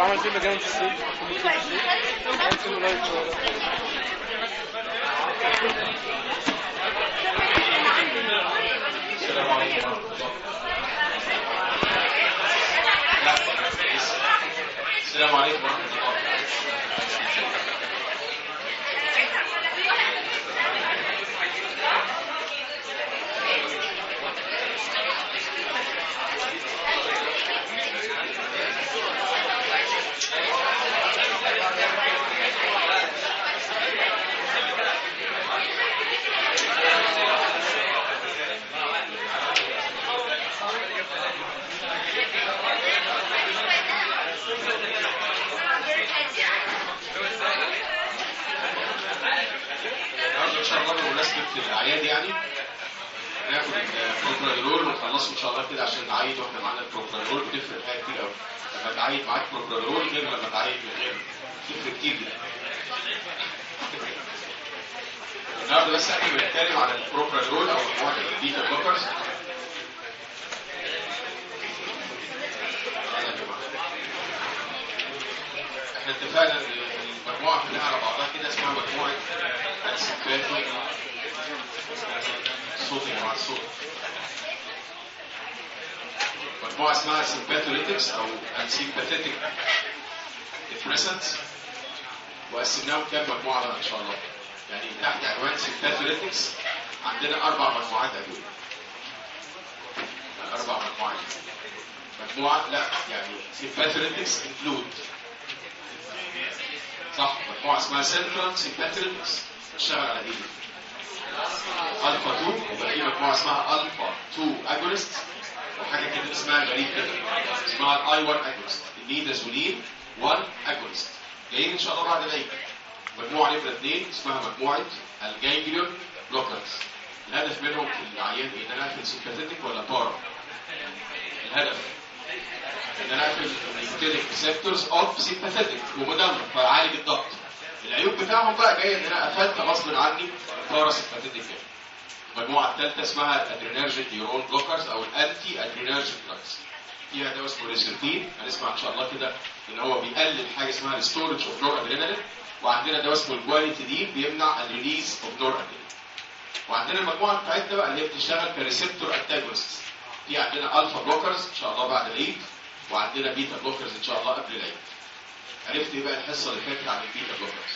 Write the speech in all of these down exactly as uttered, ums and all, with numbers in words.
عمل فيلم جامد في السيف عمل فيلم لايف. السلام عليكم. السلام عليكم ورحمة الله. ان شاء الله بمناسبة الأعياد يعني ناخد البروبرانول ونخلصه ان شاء الله كده عشان نعيد واحنا معانا البروبرانول. بتفرق حاجة كتير قوي لما تعيد معاك بروبرانول غير لما تعيد من غير، بتفرق كتير جدا. النهارده بس احنا بنتكلم على البروبرانول او مجموعة البيتا بلوكرز. احنا اتفقنا ان المجموعة كلها على بعضها كده اسمها مجموعة السيمباتو صوت يا جماعة الصوت. مجموعة اسمها سيمباتوليتكس او انسيمباثيتك ديبريسنتس، وقسمناهم كام مجموعة بقى ان شاء الله. يعني تحت عنوان سيمباتوليتكس عندنا اربع مجموعات ادوية. اربع مجموعات. مجموعة لا يعني سيمباتوليتكس انكلود صح. مجموعة اسمها سنترال سيمباتوليتكس تشتغل على ايه؟ الفا اتنين. وبقى في مجموعة اسمها الفا اتنين اجونست، وحاجة كده اسمها غريب كده اسمها الاي واحد اجونست، النيدازولين واحد اجونست. جايين ان شاء الله بعد العيد. مجموعة نمرة اثنين اسمها مجموعة الجانجليون بلوكرز. الهدف منهم في العيان ايه؟ ان انا اقفل سيمباثيتك ولا بارا؟ الهدف ان انا اقفل النيكوتينيك ريسبتورز اوف سيمباثيتك ومدمر فاعالج الضغط. العيوب بتاعهم بقى جايه ان انا قفلت غصب عني بارا سيمباثيتك. المجموعه الثالثه اسمها الادرينرجيك نيورون بلوكرز او الانتي ادرينرجيك دراجز. فيها دواء اسمه ريزرتين، هنسمع ان شاء الله كده ان هو بيقلل حاجه اسمها الستورج اوف نور ادرينالين. وعندنا دواء اسمه الجوانيتيدين بيمنع الريليز اوف نور ادرينالين. وعندنا المجموعه بتاعتنا بقى اللي هي بتشتغل كريسبتور انتاجونست. في عندنا الفا بلوكرز ان شاء الله بعد العيد، وعندنا بيتا بلوكرز ان شاء الله قبل العيد. عرفت ايه بقى الحصه اللي فاتت عن البيتا بلوكرز؟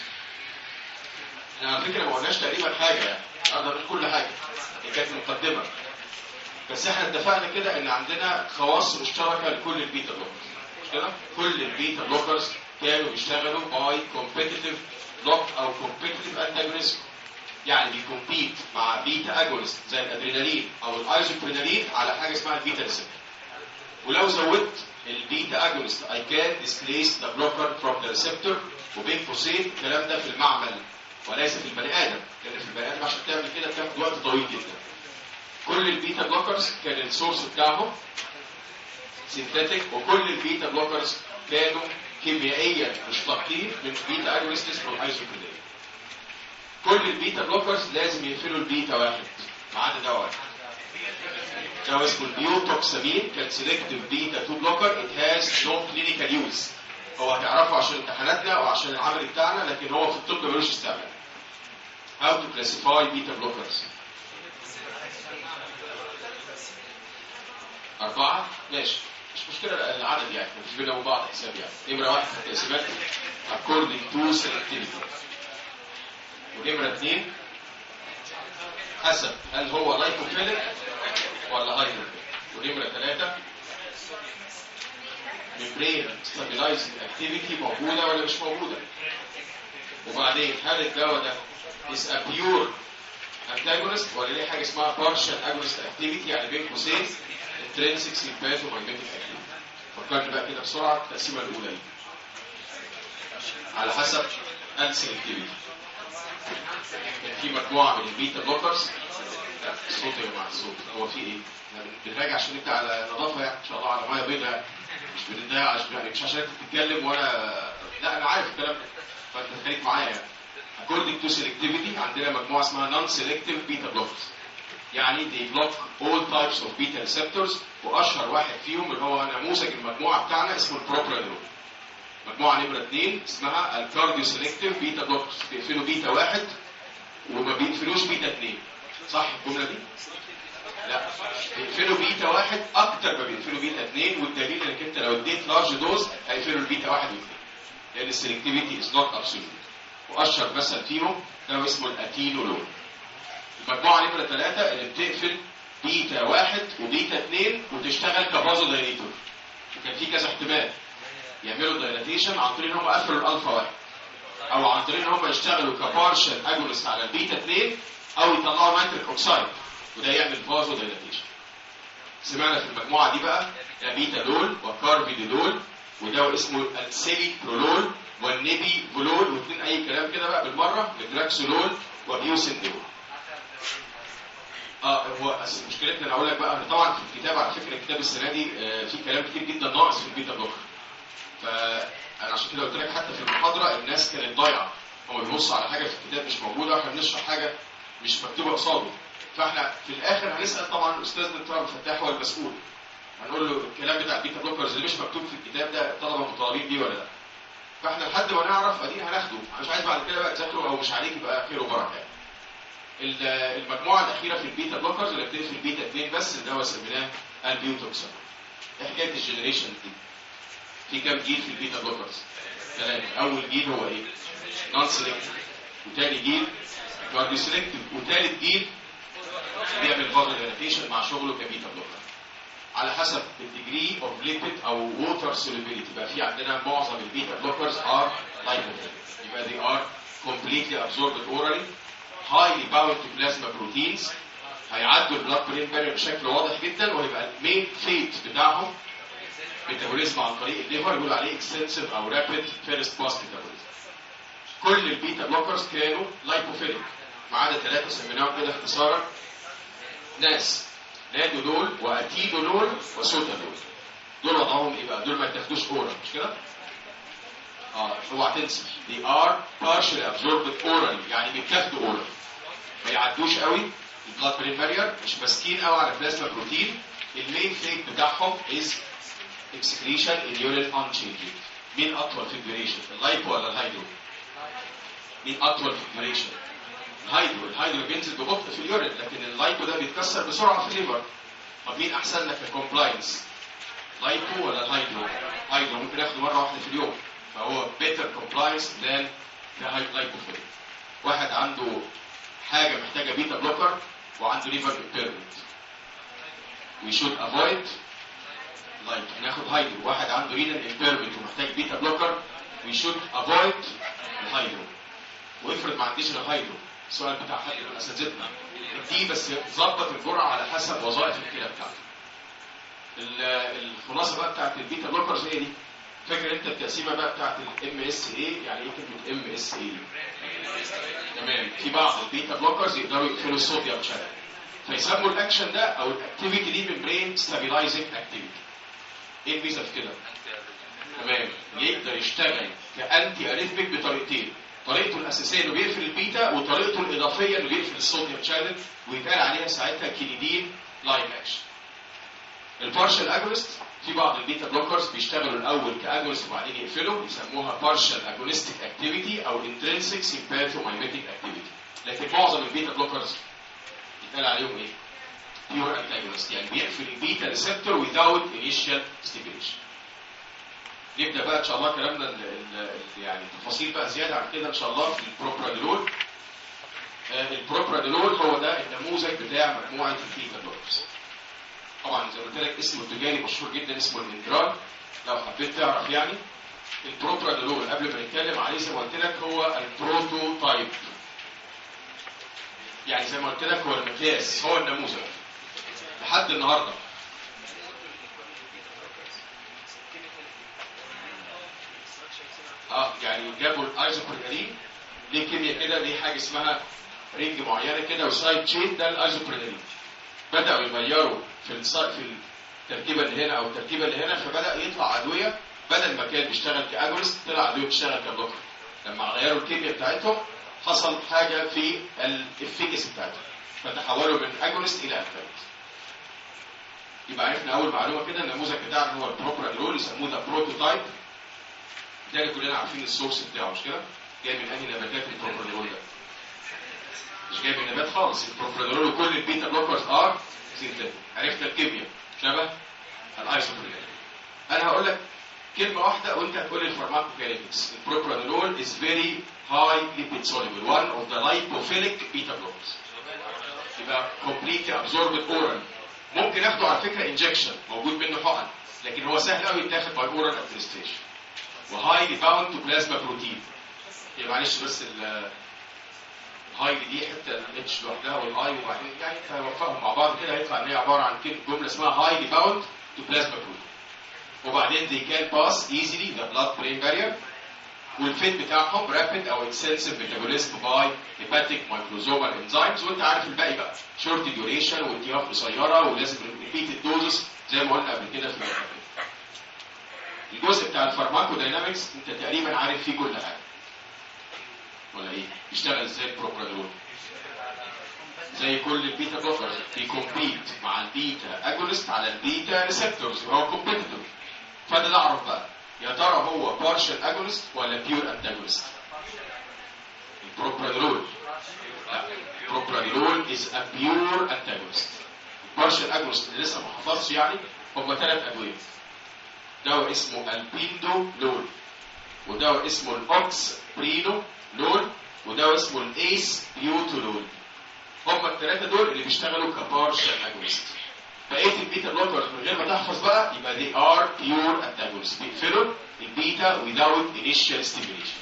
احنا على فكره ما قلناش تقريبا حاجه يعني، نقدر نقول كل حاجه، دي كانت مقدمه. بس احنا اتفقنا كده ان عندنا خواص مشتركه لكل البيتا بلوكرز، مش كده؟ كل البيتا بلوكرز كانوا بيشتغلوا باي كومبيتيتيف بلوك او كومبيتيتيف انتاجونيزم، يعني بيكومبيت مع بيتا اجونست زي الادرينالين او الايزوبرينالين على حاجه اسمها البيتا ريسبتور. ولو زودت البيتا اجونست I can displace the blocker from the receptor. وبين قوسين الكلام ده في المعمل وليس في البني ادم، لان في البني ادم عشان تعمل كده بتاخد وقت طويل جدا. كل البيتا بلوكرز كان السورس بتاعهم سينثيتك، وكل البيتا بلوكرز كانوا كيميائيا مشتقين من بيتا اجونستس والايزوبرينالين. كل البيتا بلوكرز لازم يقفلوا البيتا واحد ما عدا دواء واحد. دواء اسمه البيوتوكسامين كان سيلكتيف بيتا اتنين بلوكر. ات هاز نو كلينيكال يوز. هو هتعرفه عشان امتحاناتنا وعشان العمل بتاعنا، لكن هو في الطب ملوش استعمال. How to classify beta blockers؟ أربعة؟ ماشي، مش مشكلة العدد يعني، مش بينا وبعض حساب يعني. نمرة واحد تقسيمات according to selectivity. ونمرة اثنين حسب هل هو لايكوفيليك ولا هايدروفيليك. ونمرة ثلاثة membrane stabilizing activity موجودة ولا مش موجودة. وبعدين هل الدواء ده is a pure antagonist ولا ليه حاجة اسمها partial agonist activity، يعني بين قوسين intrinsic sympathomimetic activity. فكرت بقى كده بسرعة التقسيمة الأولى دي على حسب السلكتيفيتي. كان في مجموعة من البيتا بلوكرز. الصوت يا جماعة الصوت هو في ايه؟ بنراجع عشان انت على نظافة يعني ان شاء الله، على مية بيضاء، مش بنضايق عشان مش عشان انت بتتكلم وانا لا انا عارف الكلام ده، فانت خليك معايا يعني. according to selectivity عندنا مجموعة اسمها non selective beta blockers، يعني they block all types of beta receptors، واشهر واحد فيهم اللي هو نموذج المجموعة بتاعنا اسمه البروبرانول. مجموعه نمره اثنين اسمها الكارديو سيلكتيف بيتا بلوكرز، بيقفلوا بيتا واحد وما بيقفلوش بيتا اثنين. صح الجمله دي؟ لا، بيقفلوا بيتا واحد اكتر ما بيقفلوا بيتا اثنين، والدليل انك انت لو اديت لارج دوز هيقفلوا البيتا واحد واثنين، لان السلكتيفيتي از نوت ابسولوت. واشهر مثل فيهم ده اسمه الاتينولول. المجموعه نمره ثلاثه اللي بتقفل بيتا واحد وبيتا اثنين وتشتغل كبازو دايليتور. وكان في كذا احتمال يعملوا دايلاتيشن عن طريق ان هم قفلوا الالفا واحد، او عن طريق ان هم يشتغلوا كبارشل اجونست على البيتا اثنين، او يطلعوا نيتريك اوكسايد وده يعمل فازو دايلاتيشن. سمعنا في المجموعه دي بقى البيتادول وكاربيدول، وده اسمه السيليكرولول والنبي فولول، واثنين اي كلام كده بقى بالمره، الجراكسولول وبيوسندول. اه هو مشكلتنا انا اقول لك بقى، طبعا في الكتاب على فكره الكتاب السنه دي آه في كلام كتير جدا ناقص في البيتا بلوكر. فانا عشان كده قلت لك حتى في المحاضره الناس كانت ضايعه، هو بيبص على حاجه في الكتاب مش موجوده واحنا بنشرح حاجه مش مكتوبه قصاده. فاحنا في الاخر هنسال طبعا الاستاذ دكتور عبد الفتاح هو المسؤول، هنقول له الكلام بتاع البيتا بلوكرز اللي مش مكتوب في الكتاب ده الطلبه مطالبين بيه ولا لا. فاحنا لحد ما نعرف ادينا هناخده، مش عايز بعد كده بقى تذاكره او مش عليك يبقى خير وبركه يعني. المجموعه الاخيره في البيتا بلوكرز اللي بتقفل البيتا اثنين بس، اللي هو سميناه البيوتوكسين. ايه حكايه الجنريشن دي؟ في كام جيل في البيتا بلوكرز؟ ثلاثه. اول جيل هو ايه؟ نون سيلكتيف، وثاني جيل كارديو سيلكتيف، وثالث جيل بيعمل فازو دايلاتيشن مع شغله كبيتا بلوكر. على حسب الديجري اوف ليبيد او ووتر سوليبيليتي. يبقى في عندنا معظم البيتا بلوكرز ار لايبوفيليك، يبقى they are completely absorbed orally, highly bound to plasma proteins، هيعدوا البلاد برين بارير بشكل واضح جدا، وهيبقى المين فيت بتاعهم ميتابوليزم عن طريق الليفر، يقول عليه اكستنسيف او رابيد فيرست باس ميتابوليزم. كل البيتا بلوكرز كانوا لايبوفيليك ما عدا ثلاثه سميناهم كده اختصارا ناس، نادولول واتيدولول وسوتادول. دول وضعهم ايه بقى؟ دول ما يتاخدوش اورال مش كده؟ اه اوعى تنسى they are partially absorbed oral، يعني بيتاخدوا اورال ما يعدوش قوي البلاد برين بارير، مش ماسكين قوي على بلازما بروتين. المين فيت بتاعهم از اكسكريشن ان يورين انشينجد. مين اطول في الديوريشن؟ اللايبو ولا الهيدرو؟ مين اطول في الديوريشن؟ الهيدرو. الهيدرو بينزل ببطء في اليورين، لكن اللايبو ده بيتكسر بسرعه في الليفر. طب مين احسن لك ككومبلاينس؟ لايبو ولا الهيدرو؟ هيدرو ممكن ياخده مره واحده في اليوم، فهو better compliance than the hypofilling. واحد عنده حاجه محتاجه بيتا بلوكر وعنده ليفر impairment، we should avoid like ناخد هيدرو. واحد عنده renal impairment ومحتاج بيتا بلوكر we should avoid الهيدرو. وافرض ما عنديش الهيدرو، السؤال بتاع حد من اساتذتنا دي بس ظبط الجرعه على حسب وظائف الكلى بتاعته. الخلاصه بقى بتاعت البيتا بلوكرز هي دي. فاكر انت التقسيمه بقى بتاعت الام اس اي؟ يعني ايه كلمه ام اس اي؟ تمام. في بعض البيتا بلوكرز يقدروا يقفلوا الصوديوم شانل، فيسموا الاكشن ده او الاكتيفيتي دي ممبرين ستابيلايزنج اكتيفيتي. ايه الميزه في كده؟ تمام. يقدر يشتغل كانتي اريثميك بطريقتين، طريقته الاساسيه انه بيقفل البيتا، وطريقته الاضافيه انه بيقفل الصوديوم شانل، ويتقال عليها ساعتها كينيدين لايك اكشن. البارشال اجونست في بعض البيتا بلوكرز بيشتغلوا الاول كاجونست وبعدين يقفلوا، يسموها بارشال اجونستيك اكتيفيتي او انترنسيك سيمباثومايميتيك اكتيفيتي. لكن معظم البيتا بلوكرز يتقال عليهم ايه؟ بيور انتاجونست، يعني بيقفل البيتا ريسبتور without initial stimulation. نبدا بقى ان شاء الله كلامنا ال ال يعني تفاصيل بقى زياده عن كده ان شاء الله في البروبرانولول. آه البروبرانولول هو ده النموذج بتاع مجموعه البيتا بلوكرز. طبعا زي ما قلت لك اسمه التجاري مشهور جدا اسمه المندرال، لو حبيت تعرف يعني. البروبرانولول قبل ما نتكلم عليه زي ما قلت لك هو البروتوتايب، يعني زي ما قلت لك هو المقياس، هو النموذج لحد النهارده. اه يعني جابوا الايزوبرينالين ليه كيمياء كده، ليه حاجه اسمها رينج معينه كده وسايد تشين، ده الايزوبرينالين. بداوا يغيروا في في التركيبه اللي هنا او التركيبه اللي هنا، فبدا يطلع ادويه بدل ما كان بيشتغل كاجونست طلع ادويه بتشتغل كبلوكر. لما غيروا الكيمياء بتاعتهم حصل حاجه في الافيكاسي بتاعتهم، فتحولوا من اجونست الى انتاجونست. يبقى عرفنا اول معلومه كده النموذج بتاعنا هو البروبرانولول، يسموه ده بروتوتايب. بالتالي كلنا عارفين السورس بتاعه مش كده؟ جاي من انهي نباتات البروبرانول ده؟ مش جاي من نبات خالص. البروبرانول وكل البيتا بلوكرز ار سينثيتيك. عرفنا الكيمياء شبه الايسوبرينول. انا هقول لك كلمه واحده وانت هتقول لي الفارماكوكاينetics. البروبرانول is very high lipid soluble, one of the lipophilic beta blockers. يبقى completely absorbed oral. ممكن اخده على فكره انجكشن، موجود منه حقن، لكن هو سهل قوي يتاخد باي اورال ادمنستريشن. وهايلي باوند تو بلازما بروتين. يبقى معلش بس ال هايلي دي حته الاتش لوحدها والاي وبعدين يعني توفقهم مع بعض كده هيطلع ان هي عباره عن جمله اسمها هايلي باوند تو بلازما بروتين. وبعدين they can pass easily the blood brain barrier. والفيت بتاعهم rapid او extensive metabolism by hepatic microsomal enzymes. وانت عارف الباقي بقى short duration والتياف قصيره ولازم repeated doses زي ما قلنا قبل كده في المقابل. الجزء بتاع الفارماكو داينامكس انت تقريبا عارف فيه كل حاجه. ولا ايه؟ بيشتغل ازاي البروبرانول؟ زي كل البيتا بلوكرز بيكمبيت مع البيتا اجونست على البيتا ريسبتورز وهو كومبيتيتور. فانا اللي اعرف بقى يا ترى هو بارشال اجونست ولا بيور انتاجونست؟ البروبرانول لا، البروبرانول از ا بيور انتاجونست. البارشال اجونست اللي لسه ما حفظش يعني هم ثلاث ادويه. دواء اسمه البيندولول، ودواء اسمه الاوكس برينولول، ودواء اسمه الايس بيوتولول. هم الثلاثه دول اللي بيشتغلوا كبارشال اجونست. بقيه البيتا بلوكرز من غير ما تحفظ بقى يبقى دي ار بيور انتاجونست، بيقفلوا البيتا without initial stimulation.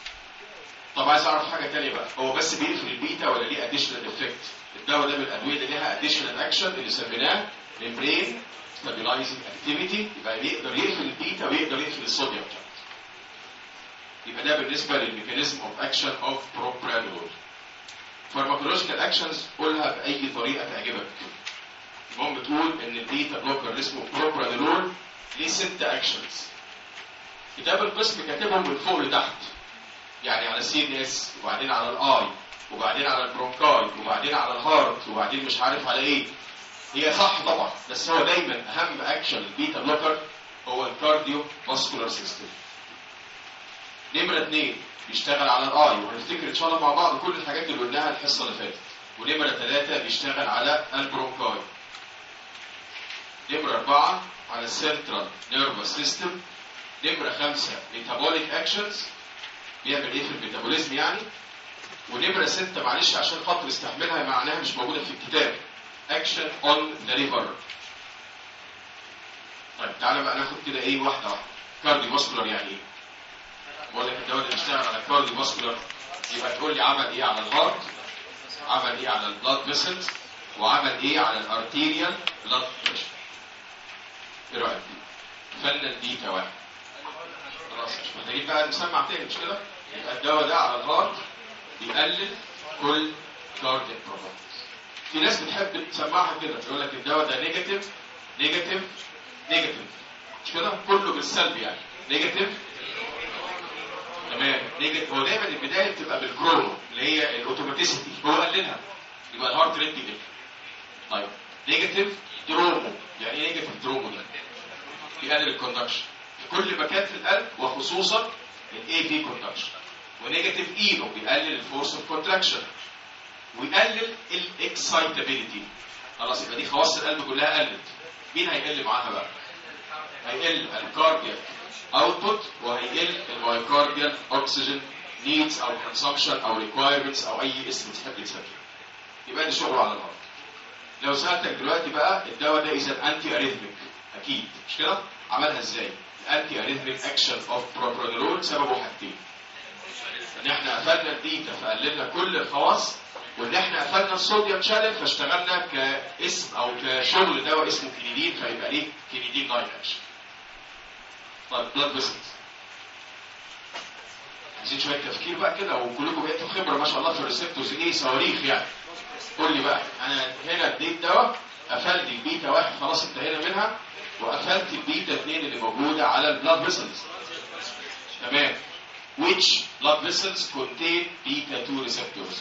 طب عايز اعرف حاجه ثانيه بقى، هو بس بيقفل البيتا ولا ليه اديشنال افكت؟ الدواء ده من الادويه اللي ليها اديشنال اكشن اللي سميناه ميمبرين ستابلايزنج اكتيفيتي. يبقى بيقدر يقفل البيتا ويقدر يقفل الصوديوم بتاعته. يبقى ده بالنسبه للميكانيزم اوف اكشن اوف بروبرانول. فارماكولوجيكال اكشنز قولها باي طريقه تعجبك. المهم تقول ان البيتا بلوكر اللي اسمه بروبرانول ليه ست اكشنز. كتاب القسم كاتبهم من فوق لتحت، يعني على السي ان اس وبعدين على الاي وبعدين على البرونكاي وبعدين على الهارت وبعدين مش عارف على ايه. هي صح طبعا، بس هو دايما اهم اكشن البيتا بلوكر هو الكارديو فاسكولار سيستم. نمره اثنين بيشتغل على الاي، وهنفتكر ان شاء الله مع بعض كل الحاجات اللي قلناها الحصه اللي فاتت. ونمره ثلاثه بيشتغل على البرونكاي. نمره اربعه على السنترال نيرفس سيستم. نمره خمسه ميتابوليك اكشنز، بيعمل ايه في الميتابوليزم يعني. ونمره سته معلش عشان خاطر استحملها معناها مش موجوده في الكتاب، اكشن اون ذا ليفر. طيب تعالى بقى ناخد كده ايه واحده واحده. كارديو فاسكولار يعني ايه؟ بقول لك الدواء اللي بيشتغل على كارديو فاسكولار يبقى تقول لي عمل ايه على الهارت، عمل ايه على البلاد فيسلز، وعمل ايه على الارتيريال بلاد بريشر. ايه رايك؟ فن البيتا واحد. خلاص مش محتاجين بقى نسمع تاني مش كده؟ يبقى الدواء ده على الهارت بيقلل كل كاردياك بروبلمز. في ناس بتحب تسمعها كده تقول لك الدواء ده نيجاتيف نيجاتيف نيجاتيف مش كده؟ كله بالسلب يعني نيجاتيف. تمام نيجاتيف. هو دايما البدايه بتبقى بالكرونو اللي هي الاوتوماتيسيتي، هو قللها يبقى الهارت ريت بيقل. طيب نيجاتيف درومو، يعني ايه نيجاتيف درومو ده؟ بيقلل الكوندكشن في كل مكان في القلب وخصوصا الاي في كوندكشن. ونيجاتيف اينو بيقلل الفورس اوف كونتراكشن ويقلل الاكسايتابيليتي. خلاص يبقى دي خواص القلب كلها قلت. مين هيقل معاها بقى؟ هيقل الكاردياك اوتبوت وهيقل المايوكارديال اوكسجين نيدز او كونسامشن او ريكوايرمنتس او اي اسم تحب تسميه. يبقى ده شغله على الهارت. لو سالتك دلوقتي بقى الدواء ده اذا انتي اريثميك اكيد مش كده؟ عملها ازاي؟ الانتي اريثميك اكشن اوف بروبرانول سببه حاجتين. ان احنا قفلنا البيتا فقللنا كل الخواص، وان احنا قفلنا الصوديوم شانل فاشتغلنا كاسم او كشغل دواء اسمه كينيدين فيبقى ليه كينيدين لاين اكشن. طيب بلاد فيسلز عايزين شويه تفكير بقى كده وكلكم بقيتوا خبره ما شاء الله في الريسبتورز ايه صواريخ يعني. قول لي بقى انا هنا اديت دواء قفلت البيتا واحد خلاص انتهينا منها، وقفلت البيتا اثنين اللي موجوده على البلاد فيسلز. تمام. which blood vessels contain beta two receptors؟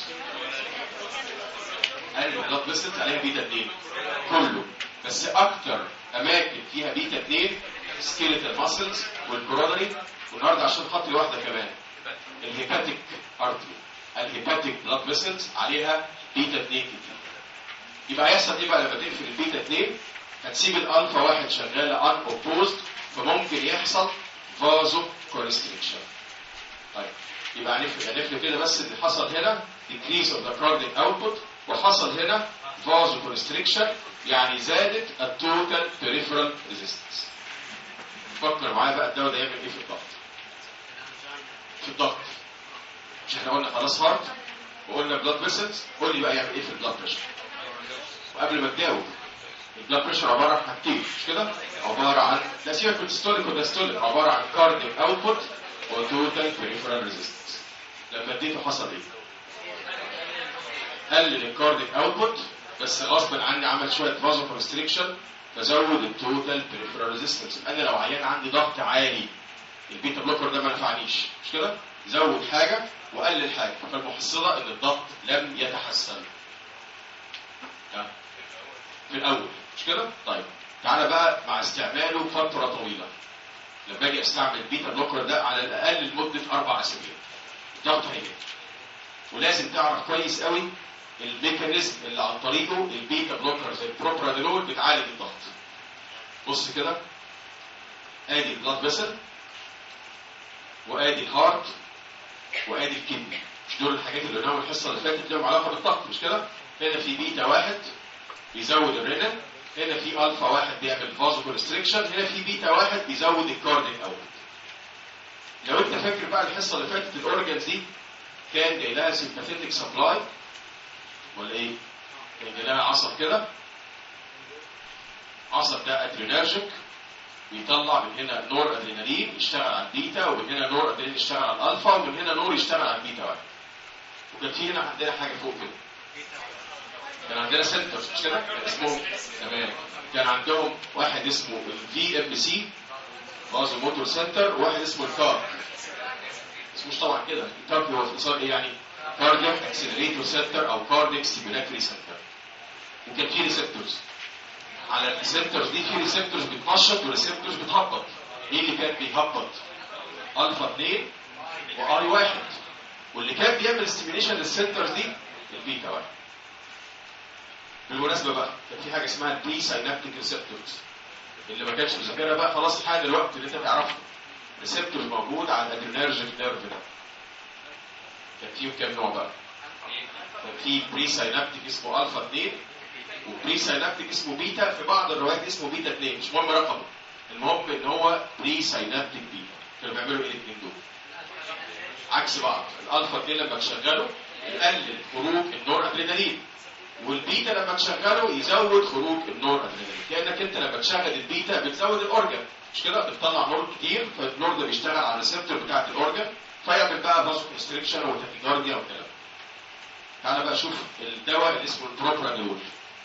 قال البلاد فيسلز عليها بيتا اثنين كله، بس اكتر اماكن فيها بيتا اثنين سكيلتال ماسلز والكورونري والنهارده عشان خاطري واحده كمان، الهيباتيك ارتري، الهيباتيك بلاد فيسلز عليها بيتا اتنين كتير. يبقى هيحصل ايه بقى لما تقفل البيتا اتنين؟ هتسيب الالفا واحد شغاله ان اوبوزد، فممكن يحصل فازو كونستريكشن. طيب يبقى هنفرق هنفرق كده بس اللي حصل هنا decrease of the cardiac output، وحصل هنا فازو كونستريكشن، يعني زادت التوتال peripheral resistance. فكر معايا بقى الدواء ده يعمل ايه في الضغط؟ في الضغط مش احنا قلنا خلاص هارت وقلنا بلاد فيسلز، قول لي بقى يعمل ايه في البلاد بريشر. وقبل ما تجاوب، البلاد بريشر عباره عن حاجتين مش كده؟ عباره عن لا سيبك من ستوليك وداستوليك، عباره عن كاردياك اوتبوت وتوتال بريفرال ريزيستنس. لما اديته حصل ايه؟ قلل الكاردياك اوتبوت بس غصب عني عمل شويه فازو كونستريكشن فزود التوتال بريفرال ريزيستنس. انا لو عيان عندي ضغط عالي البيتا بلوكر ده ما نفعنيش مش كده؟ زود حاجه وقلل حاجه، فالمحصله ان الضغط لم يتحسن. في الاول مش كده؟ طيب تعالى بقى مع استعماله فتره طويله. لما اجي استعمل البيتا بلوكر ده على الاقل لمده اربع اسابيع الضغط هيقل. ولازم تعرف كويس قوي الميكانيزم اللي عن طريقه البيتا بلوكر زي البروبرانولول بتعالج الضغط. بص كده، ادي البلاد فيسل وادي الهارت وادي الكدني، مش دول الحاجات اللي قلناهم الحصه اللي فاتت لهم علاقه بالضغط مش كده؟ هنا في بيتا واحد بيزود الرينال، هنا في الفا واحد بيعمل فازو كونستريكشن، هنا في بيتا واحد بيزود الكارديك اوت. لو انت فاكر بقى الحصه اللي فاتت الاورجنز دي كان جاي لها سيمباثيتك سبلاي ولا ايه؟ كان جاي لها عصب كده، عصب ده ادرينرجيك بيطلع من هنا نور ادرينالين يشتغل على البيتا، ومن هنا نور ادرينالين يشتغل على الالفا، ومن هنا نور يشتغل على البيتا واحد. وكان في هنا عندنا حاجه فوق كده، كان عندنا سنترز مش كده؟ كان اسمهم تمام، كان عندهم واحد اسمه الفي ام سي فازو موتور سنتر، وواحد اسمه الكار. اسمه طبعا كده، الكار هو اختصار ايه يعني؟ كاردياك اكسلريتور سنتر او كاردياك ستيمولاتوري سنتر. وكان في ريسبتورز على الريسبتورز دي، في ريسبتورز بتنشط وريسبتورز بتهبط. مين اللي كان بيهبط؟ الفا اتنين واي واحد، واللي كان بيعمل ستيميليشن للسنترز دي البيتا واحد. بالمناسبه بقى كان في حاجه اسمها البري ساينابتيك ريسبتورز، اللي ما كانش مذاكرها بقى خلاص حان الوقت اللي انت تعرفه. ريسبتورز موجود على الادرينرجيك نيرف ده. كان فيهم كام نوع بقى؟ كان في بري ساينابتيك اسمه الفا اتنين، وبري ساينابتيك اسمه بيتا، في بعض الروايات اسمه بيتا اتنين، مش مهم رقمه، المهم ان هو بري ساينابتيك بيتا. كانوا بيعملوا ايه الاثنين دول؟ عكس بعض. الالفا اتنين لما تشغله يقلل خروج النور ادرينالين، والبيتا لما تشغله يزود خروج النور ادرينالين. كانك انت لما تشغل البيتا بتزود الاورجن مش كده؟ بتطلع نور كتير، فالنور ده بيشتغل على الريسبتور بتاعت الاورجن فيعمل بقى فازو كونستريكشن وتاكيكارديا وكلام. تعالى بقى شوف الدواء اللي اسمه البروبرانولول.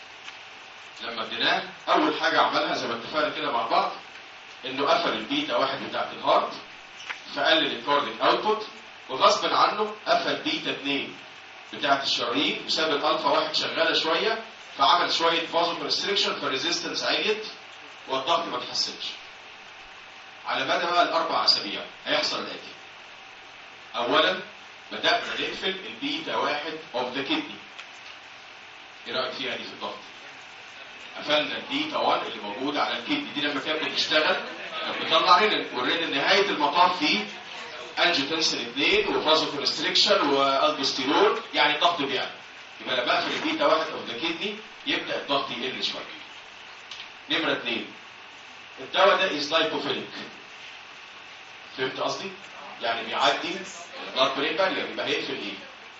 لما اديناه اول حاجه عملها زي ما اتفقنا كده مع بعض انه قفل البيتا واحد بتاعت الهارت فقلل الكارديك اوتبوت، وغصب عنه قفل بيتا اتنين بتاعت الشرايين وساب الالفا واحد شغاله شويه، فعمل شويه فازو كونستريكشن فالريزيستنس عليت والضغط ما اتحسنش. على مدى بقى الاربع اسابيع هيحصل الاتي: اولا بدانا نقفل البيتا واحد اوف ذا كدني. ايه رايك فيها دي في الضغط؟ قفلنا البيتا واحد اللي موجوده على الكدني دي، لما كانت بتشتغل كانت بتطلع رينين، والرينين نهايه المطاف فيه انجيوتنسين اتنين وفازو كونستريكشن والدوستيرون، يعني الضغط بيعلى. يبقى لما اقفل البيتا واحد اوف ذا كدني يبدا الضغط يقل شويه. نمره اثنين، الدواء ده از لايبوفيليك. فهمت قصدي؟ يعني بيعدي البلاد برين بارير. يبقى هيقفل ايه؟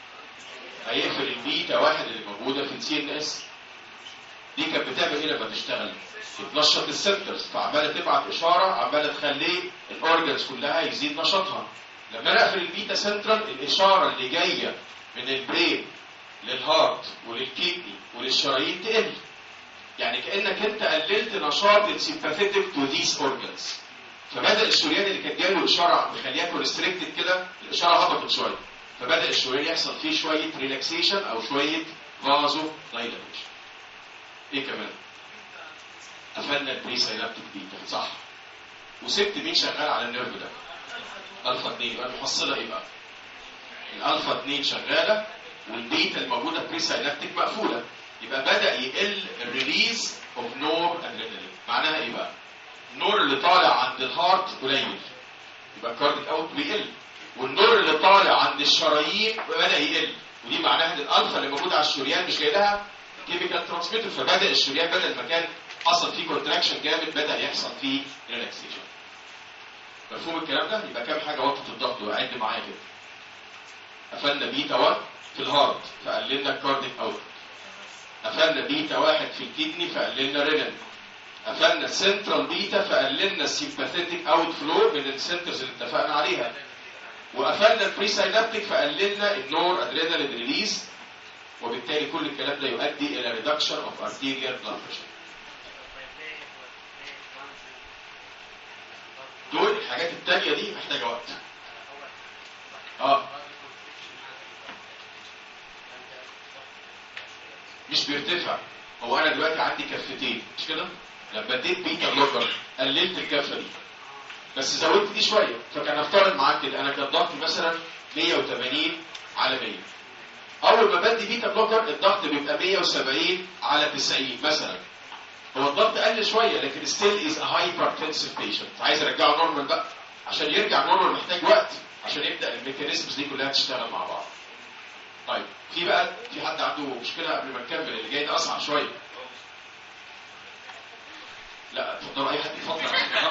هيقفل البيتا واحد اللي موجوده في السي ان اس. دي كانت بتعمل ايه لما تشتغل؟ بتنشط السنترز، فعماله تبعت اشاره عماله تخلي الاورجنز كلها يزيد نشاطها. لما انا اقفل البيتا سنترال الاشاره اللي جايه من البرين للهارت وللكيدني وللشرايين تقل. يعني كانك انت قللت نشاط السيمباثيتك تو ذيس اورجنز، فبدا الشريان اللي كانت جايه له اشاره مخليها كونستريكتد كده الاشاره هبطت شويه، فبدا الشريان يحصل فيه شويه ريلاكسيشن او شويه فازو دايلاتيشن. ايه كمان؟ قفلنا البري ساينابتيك بيتا صح، وسبت مين شغال على النيرف ده؟ الفا اتنين، يبقى المحصله ايه بقى؟ الالفا اتنين شغاله والبيتا الموجوده بري ساينابتيك مقفوله، يبقى بدا يقل الريليز اوف نور ادرينالين. معناها ايه بقى؟ النور اللي طالع عند الهارت قليل يبقى الكارديك اوت بيقل، والنور اللي طالع عند الشرايين بدا يقل، ودي معناها ان الالفا اللي موجوده على الشريان مش جاي لها كيميكال ترانسميتر، فبدا الشريان بدا المكان حصل فيه كونتراكشن جامد بدا يحصل فيه ريلاكسيشن. مفهوم الكلام ده؟ يبقى كام حاجه وطت الضغط وعد معايا كده. قفلنا بيتا واحد في الهارت فقللنا الكارديك اوت، قفلنا بيتا واحد في الكدني فقللنا رينال، قفلنا سنترال بيتا فقللنا السيمباثيتيك اوت فلو من السنترز اللي اتفقنا عليها، وقفلنا البري ساينابتيك فقللنا النور ادرينالين ريليز، وبالتالي كل الكلام ده يؤدي الى ريدكشن اوف ارتيريال بلاد بريشر. دول الحاجات التانية دي محتاجة وقت. اه مش بيرتفع، هو انا دلوقتي عندي كفتين مش كده؟ لما اديت بيتا بلوكر قللت الكفه دي بس زودت دي شويه، فكان افترض معاك كده انا كان ضغطي مثلا مية وتمانين على مية، اول ما بدي بيتا بلوكر الضغط بيبقى مية وسبعين على تسعين مثلا، هو الضغط قل شويه لكن ستيل از ا هايبرتنسيف بيشنت، عايز ارجعه نورمال بقى، عشان يرجع نورمال محتاج وقت عشان يبدا الميكانيزمز دي كلها تشتغل مع بعض. طيب في بقى في حد عنده مشكله قبل ما نكمل؟ اللي جاي ده اصعب شويه. لا اتفضلوا اي حد يفضل.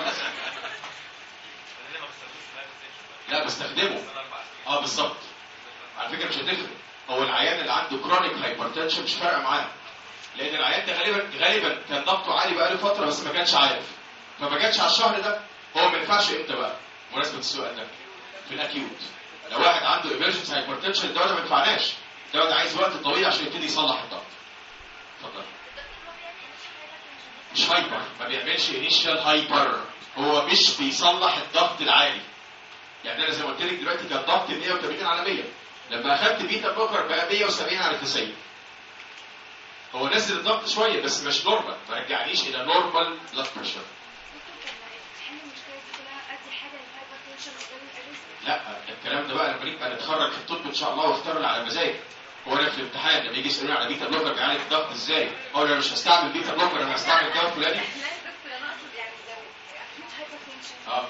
لا بستخدمه. اه بالظبط. على فكره مش هتفرق، هو العيان اللي عنده كرونيك هايبرتنشن مش فارقه معاه، لان العيان ده غالبا غالبا كان ضغطه عالي بقاله فتره بس ما كانش عارف، فما جاتش على الشهر ده. هو ما ينفعش امتى بقى؟ بمناسبه السؤال ده في الاكيوت، لو واحد عنده ايمرجنسي هايبرتنشن الدواء ده ما ينفعناش، الدواء ده عايز وقت طويل عشان يبتدي يصلح الضغط. اتفضل. مش هايبر، ما بيعملش انيشال هايبر، هو مش بيصلح الضغط العالي. يعني انا زي ما قلت لك دلوقتي كان ضغطي مية وتمانين على مية، لما اخدت بيتا بلوكر بقى مية وسبعين على تسعين، هو نزل الضغط شويه بس مش نورمال، ما رجعنيش الى نورمال بلاد بريشر. لا الكلام ده بقى لما نبقى نتخرج في الطب ان شاء الله واختار على مزاج. هو انا في الامتحان لما يجي يسالوني على بيتا بلوكر بيعالج الضغط ازاي؟ اقول انا مش هستعمل بيتا بلوكر، انا هستعمل دواء فلاني. اه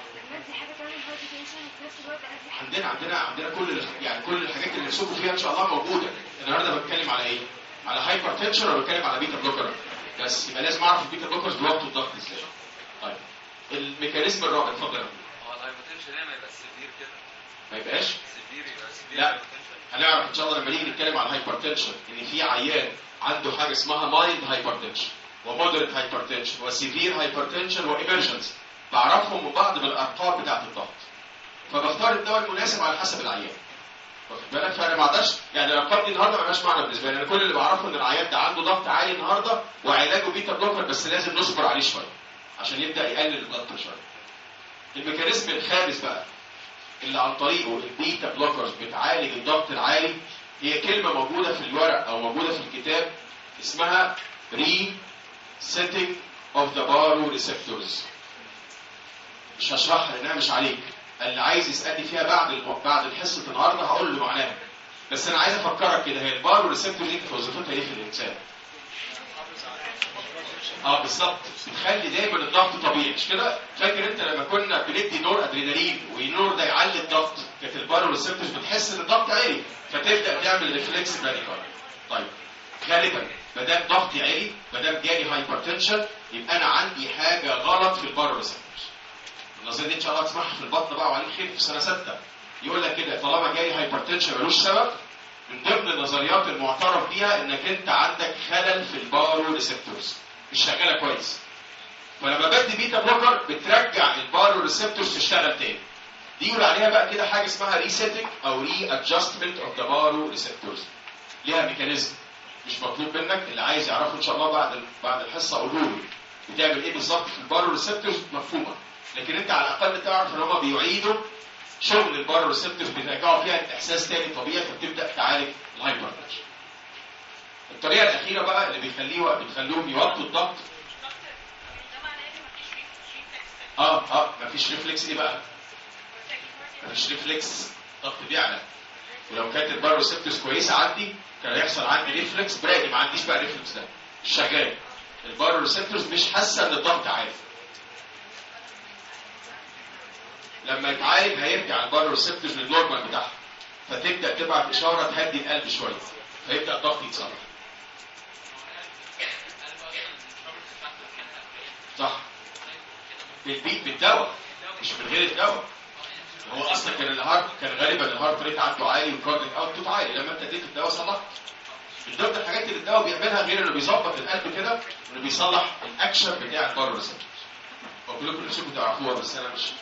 عندنا عندنا عندنا كل يعني كل الحاجات اللي نسوقوا فيها ان شاء الله موجوده. النهارده بتكلم على ايه؟ على هايبر تنشن ولا بتكلم على بيتا بلوكر؟ بس يبقى لازم اعرف البيتا بلوكرز بيوطوا الضغط ازاي. طيب الميكانيزم الرابع اتفضل. هو الهايبرتنشن ما يبقاش سيفير كده؟ ما يبقاش؟ سيفير يبقى سيفير. لا هنعرف ان شاء الله لما نيجي نتكلم على الهايبرتنشن ان في عيان عنده حاجه اسمها مايلد هايبرتنشن ومودريت هايبرتنشن وسيفير هايبرتنشن وايمرجنسي، بعرفهم من بعض بالارقام بتاعه الضغط، فبختار الدواء المناسب على حسب العيان. واخد بالك؟ فانا ما اقدرش يعني الارقام دي النهارده ما لهاش معنى بالنسبه لي، انا كل اللي بعرفه ان العيان ده عنده ضغط عالي النهارده وعلاجه بيتا بلوكر بس لازم نصبر عليه شويه عشان يبدا يقلل البلاد بريشر. الميكانيزم الخامس بقى اللي عن طريقه البيتا بلوكرز بتعالج الضغط العالي هي كلمه موجوده في الورق او موجوده في الكتاب اسمها ري سيتنج اوف ذا بارو ريسبتورز. مش هشرحها لانها مش عليك، اللي عايز يسالني فيها بعد بعد الحصه النهارده هقول له معناها، بس انا عايز افكرك كده هي البارو ريسبتور دي وظيفتها ايه في الانسان؟ اه بالظبط، بتخلي دايما الضغط طبيعي مش كده؟ فاكر انت لما كنا بندي نور ادرينالين والنور ده يعلي الضغط كانت البارو ريسبتورز بتحس ان الضغط عالي فتبدا تعمل ريفلكس براديكال. طيب غالبا ما دام ضغطي عالي ما دام جالي هايبرتنشن يبقى انا عندي حاجه غلط في البارو ريسبتورز. النظريه دي ان شاء الله تسمعها في البطن بقى وعليه خير في سنه سته، يقول لك كده طالما جالي هايبرتنشن ملوش سبب، من ضمن النظريات المعترف بيها انك انت عندك خلل في البارو ريسبتورز مش شغاله كويس، فلما بدي بيتا بلوكر بترجع البارو ريسبتورز تشتغل تاني. دي يقول عليها بقى كده حاجه اسمها ريسيتنج او ري ادجستمنت اوف ذا بارو ريسبتورز. ليها ميكانيزم مش مطلوب منك، اللي عايز يعرفه ان شاء الله بعد بعد الحصه اقوله له بتعمل ايه بالظبط في البارو ريسبتورز مفهومه، لكن انت على الاقل تعرف ان هم بيعيدوا شغل البارو ريسبتورز بيرجعوا فيها احساس تاني طبيعي فتبدا تعالج الهايبرتنشن. الطريقه الاخيره بقى اللي بيخليه بتخليهم يوطوا الضغط اه اه مفيش ريفلكس ايه بقى؟ مفيش ريفلكس، الضغط بيعلى. ولو كانت الباروسيبتورز كويسه عندي كان هيحصل عندي ريفلكس برادي، ما عنديش بقى ريفلكس ده مش شغال. الباروسيبتورز مش حاسه ان الضغط عالي. لما يتعالج هيرجع الباروسيبتورز للنورمال بتاعها، فتبدا تبعت اشاره تهدي القلب شويه، فيبدا الضغط يتصلح. صح. بالبيت بالدواء مش من غير الدواء. هو اصلا كان الهارت كان غالبا الهارت ريت عنده عالي والكارديك اوتبوت عالي، لما انت اديت الدواء صلحت. من ضمن الحاجات اللي الدواء بيعملها غير انه بيظبط القلب كده، انه بيصلح الاكشن بتاع الباروسيبتورز. وكلكم نفسكم تعرفوها بس انا مش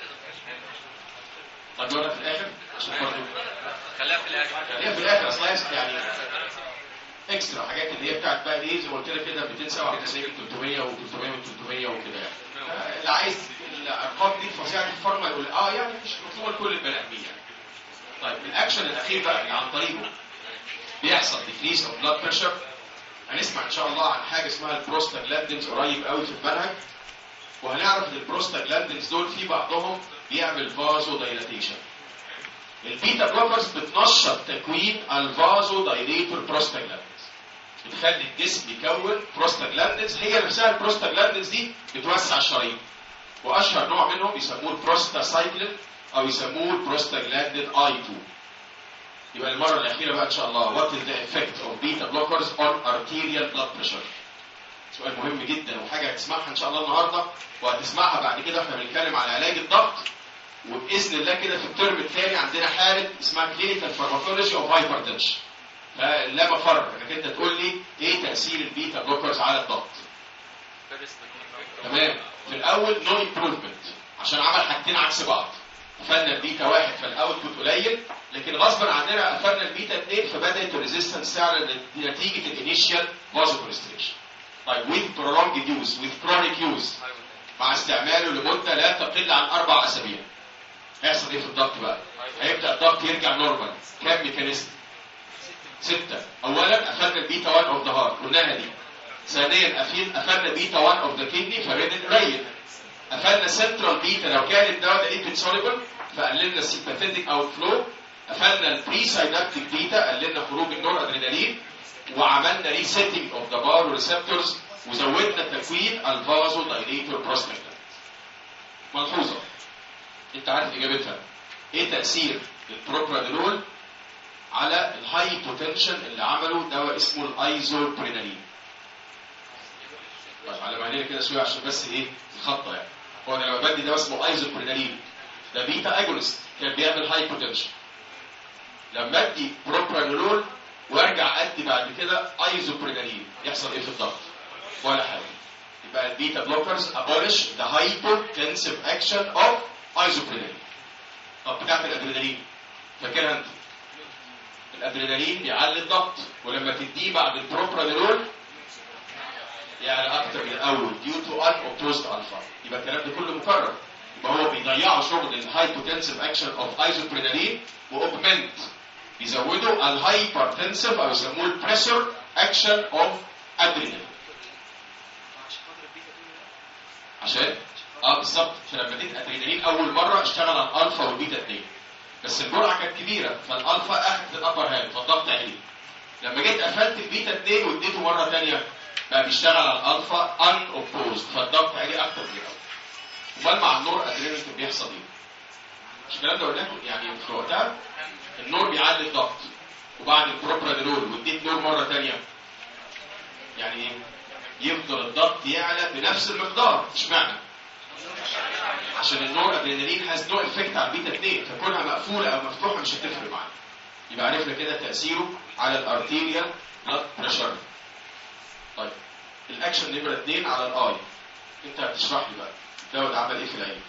هقولها في الاخر عشان برضه خليها في الاخر. خليها في الاخر اصلا يعني اكسترا حاجات اللي هي بتاعت بقى ايه زي ما قلت لك كده مئتين وسبعة وتسعين ثلاثمية و300 و300 وكده يعني. اللي عايز الارقام دي فظيعه الفارما يقول اه يعني مش مطلوبه لكل البني ادمين يعني. طيب الاكشن الاخير بقى اللي عن طريقه بيحصل ديكريس اوف بلاد بريشر. هنسمع ان شاء الله عن حاجه اسمها البروستاجلاندينز قريب قوي في المنهج، وهنعرف ان البروستاجلاندينز دول في بعضهم بيعمل فازو دايلاتيشن. البيتا بلوكرز بتنشط تكوين الفازو دايليتور بروستاجلاندينز، بتخلي الجسم يكون بروستاجلاندينز. هي نفسها البروستاجلاندينز دي بتوسع الشرايين، واشهر نوع منهم يسموه البروستاسايكلين او يسموه البروستاجلاندين اي اتنين. يبقى المره الاخيره بقى ان شاء الله what is the effect of beta blockers on arterial blood pressure. سؤال مهم جدا وحاجه هتسمعها ان شاء الله النهارده وهتسمعها بعد كده واحنا بنتكلم على علاج الضغط. وباذن الله كده في الترم الثاني عندنا حاله اسمها كلينيكال فارماكولوجي اوف هايبرتنشن. فلا مفر انك انت تقول لي ايه تاثير البيتا بلوكرز على الضغط. تمام. في الاول نو امبروفمنت عشان عمل حاجتين عكس بعض. قفلنا البيتا واحد فالاوتبوت قليل، لكن غصبا عننا قفلنا البيتا اثنين فبدات الريزيستنس تعلى نتيجه الانيشال فازو كونستريكشن. طيب with prolonged use with chronic use مع استعماله لمده لا تقل عن اربع اسابيع هيحصل ايه في الضغط بقى؟ هيبدا الضغط يرجع نورمال. كام ميكانيزم؟ ستة. اولا قفلنا البيتا واحد اوف ذا هارت قلناها دي. ثانيا قفلنا بيتا واحد اوف ذا كيدني فالرينين قليل. قفلنا سنترال بيتا لو كان الدواء ده ليبيد سوليبل فقللنا السيمباثيتيك اوت فلو. قفلنا البري ساينابتيك بيتا قللنا خروج النور ادرينالين، وعملنا ريسيتنج اوف ذا بارو ريسبتورز وزودنا تكوين الفازو دايليتور بروستاجلاندين. ملحوظه انت عارف اجابتها. ايه تاثير البروبرانولول على الهايبوتنشن اللي عمله دواء اسمه الايزوبرينالين؟ طيب على معنى كده شويه عشان بس ايه الخطه يعني. هو انا لما بدي دواء اسمه ايزوبرينالين ده بيتا اجونست كان بيعمل هايبوتنشن. لما ادي بروبرانولول وارجع ادي بعد كده ايزوبرينالين يحصل ايه في الضغط؟ ولا حاجه. يبقى البيتا بلوكرز ابولش ذا هايبوتنسيف اكشن اوف ايزوبرينالين. طب بتاعت الادرينالين فاكرها انت؟ الادرينالين بيعلي الضغط، ولما تديه بعد البروبرانولول يعني اكتر من الاول due to unopposed alpha. يبقى الكلام ده كله مكرر. يبقى هو بيضيعوا شغل الهايبوتنسيف اكشن اوف ايزوبرينالين واوجمنت بيزودوا الهايبرتنسيف او يسموه البريشر اكشن اوف ادرينالين. عشان اه بالظبط فلما اديت ادرينالين اول مره اشتغل على الالفا والبيتا اثنين بس الجرعه كانت كبيره فالالفا اخذت الابر هاند فالضغط عالي. لما جيت قفلت البيتا اثنين واديته مره ثانيه بقى بيشتغل على الالفا ان اوبوزد فالضغط عالي اكتر من الاول. امال مع النور ادرينالين كان بيحصل ايه؟ مش الكلام ده قلناه يعني في وقتها النور بيعلي الضغط وبعد البروبرانولول واديت نور مره ثانيه يعني ايه؟ يفضل الضغط يعلى بنفس المقدار. اشمعنى؟ عشان النور ادرينالين هاز نو افكت على البيتا اثنين فكونها مقفوله او مفتوحه مش هتفرق معانا. يبقى عرفنا كده تاثيره على الارتيريال بلاد بريشر. طيب الاكشن نمره اثنين على الاي. انت هتشرح لي بقى الدواء ده عمل ايه في العين؟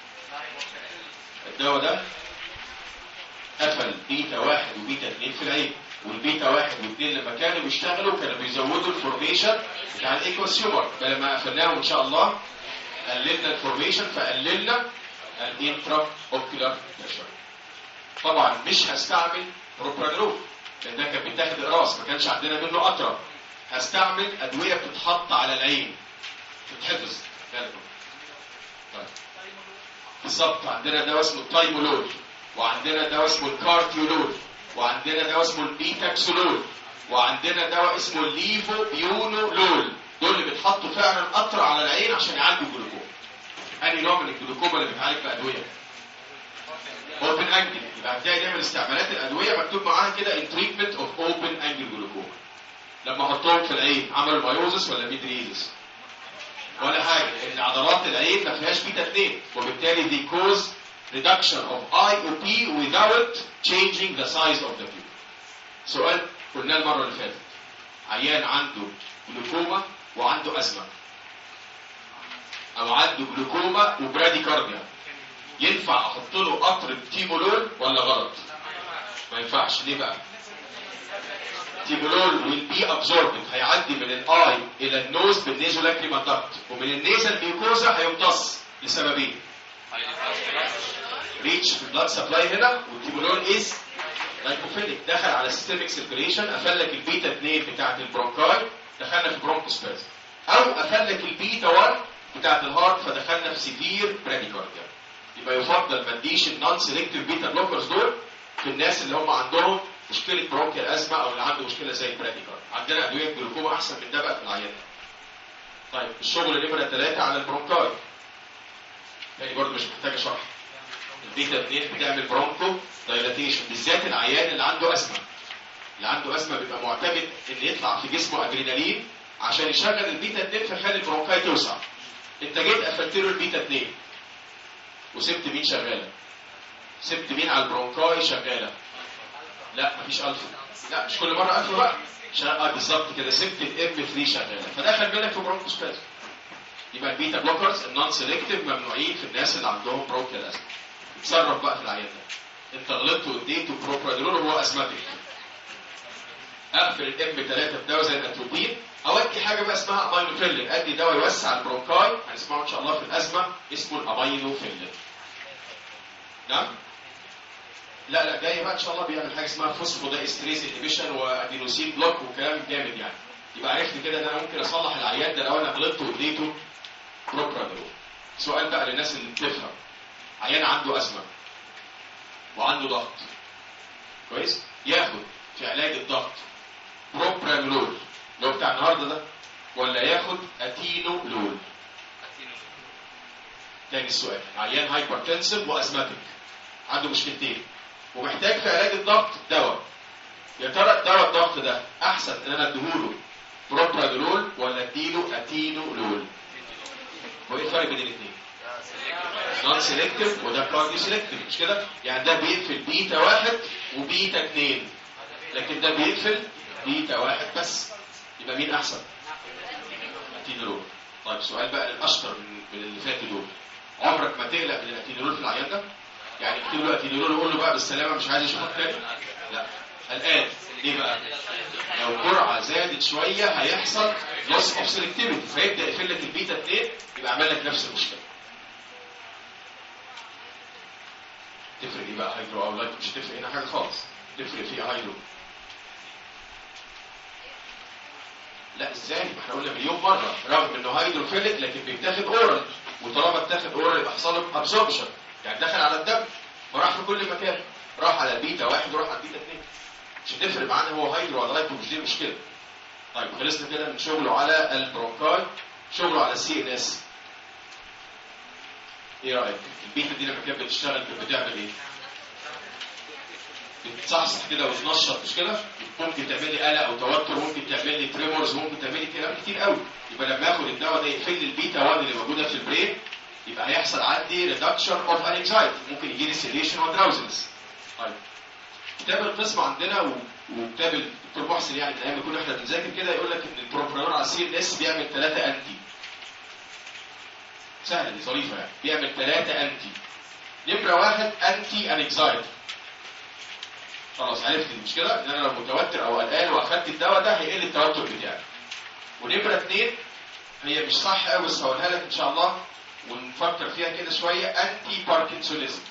الدواء ده قفل بيتا واحد وبيتا اثنين في العين، والبيتا واحد واثنين لما كانوا بيشتغلوا كانوا بيزودوا الفورميشن بتاع الايكوسيومر. فلما قفلناهم ان شاء الله قللنا الفورميشن فقللنا الانترا اوكيولار بريشر. طبعا مش هستعمل بروبرانولول لان ده كان بيتاخد اقراص ما كانش عندنا منه قطره. هستعمل ادويه بتتحط على العين تتحفظ. طيب بالظبط. عندنا دواء اسمه التايمولول، وعندنا دواء اسمه الكارتيولول، وعندنا دواء اسمه البيتاكسولول، وعندنا دواء اسمه الليفوبيونولول. دول اللي بيتحطوا فعلا قطره على العين عشان يعالجوا الجلوكوما. انهي نوع من الجلوكوما اللي بيتعالج بادويه؟ اوبن انجل. يبقى هتلاقي دايما استعمالات الادويه مكتوب معاها كده ان تريتمنت اوف اوبن انجل جلوكوما. لما احطهم في العين عملوا مايوزس ولا ميدريزس؟ ولا حاجه، لان عضلات العين ما فيهاش بيتا اتنين، وبالتالي دي كوز reduction of I O P without changing the size of the pupil. سؤال قلناه المره اللي فاتت، عيان عنده جلوكوما وعنده ازمه، او عنده جلوكوما وبراديكارديا، ينفع احط له قطره تيمولول ولا غلط؟ ما ينفعش. ليه بقى؟ تيمولول will be absorbed، هيعدي من الاي الى النوز بالنيزولاكريمال داكت، ومن النيزل ميوكوزا هيمتص لسببين. ريتش في البلاد سبلاي هنا، والتيمولول از لايكوفيليك، دخل على سيستميك سيركيليشن، قفل لك البيتا اتنين بتاعت البرونكاي، دخلنا في برونكوسبازم، او قفل لك البيتا واحد بتاعت الهارت، فدخلنا في سيفير براديكارديا. يبقى يفضل ما اديش النون سيلكتيف بيتا بلوكرز دول في الناس اللي هم عندهم مشكله برونكيال ازمه او اللي عنده مشكله زي البراديكارد. عندنا ادويه جلوكوما احسن من ده بقى في العيان. طيب الشغل نمره ثلاثه على البرونكاي، يعني برضه مش محتاجه شرح. البيتا اتنين بتعمل برونكو دايلاتيشن، بالذات العيان اللي عنده ازمه. اللي عنده ازمه بيبقى معتمد ان يطلع في جسمه ادرينالين عشان يشغل البيتا اتنين فيخلي البرونكاي توسع. انت جيت قفلت له البيتا اتنين وسبت مين شغاله؟ سبت مين على البرونكاي شغاله؟ لا مفيش الفا، لا مش كل مره الفا بقى، اه بالظبط كده، سبت الام ثلاثة شغاله، فدخل منك في برونكوسبازم. يبقى البيتا بلوكرز النون سيلكتيف ممنوعين في الناس اللي عندهم برونكيال ازمه. اتصرف بقى في العيان ده. انت غلطت واديته بروبرانولول وهو ازماتيك، اقفل الام ثلاثة بدواء زي الاتروبين، او ادي حاجه بقى اسمها امينوفيلين، ادي دواء يوسع البرونكاي، هنسمعه ان شاء الله في الازمه اسمه الامينوفيلين. نعم؟ لا لا جاي بقى ان شاء الله بيعمل حاجه اسمها فوسفودايستريز انهبيشن وادينوسين بلوك وكلام جامد يعني. يبقى عرفت كده ان انا ممكن اصلح العيان ده لو انا غلطت واديته بروبرانولول. سؤال بقى للناس اللي بتفهم، عيان عنده ازمه وعنده ضغط كويس، ياخد في علاج الضغط بروبرانولول لو بتاع النهارده ده، ولا ياخد اتينولول؟ تاني السؤال، عيان هايبرتنسيف وازماتيك عنده مشكلتين ومحتاج في علاج الضغط دواء، يا ترى دواء الضغط ده احسن ان انا اديهوله بروبرانولول ولا اديله اتينولول؟ هو ايه الفرق بين الاثنين؟ نون سيلكتيف وده كارديو سيلكتيف، مش كده؟ يعني ده بيقفل بيتا واحد وبيتا اثنين، لكن ده بيقفل بيتا واحد بس. يبقى مين احسن؟ اتينولول. طيب سؤال بقى الاشطر من اللي فاتوا دول، عمرك ما تقلق من الاتينولول في العيان ده؟ يعني اكتب له اتينولول وقول له بقى بالسلامه مش عايز اشوفك تاني؟ لا. الان ليه بقى؟ لو الجرعه زادت شويه هيحصل لوس اوف سيلكتيفيتي، فيبدا يقفل لك البيتا اتنين، يبقى عمل لك نفس المشكله. تفرق ايه بقى هيدرو او لايت؟ مش تفرق هنا حاجه خالص، تفرق في هيدرو. لا ازاي؟ ما احنا قلنا مليون مره رغم انه هيدروفيليك لكن بيتاخد اورال، وطالما اتاخد اورال يبقى حصل له ابسوربشن، يعني دخل على الدم وراح في كل مكان، راح على البيتا واحد وراح على البيتا اثنين. مش هتفرق معانا هو هيدرو ولا لايت، مش دي المشكله. طيب خلصنا كده من شغله على البرونكاي، شغله على السي ان اس. ايه رايك؟ البيتا دي لما كانت بتشتغل كانت بتعمل ايه؟ بتصحصح كده وتنشط، مش كده؟ ممكن تعمل لي قلق او توتر، ممكن تعمل لي تريمورز، ممكن تعمل لي كلام كتير قوي. يبقى لما اخد الدواء ده يقفل لي البيتا واحد اللي موجوده في البرين، يبقى هيحصل عندي ريدكشن اوف انكزايتي، ممكن يجي لي سيليشن ودراوزنس. طيب كتاب القسم عندنا وكتاب الدكتور محسن يعني من ايام كنا احنا بنذاكر كده يقول لك ان البروبرانول على السي ان اس بيعمل ثلاثه انتي. سهله دي ظريفه يعني، بيعمل ثلاثه انتي. نمره واحد انتي انكزايتي. خلاص عرفت مش كده؟ ان انا لو متوتر او قلقان واخدت الدواء ده هيقل التوتر بتاعي. ونمره اثنين هي مش صح قوي بس هقولها لك ان شاء الله ونفكر فيها كده شويه، انتي باركنسونيزم.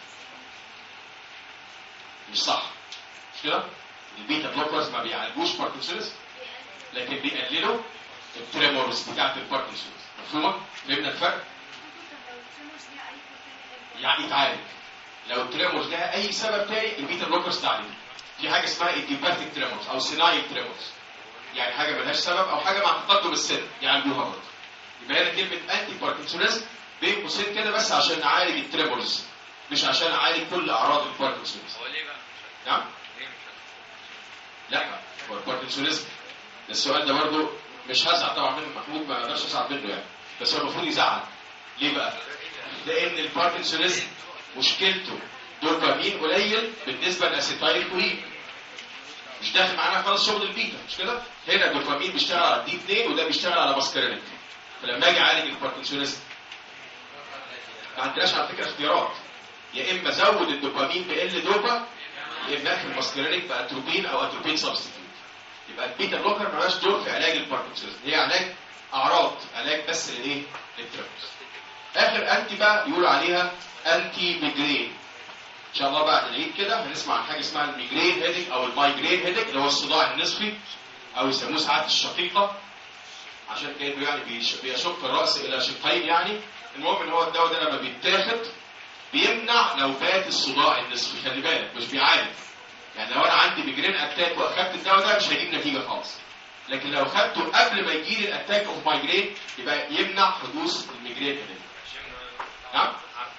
مش صح مش كده؟ البيتا بلوكرز ما بيعالجوش باركنسونيزم لكن بيقللوا التريمورز بتاعت الباركنسونيزم. مفهومه؟ فهمنا الفرق؟ يعني يتعالج. لو التريمورز لها اي سبب تاني البيتا بلوكرز تعالج. في حاجه اسمها ايديوباثيك تريمورز او سينايل تريمورز، يعني حاجه ملهاش سبب او حاجه مع تقدم السن يعالجوها برضه. يبقى هنا كلمه انتي باركنسونيزم بين قوسين كده بس عشان نعالج التريمورز، مش عشان نعالج كل اعراض الباركنسونيزم. هو ليه بقى؟ نعم؟ ليه مش لا هو الباركنسونيزم السؤال ده برضه مش هزعل طبعا منه محمود، ما اقدرش ازعل منه يعني، بس هو المفروض يزعل. ليه بقى؟ لان الباركنسونيزم مشكلته دوبامين قليل بالنسبه للاسيتايل كولين، مش داخل معانا خالص شغل البيتا، مش كده؟ هنا الدوبامين بيشتغل على الدي اثنين وده بيشتغل على ماسكارينيك. فلما اجي اعالج الباركنسونيزم ما عندناش على فكره اختيارات، يا اما زود الدوبامين بقل دوبا، يا اما اخر الماسكارينيك باتروبين او اتروبين سبستيتيوت. يبقى البيتا بلوكر مالهاش دور في علاج الباركنسونيزم، هي علاج اعراض، علاج بس للايه؟ للتريمورز. اخر انتي بقى يقولوا عليها انتي ميجرين. ان شاء الله بعد العيد كده هنسمع عن حاجه اسمها الميجرين هيدك او المايجرين هيدك اللي هو الصداع النصفي او يسموه ساعات الشقيقه، عشان كانه يعني بيشق الراس الى شقين يعني. المهم ان هو الدواء ده لما بيتاخد بيمنع نوبات الصداع النصفي، خلي بالك مش بيعالج. يعني لو انا عندي ميجرين اتاك واخدت الدواء ده مش هيجيب نتيجه خالص، لكن لو خدته قبل ما يجي لي الاتاك اوف مايجرين يبقى يمنع حدوث الميجرين هيدك. نعم؟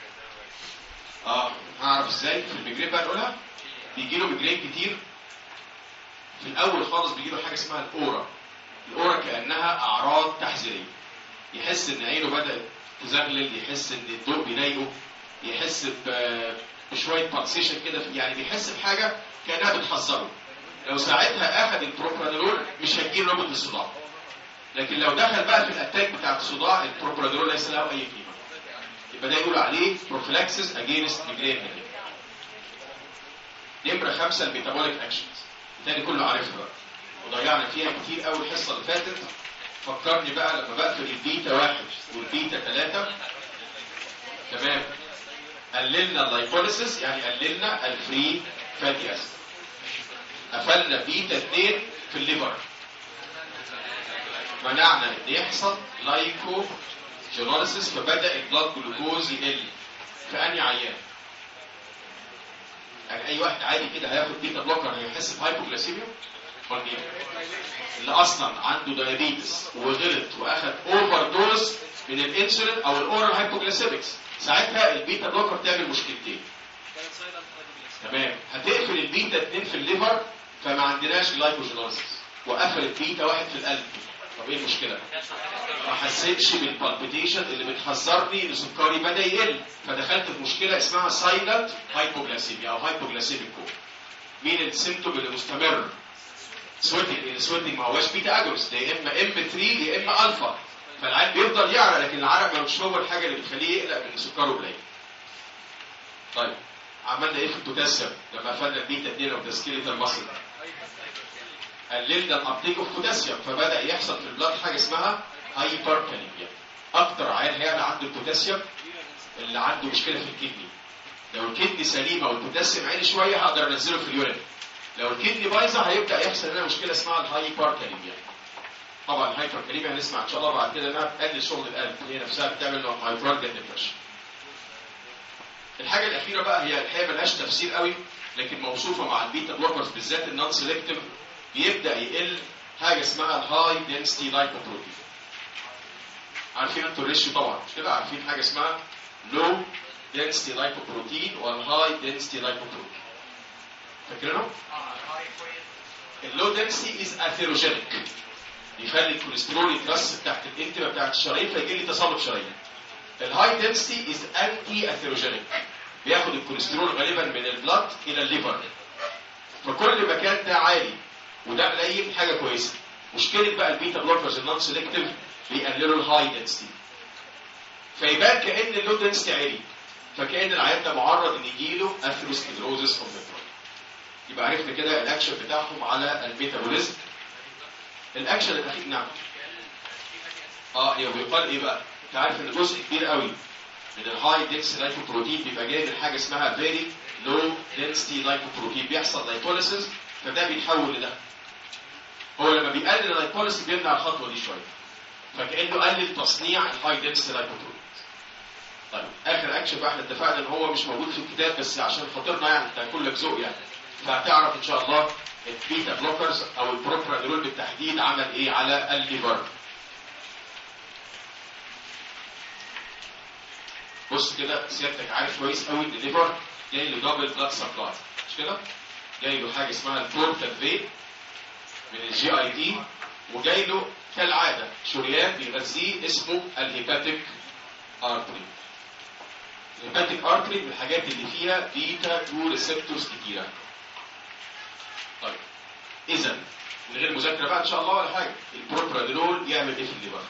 اه هعرف ازاي في الميجرين بقى نقولها؟ بيجي له ميجرين كتير في الاول خالص، بيجي له حاجه اسمها الاورا. الاورا كانها اعراض تحذيريه، يحس ان عينه بدات تزغلل، يحس ان الضوء بيضايقه، يحس بشويه بالسيشن كده، يعني بيحس بحاجه كانها بتحذره. لو ساعتها اخذ البروبرانولول مش هتجيله نوبه الصداع، لكن لو دخل بقى في الاتاك بتاع الصداع البروبرانولول ليس له اي قيمه. يبقى ده يقول عليه بروفيلاكسيس اجينست ميجرين هيدك. نمره خمسه الميتابوليك اكشنز، الثاني كله عارفها بقى وضيعنا فيها كتير قوي الحصه اللي فاتت. فكرني بقى لما بقفل البيتا واحد والبيتا ثلاثه، تمام، قللنا اللايبوليسيس يعني قللنا الفري فاتي اسيد، قفلنا بيتا اثنين في الليفر، منعنا ان يحصل لايكو جينوليسيس فبدا البلاد جلوكوز يقل. في انهي عيان؟ يعني اي واحد عادي كده هياخد بيتا بلوكر هيحس بهايبوغلاسيميا؟ ولا مين؟ اللي اصلا عنده دايابيتس وغلط واخد اوفر دوز من الانسولين او الاورال هايبوغلاسيميكس، ساعتها البيتا بلوكر تعمل مشكلتين. تمام، هتقفل البيتا اثنين في الليفر فما عندناش جلايكوجينوليسيس، وقفلت بيتا واحد في القلب. طب ايه المشكله؟ ما حسيتش بالبالبيتيشن اللي بتحذرني ان سكري بدا يقل، فدخلت في مشكله اسمها سايلنت هايبوغلاسيميا او هايبوغلاسيميك كوم. مين السيمتوم اللي مستمر؟ سويتنج. السويتنج ما هواش بيتا اجونست، يا اما ام ثلاثة يا اما الفا، فالعيان بيفضل يعرق لكن العرق مش هو الحاجه اللي بتخليه يقلق من سكره قليل. طيب عملنا ايه في البوتاسيوم لما قفلنا البيتا اثنين او سكيليتال ماسل؟ قللنا الابتيك اوف بوتاسيوم فبدا يحصل في البلاد حاجه اسمها هايبركاليميا. اكتر عيان هيعلى عنده البوتاسيوم اللي عنده مشكله في الكدني. لو الكدني سليمه والبوتاسيوم عالي شويه هقدر انزله في اليورين، لو الكدني بايظه هيبدا يحصل لنا مشكله اسمها الهايبركاليميا. طبعا الهايبركاليميا هنسمع ان شاء الله بعد كده انها بتقلل شغل القلب، هي نفسها بتعمل مايوكارديال ديبريشن. الحاجه الاخيره بقى هي الحقيقه ملهاش تفسير قوي لكن موصوفه مع البيتا بلوكرز بالذات النون سيلكتيف، بيبدا يقل حاجه اسمها الهاي دنسيتي لايبوبروتين. عارفين انتوا الريشيو طبعا مش كده؟ عارفين حاجه اسمها لو density lipoprotein والهاي density lipoprotein. فاكرينهم؟ اللو density is atherogenic، يخلي الكوليسترول يترسب تحت الانتبه بتاعت الشرايين فيجي لي تصلب شرايين. الهاي density is anti atherogenic، بياخد الكوليسترول غالبا من البلاد الى الليفر، فكل ما كان ده عالي وده قليل حاجه كويسه. مشكله بقى البيتا بلوكرز النون سيلكتيف بيقللوا الهاي density، فيبان كأن اللو density عالي، فكأن العيان ده معرض ان يجيله اثيروسكليروزس اوف ذا برين. يبقى عرفنا كده الاكشن بتاعهم على الميتابوليزم. الاكشن الاخير نعم اه هي بيقال ايه بقى؟ انت عارف ان جزء كبير قوي من الهاي دنسيتي لايبوبروتين بيبقى جاي من حاجه اسمها فيري لو دنسيتي لايبوبروتين، بيحصل لايبوليسيس فده بيتحول لده. هو لما بيقلل اللايبوليسيس بيمنع الخطوه دي شويه، فكأنه قلل تصنيع الهاي دنسيتي لايبوبروتين. طيب اخر اكشن بقى احنا اتفقنا ان هو مش موجود في الكتاب بس عشان خاطرنا يعني انت هيكون لك ذوق يعني، فهتعرف ان شاء الله البيتا بلوكرز او البروبرانولول بالتحديد عمل ايه على الليفر. بص كده سيادتك عارف كويس قوي ان الليفر جاي له دبل بلاد سبلاي مش كده؟ جاي له حاجه اسمها البورتال فين من الجي اي تي، وجاي له كالعاده شريان بيغذيه اسمه الهيباتيك ارتري. الهيباتيك ارتري من الحاجات اللي فيها بيتا تو ريسبتورز كتيره. طيب اذا من غير مذاكره بقى ان شاء الله ولا حاجه، البروبرانولول يعمل ايه في الليفر؟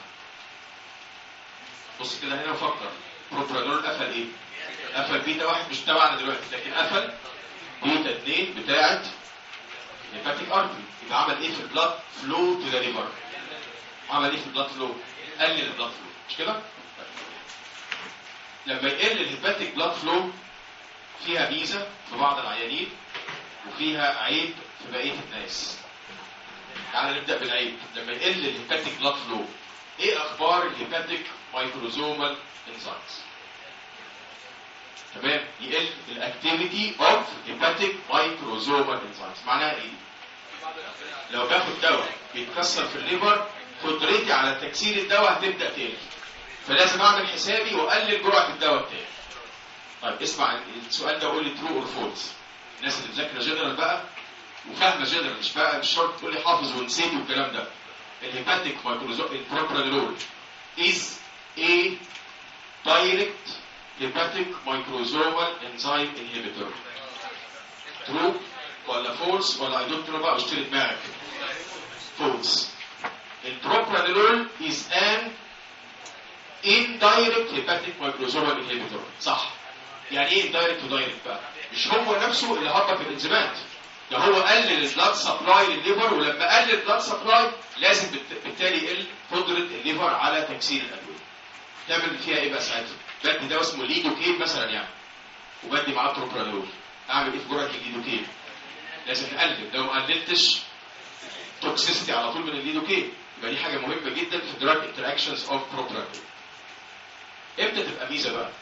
بص كده هنا وفكر، البروبرانولول قفل ايه؟ قفل بيتا واحد مش تبعنا دلوقتي، لكن قفل بيتا اتنين بتاعت الهيباتيك ارتري. يبقى عمل ايه في البلاد فلو تو ذا ليفر؟ عمل ايه في البلاد فلو؟ قلل البلاد فلو مش كده؟ لما يقل الهيباتيك بلاد فلو فيها ميزه في بعض العيانين وفيها عيب في بقيه الناس. تعال نبدا بالعيب. لما يقل الهيباتيك بلاد فلو ايه اخبار الهيباتيك مايكروزومال انزيمز؟ تمام؟ يقل الاكتيفيتي اوف هيباتيك مايكروزومال انزيمز. معناها ايه؟ لو باخد دواء بيتكسر في الليفر قدرتي على تكسير الدواء هتبدا تقل، فلازم اعمل حسابي واقلل جرعه الدواء بتاعي. طيب اسمع السؤال ده وقول لي ترو اور فولس. الناس اللي مذاكره جنرال بقى وفاهمه جنرال مش بقى مش شرط تقول لي حافظ ونسيت والكلام ده. الهيباتيك مايكروزومال البروبرانولول is a direct hepatic microsomal enzyme inhibitor. true ولا false ولا I don't know بقى اشتري دماغك. false. البروبرانولول is an indirect hepatic microsomal inhibitor. صح. يعني ايه indirect وdirect بقى؟ مش هو نفسه اللي هبط الانزيمات، ده هو قلل البلاد سبلاي للليفر، ولما قلل البلاد سبلاي لازم بالتالي يقل قدره الليفر على تكسير الادويه. تعمل فيها ايه بقى ساعتها؟ بدي دواء اسمه ليدوكين مثلا يعني، وبدي معاه بروبرانولول. اعمل ايه في جرعه الليدوكين؟ لازم نقلل، لو ما قللتش توكسيستي على طول من الليدوكين. يبقى دي حاجه مهمه جدا في دراج انتراكشنز اوف بروبرانولول. امتى تبقى ميزه بقى؟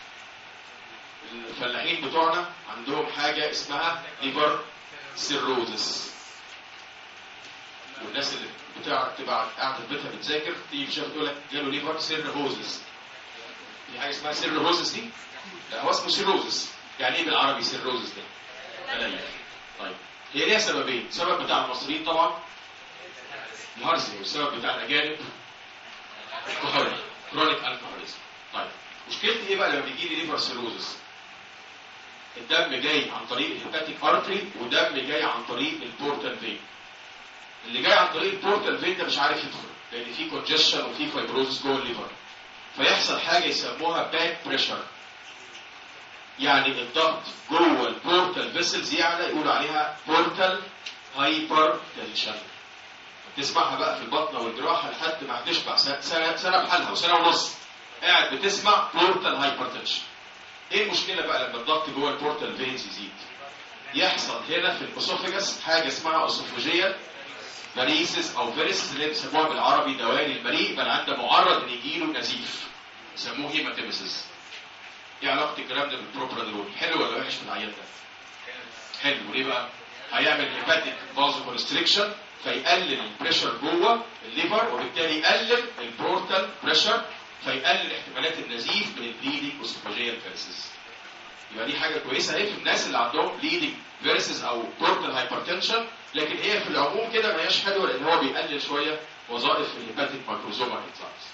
الفلاحين بتوعنا عندهم حاجه اسمها ليفر سيروزس، والناس اللي بتعرف تبقى قاعده في بيتها بتذاكر تيجي في شهر تقول لك جاله ليفر سيروزس. في حاجه اسمها سيروزس دي؟ لا هو اسمه سيروزس. يعني ايه بالعربي سيروزس ده؟ تليف. طيب هي ليها سببين، السبب بتاع المصريين طبعا الهرسي، والسبب بتاع الاجانب الكحولي كرونيك الكحوليزم. طيب مشكلتي ايه بقى لما بيجي لي ليفر سيروزس؟ الدم جاي عن طريق الهيباتيك ارتري ودم جاي عن طريق البورتال فين. اللي جاي عن طريق البورتال فين ده مش عارف يدخل لان في كونجشن وفي فايبروزس جوه الليفر، فيحصل حاجه يسموها باك بريشر. يعني الضغط جوه البورتال فيسلز يعلى، يقولوا عليها بورتال هايبر تنشن. تسمعها بقى في البطنه والجراحه لحد ما هتشبع سنه سنه بحالها وسنه ونص قاعد بتسمع بورتال هايبر تنشن. ايه المشكله بقى لما الضغط جوه البورتال فينز يزيد؟ يحصل هنا في الاسوفيجاس حاجه اسمها اسوفوجيال فاريسيس او فيريسيس اللي بيسموها بالعربي دوالي المريء، بل عنده معرض ان يجي له نزيف يسموه هيماتيمسيس. ايه علاقه الكلام ده بالبروبرانولول؟ حلو ولا وحش في العيان ده؟ حلو. ليه بقى؟ هيعمل هيباتيك فازو كونستريكشن فيقلل البريشر جوه الليفر، وبالتالي يقلل البورتال بريشر فيقلل احتمالات النزيف من البليدنج اسوفاجيال فيرسز. يبقى دي حاجه كويسه اهي في الناس اللي عندهم بليدنج فيرسز او بورتال هايبرتنشن، لكن هي في العموم كده ما هياش حلوه لان هو بيقلل شويه وظائف الهيباتيك مايكروزومال انزيمز.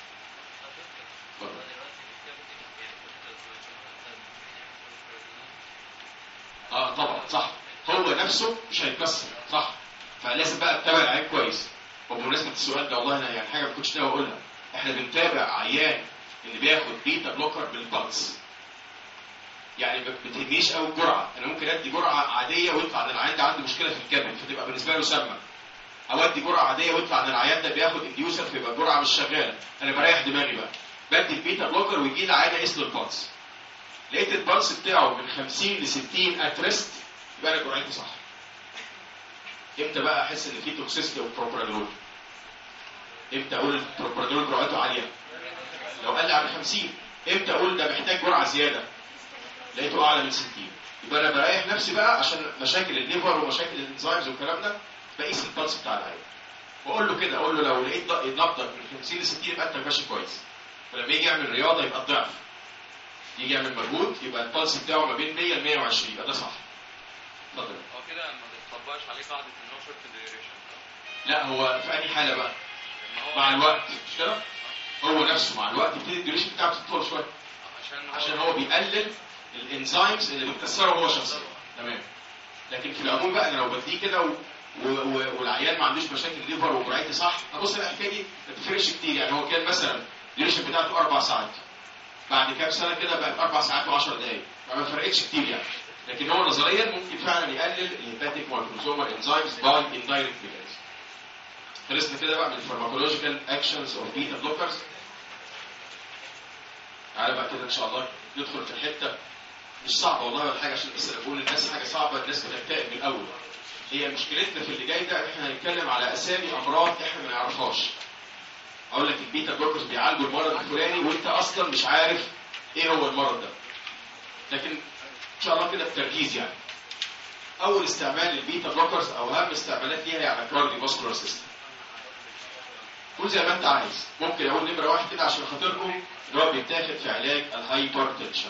اه طبعا صح، هو نفسه مش هيتكسر صح، فلازم بقى اتابع العيان كويس. وبمناسبه السؤال ده والله انا يعني حاجه ما كنتش ناوي اقولها، احنا بنتابع عيان اللي بياخد بيتا بلوكر بالبلس. يعني ما بتهمنيش قوي الجرعه، انا ممكن ادي جرعه عاديه ويطلع ان العيان ده عنده مشكله في الكبد فتبقى بالنسبه له سامه، او ادي جرعه عاديه ويطلع ان العيان ده بياخد انديوسر فيبقى الجرعه مش شغاله. انا بريح دماغي بقى، بدي البيتا بلوكر ويجي لي عيان يقيس له البلس، لقيت البلس بتاعه من خمسين ل ستين اتريست يبقى انا جرعتي صح. امتى بقى احس ان في توكسيستي اوف بروبرانولول؟ امتى اقول البروبرانولول جرعته عاليه؟ لو قل عن خمسين. امتى اقول ده محتاج جرعه زياده؟ لقيته اعلى من ستين، يبقى انا بريح نفسي بقى عشان مشاكل الليفر ومشاكل الانزيمز والكلام ده، بقيس البلس بتاع العيان واقول له كده، اقول له لو لقيت نبضك من خمسين ل ستين يبقى انت ماشي كويس، فلما يجي يعمل رياضه يبقى الضعف، يجي يعمل مجهود يبقى البلس بتاعه ما بين مية ل مية وعشرين، يبقى ده صح. اتفضل. هو كده ما تطبقش عليه قاعده النو شورت ديوريشن. لا هو في اي حاله بقى؟ مع الوقت مش كده؟ هو نفسه مع الوقت يبتدي الديوريشن بتاعته تطول شويه عشان عشان هو بيقلل الانزيمز اللي بتكسره هو شخصيا. تمام. لكن في العموم بقى انا لو بديه كده و... و... و... والعيان ما عندوش مشاكل ليفر وجرعتي صح، ابص الحكايه دي ما تفرقش كتير. يعني هو كان مثلا الديوريشن بتاعته اربع ساعات، بعد كام سنه كده بقت اربع ساعات و10 دقائق، ما فرقتش كتير يعني. لكن هو نظريا ممكن فعلا يقلل الهيباتيك مايكروزومال انزيمز باي اندايركت ميكانيزم. خلصنا كده بقى من الفارماكولوجيكال اكشنز اوف بيتا بلوكرز. تعالى بقى كده ان شاء الله ندخل في الحته مش صعبه والله ولا حاجه، عشان بس اقول للناس حاجه صعبه الناس بتكتئب من الاول. هي مشكلتنا في اللي جاي ده احنا هنتكلم على اسامي امراض احنا ما نعرفهاش. اقول لك البيتا بلوكرز بيعالجوا المرض الفلاني وانت اصلا مش عارف ايه هو المرض ده. لكن ان شاء الله كده بتركيز يعني. اول استعمال للبيتا بلوكرز او اهم استعمالات ليها يعني كارديو فاسكولار سيستم. قول زي ما انت عايز، ممكن اقول نمره واحد كده عشان خاطركم اللي هو بيتاخد في علاج الهايبرتنشن.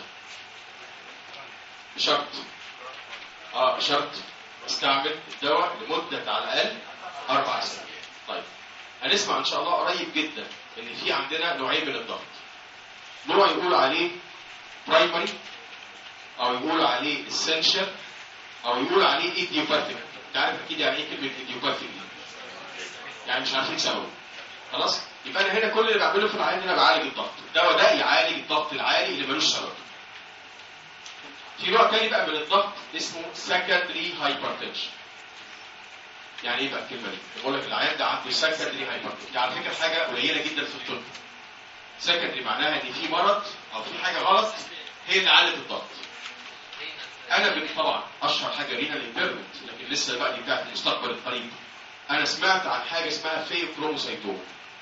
بشرط اه بشرط استعمل الدواء لمده على الاقل اربع سنين. طيب هنسمع ان شاء الله قريب جدا ان في عندنا نوعين من الضغط. نوع يقولوا عليه برايمري او يقولوا عليه اسينشال او يقولوا عليه ايديوباثيك. انت عارف اكيد يعني ايه كلمه ايديوباثيك دي؟ يعني مش عارفين سببه. خلاص؟ يبقى انا هنا كل اللي بعمله في العيان ان انا بعالج الضغط. الدواء ده يعالج الضغط العالي اللي ملوش سبب. في نوع تاني بقى من الضغط اسمه سكندري هايبرتنشن. يعني ايه بقى الكلمه دي؟ بقول لك العيان ده عنده سكندري هايبرتنشن، دي على فكره حاجه قليله جدا في الطب. سكندري معناها ان في مرض او في حاجه غلط هي اللي علت الضغط. انا طبعا اشهر حاجه رينال امبيرمنت، لكن لسه بقى دي بتاعت المستقبل القريب. انا سمعت عن حاجه اسمها فيوكروموسايتوما.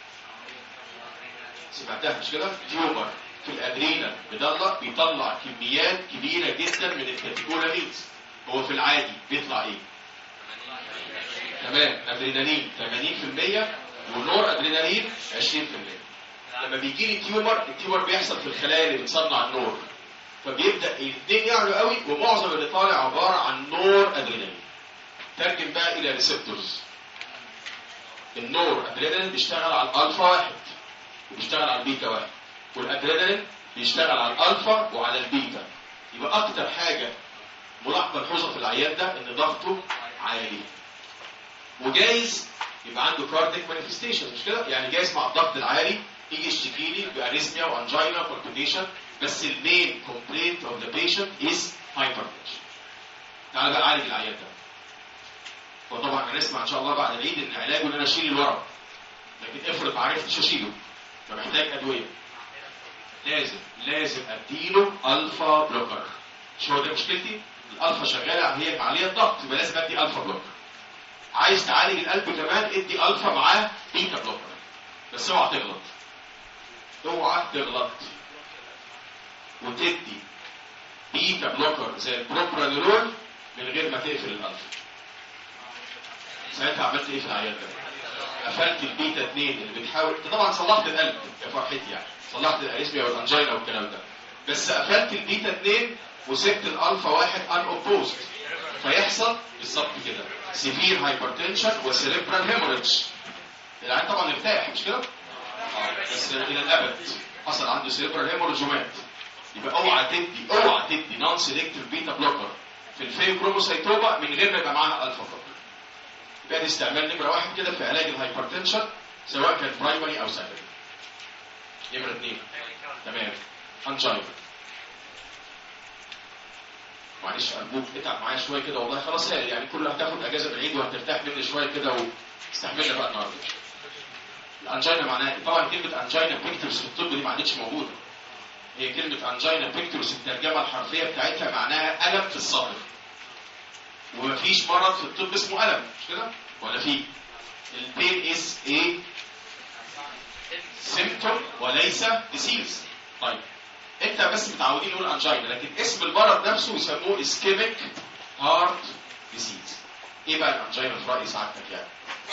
سمعتها مش كده؟ تيومر في الادرينال بيطلع بيطلع كميات كبيره جدا من الكاتيكولامينز. هو في العادي بيطلع ايه؟ تمام، ادرينالين ثمانين في المية ونور ادرينالين عشرين في المية. لما بيجي لي تيومر، التيومر بيحصل في الخلايا اللي بتصنع النور، فبيبدا الاثنين يعلوا قوي ومعظم اللي طالع عباره عن نور ادرينالين. ترجم بقى الى ريسبتورز. النور ادرينالين بيشتغل على الالفا واحد وبيشتغل على البيتا واحد، والادرينالين بيشتغل على الالفا وعلى البيتا. يبقى اكتر حاجه ملاحظه ملحوظه في العيان ده ان ضغطه عالي، وجايز يبقى عنده كارديك مانيفستيشنز مش كده؟ يعني جايز مع الضغط العالي يجي يشتكي لي باريثميا وانجينا وبالبيتيشن، بس المين كومبلينت اوف ذا بيشنت از هايبرتنشن. تعالى بقى عالج العيان ده. وطبعا هنسمع ان شاء الله بعد العيد ان علاجه ان انا اشيل الورم، لكن افرض ما عرفتش اشيله فمحتاج ادويه. لازم لازم اديله الفا بلوكر. مش هو ده مشكلتي؟ الالفا شغاله هي عليها الضغط، يبقى لازم ادي الفا بلوكر. عايز تعالج القلب كمان ادي الفا معاه بيتا بلوكر. بس اوعى تغلط. اوعى تغلط. وتدي بيتا بلوكر زي البروبرانولول من غير ما تقفل الالفا. ساعتها عملت ايه في العيان ده؟ قفلت البيتا اتنين اللي بتحاول، انت طبعا صلحت القلب يا فرحتي يعني، صلحت الاريثميا والانجينا والكلام ده، بس قفلت البيتا اتنين وسبت الالفا واحد ان اوبوزد، فيحصل بالظبط كده سيفير هايبرتنشن وسيريبرال هيموريدج. العيان طبعا ارتاح مش كده؟ اه بس الى الابد حصل عنده سيريبرال هيموريدج ومات. يبقى اوعى تدي اوعى تدي نون سيلكتيف بيتا بلوكر في الفيوكروموسايتوما من غير ما يبقى معاها الفا بلوكر. يبقى دي استعمال نمره واحد كده في علاج الهايبرتنشن سواء كان برايمري او سكندري. نمره اثنين تمام انجينا. معلش ارجوك اتعب معايا شويه كده والله، خلاص يعني كل هتاخد اجازه العيد وهترتاح مني شويه كده واستحملنا بقى النهارده. الانجينا معناها طبعا كلمه انجينا بيكتورس في الطب دي ما عادتش موجوده. هي كلمه انجينا بيكتورس الترجمه الحرفيه بتاعتها معناها الم في الصدر. ومفيش مرض في الطب اسمه الم مش كده؟ ولا في؟ البين از ايه؟ سيمبتوم وليس ديسيز. طيب انت بس متعودين نقول انجينا، لكن اسم المرض نفسه يسموه اسكيميك هارت ديزيز. ايه بقى الانجينا في راي سعادتك يعني؟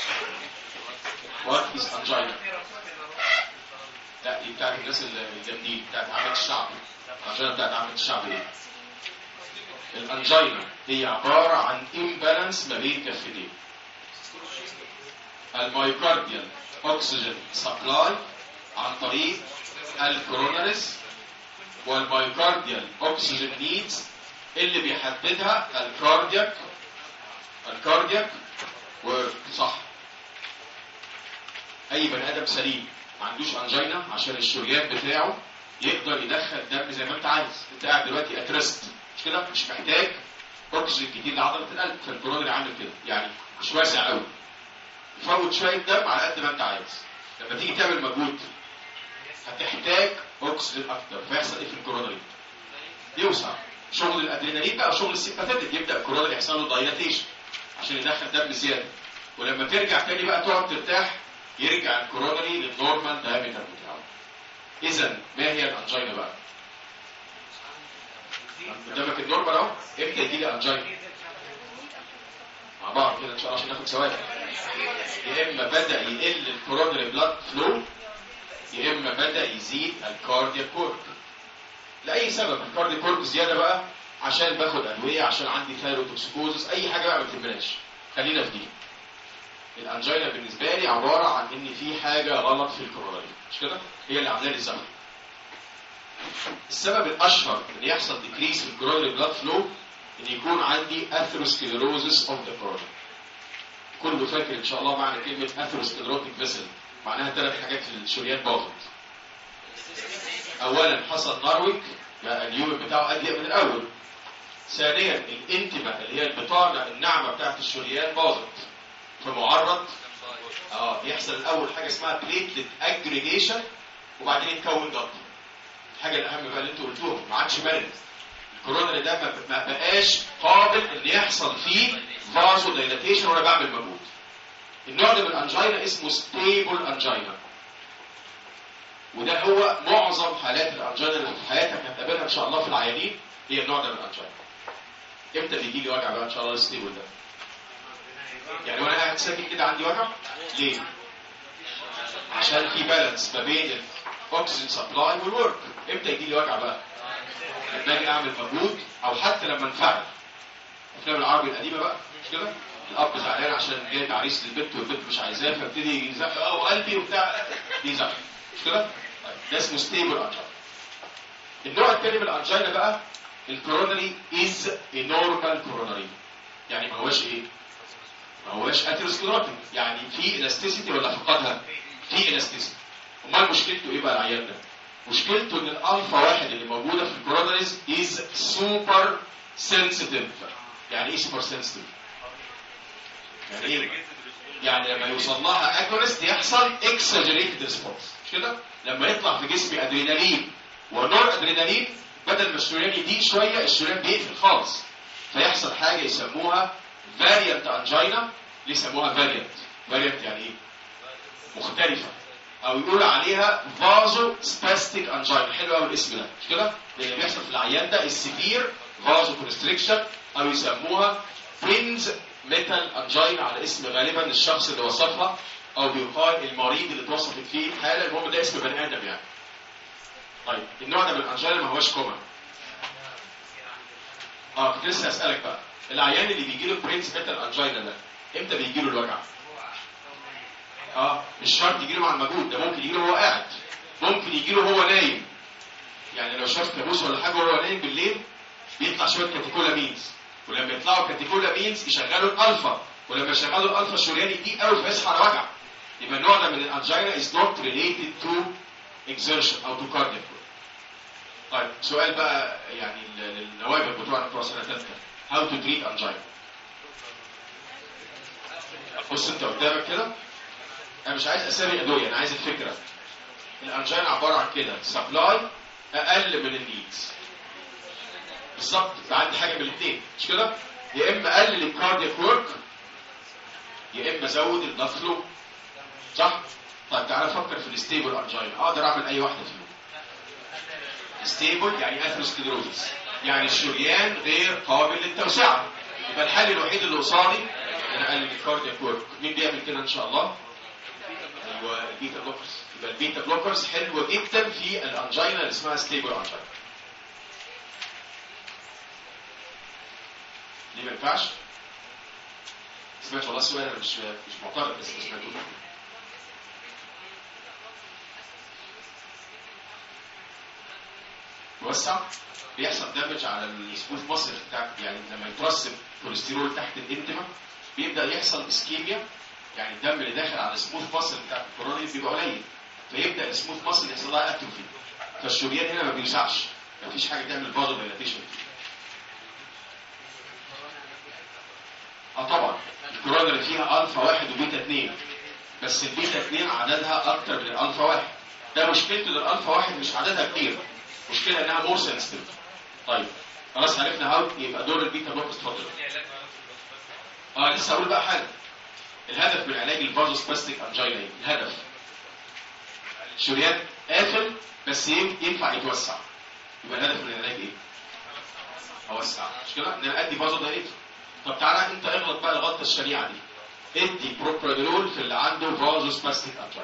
وات از انجينا؟ لا دي بتاعت الناس الجامدين، بتاعت عامة الشعب. الانجينا بتاعت عامة الشعب ايه؟ الانجينا هي عبارة عن امبالانس ما بين كفتين. المايوكارديال اوكسجين سبلاي عن طريق الكوروناريز، والمايوكارديال اوكسجين نيدز اللي بيحددها الكاردياك الكاردياك وصح. اي بني ادم سليم ما عندوش انجينا عشان الشريان بتاعه يقدر يدخل دم زي ما انت عايز. انت قاعد دلوقتي اترست مش كده، مش محتاج اكسجين كتير لعضله القلب، فالكورونري عامل كده يعني مش واسع قوي، يفوت شويه دم على قد ما انت عايز. لما تيجي تعمل مجهود هتحتاج اكسجين اكتر، فيحصل ايه في الكورونري؟ يوسع. شغل الادرينالين بقى وشغل السيمباثيك، يبدا الكورونري يحصل له دايلاتيشن عشان يدخل دم زياده، ولما ترجع تاني بقى تقعد ترتاح يرجع الكورونري للنورمال دايمتر بتاعه. اذا ما هي الانجينا بقى؟ قدامك النورمال اهو. امتى يجي لي انجينا؟ مع بعض كده ان شاء الله عشان ناخد ثوابت. يا اما بدا يقل الكورونري بلاد فلو، يا اما بدا يزيد الكاردياك كورك. لاي سبب الكاردياك كورك زياده بقى، عشان باخد ادويه، عشان عندي ثايروتوكسيكوزس، اي حاجه بقى ما تهمناش. خلينا في دي. الانجينا بالنسبه لي عباره عن ان في حاجه غلط في الكورونري، مش كده؟ هي اللي عامله لي الزمن. السبب الاشهر ان يحصل ديكريس في الكورونري بلاد فلو ان يكون عندي اثيروسكليروزس اوف ذا كورونري. كله فاكر ان شاء الله معنى كلمه اثيروسكليروتيك فيسل، معناها ثلاث حاجات في الشريان باظت. اولا حصل نارويك، يعني اليوم بتاعه اضيق من الاول. ثانيا الانتما اللي هي البطانه الناعمه بتاعت الشريان باظت، فمعرض اه يحصل الاول حاجه اسمها بليتلت اجريجيشن، وبعدين يتكون ضغط. الحاجه الاهم بقى اللي انتوا قلتوها، ما عادش مرن. الكورونري ده ما بقاش قابل ان يحصل فيه فازو دايلاتيشن وانا بعمل مجهود. النوع ده من الانجينا اسمه ستيبل انجينا، وده هو معظم حالات الانجينا اللي في حياتك هتقابلها ان شاء الله في العيانين، هي النوع ده من الانجينا. امتى بيجي لي وجع بقى ان شاء الله الستيبل ده؟ يعني وانا قاعد ساكت كده عندي وجع ليه؟ عشان في بالانس ما بين الاكسجين سبلاي والورك. امتى يجي لي وجع بقى؟ لما اجي اعمل مجهود، او حتى لما انفعل. افلام العربي القديمه بقى مش كده؟ الاب زعلان عشان جايب عريس للبنت والبنت مش عايزاه، فابتدي يزق اه وقلبي وبتاع يزق مش كده؟ ده اسمه ستيبل انجينا. النوع الثاني من الانجينا بقى الكورونري از نورمال كورونري، يعني ما هوش ايه؟ ما هوش اثيروسكليروتيك، يعني في الاستيسيتي ولا فقدها؟ في الاستيسيتي. امال مشكلته ايه بقى العيان ده؟ مشكلته ان الالفا واحد اللي موجوده في الكورونريز از سوبر سنسيتيف. يعني ايه سوبر سنسيتيف؟ يعني ايه؟ يعني لما يوصل لها اجونست يحصل اكسجريتد ريسبونس، مش كده؟ لما يطلع في جسمي ادرينالين ونور ادرينالين، بدل ما الشريان يضيق شويه الشريان بيقفل خالص، فيحصل حاجه يسموها فاريانت انجينا. ليه سموها فاريانت؟ فاريانت يعني ايه؟ مختلفه، او يقول عليها فازو سباستيك انجينا. حلو قوي الاسم ده مش كده؟ اللي بيحصل في العيان ده السيفير فازو كونستريكشن، او يسموها برينز ميتال انجينا على اسم غالبا الشخص اللي وصفها، او بيقال المريض اللي اتوصفت فيه الحاله. المهم ده اسم بني ادم يعني. طيب النوع ده من الانجينا ما هوش كومن. اه كنت لسه هسالك بقى، العيان اللي بيجي له برينز ميتال انجينا ده امتى بيجي له الوجع؟ اه مش شرط يجي له مع المجهود، ده ممكن يجي له وهو قاعد، ممكن يجي له وهو نايم. يعني لو شاف كابوس ولا حاجه وهو نايم بالليل بيطلع شويه كاتيكولامينز، ولما يطلعوا كاتيكولامينز يشغلوا الالفا، ولما يشغلوا الالفا الشريان يضيق قوي فيصحى على وجع. يبقى النوع ده من الانجينا is not related to exertion او to cardiac. طيب سؤال بقى يعني للنوابغ بتوعنا بتوع سنه ثالثه، how to treat angina. بص انت قدامك كده، انا مش عايز اسامي ادويه، انا عايز الفكره. الانجينا عباره عن كده، سبلاي اقل من النيدز بالظبط، يبقى عندي حاجه من الاثنين مش كده؟ يا اما اقلل الكاردياك ورك، يا اما ازود البلاد فلو، صح؟ طيب تعالى فكر في الستيبل انجينا، اقدر اعمل اي واحده فيهم. ستيبل يعني اثيروسكليروزس، يعني الشريان غير قابل للتوسعه. يبقى الحل الوحيد اللي قصادي انا اقلل الكاردياك ورك. مين بيعمل كده ان شاء الله؟ ايوه البيتا بلوكرز. يبقى البيتا بلوكرز حلوه جدا في الانجينا اللي اسمها ستيبل انجينا. ليه ما ينفعش؟ سمعت والله السؤال، انا مش مش معترض بس ما سمعتوش. توسع بيحصل دامج على السموث ماسل بتاعك، يعني لما يترسب كوليسترول تحت الانتما بيبدا يحصل اسكيميا، يعني الدم اللي داخل على السموث ماسل بتاعت الكوروني بيبقى قليل، فيبدا السموث ماسل يحصل لها اتروفي، فالشريان هنا ما بيوسعش، ما فيش حاجه تعمل فازو دايلاتيشن. اه طبعا الكورونا اللي فيها الفا واحد وبيتا اثنين، بس البيتا اثنين عددها اكتر من الالفا واحد. ده مشكلته الالفا واحد مش عددها كتير، مشكلة انها مور سنسيتيف. طيب خلاص عرفنا هاو يبقى دور البيتا بلوكرز. اتفضل. اه لسه اقول بقى حاجه. الهدف من علاج الفازوسباستيك انجينا، الهدف شريان قافل بس ينفع يتوسع، يبقى الهدف من العلاج ايه؟ اوسع، مش كده؟ ان انا ادي فازو دايليتور. طب تعالى انت اغلط بقى الغلطه الشنيعه دي، ادي بروبرانول في اللي عنده فازوسباستيك انجينا.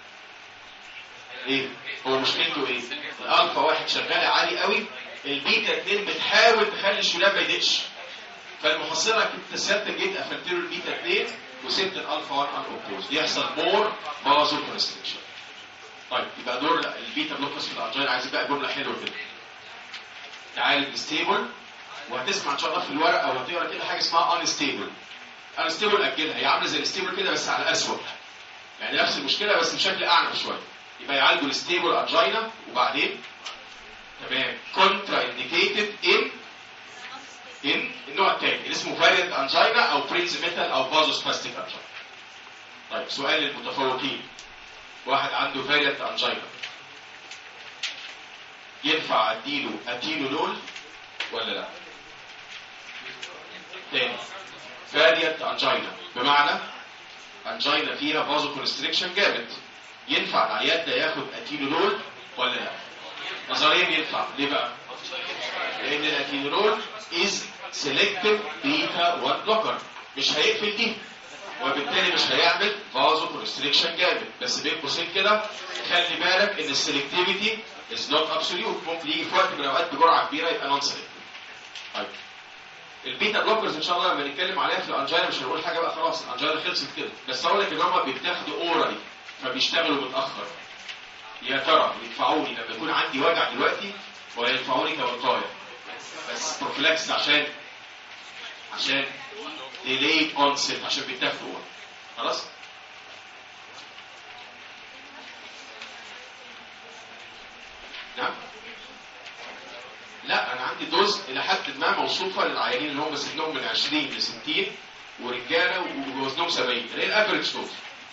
ايه؟ هو مشكلته ايه؟ الالفا واحد شغاله عالي قوي، البيتا اثنين بتحاول تخلي الشريان ما يضيقش. فالمحصله انت سيادتك جيت قفلت له البيتا اثنين وسبت الالفا واحد ان اوبوز، يحصل مور فازو كونستريكشن. طيب يبقى دور البيتا بلوكرز في الانجينا. عايزين بقى جمله حلوه كده. تعالى ستيبل، وهتسمع ان شاء الله في الورق او هتقرا كده حاجه اسمها ان ستيبل. ان ستيبل اجلها، هي عامله زي الستيبل كده بس على اسوء، يعني نفس المشكله بس بشكل اعنف شويه. يبقى يعالجوا الستيبل انجينا وبعدين تمام كونترا انديكيتد ان ان النوع الثاني اللي اسمه فاريانت انجينا او برينسيميتال او فازوسباستيك انجينا. طيب سؤال للمتفوقين، واحد عنده فاريانت انجينا ينفع اديله اتينولول ولا لا؟ تاني فاريانت انجينا بمعنى انجينا فيها فازو كونستريكشن جامد، ينفع العيان ده ياخد اتينولول ولا لا؟ نظريا ينفع. ليه بقى؟ لان الاتينولول از سيلكتيف بيتا واحد بلوكر، مش هيقفل دي وبالتالي مش هيعمل فازو كونستريكشن جامد. بس بين قوسين كده خلي بالك ان السلكتيفيتي از نوت ابسوليوت، ممكن يجي في وقت من الاوقات بجرعه كبيره يبقى نون سيلكتيف. طيب البيتا بلوكرز ان شاء الله لما نتكلم عليها في الانجينا مش هنقول حاجه بقى، خلاص الانجينا خلصت كده، بس اقول لك ان هم بيتاخدوا اورالي فبيشتغلوا متاخر. يا ترى ينفعوني لما يكون عندي وجع دلوقتي ولا ينفعوني كوقايه؟ بس بروفيلاكس عشان عشان ديلي اونست، عشان بيتاخدوا اورالي. خلاص؟ نعم؟ لا انا عندي دوز الى حد ما موصوفه للعيانين اللي هم سنهم من عشرين ل ستين ورجاله ووزنهم سبعين، اللي هي الافريج دوز.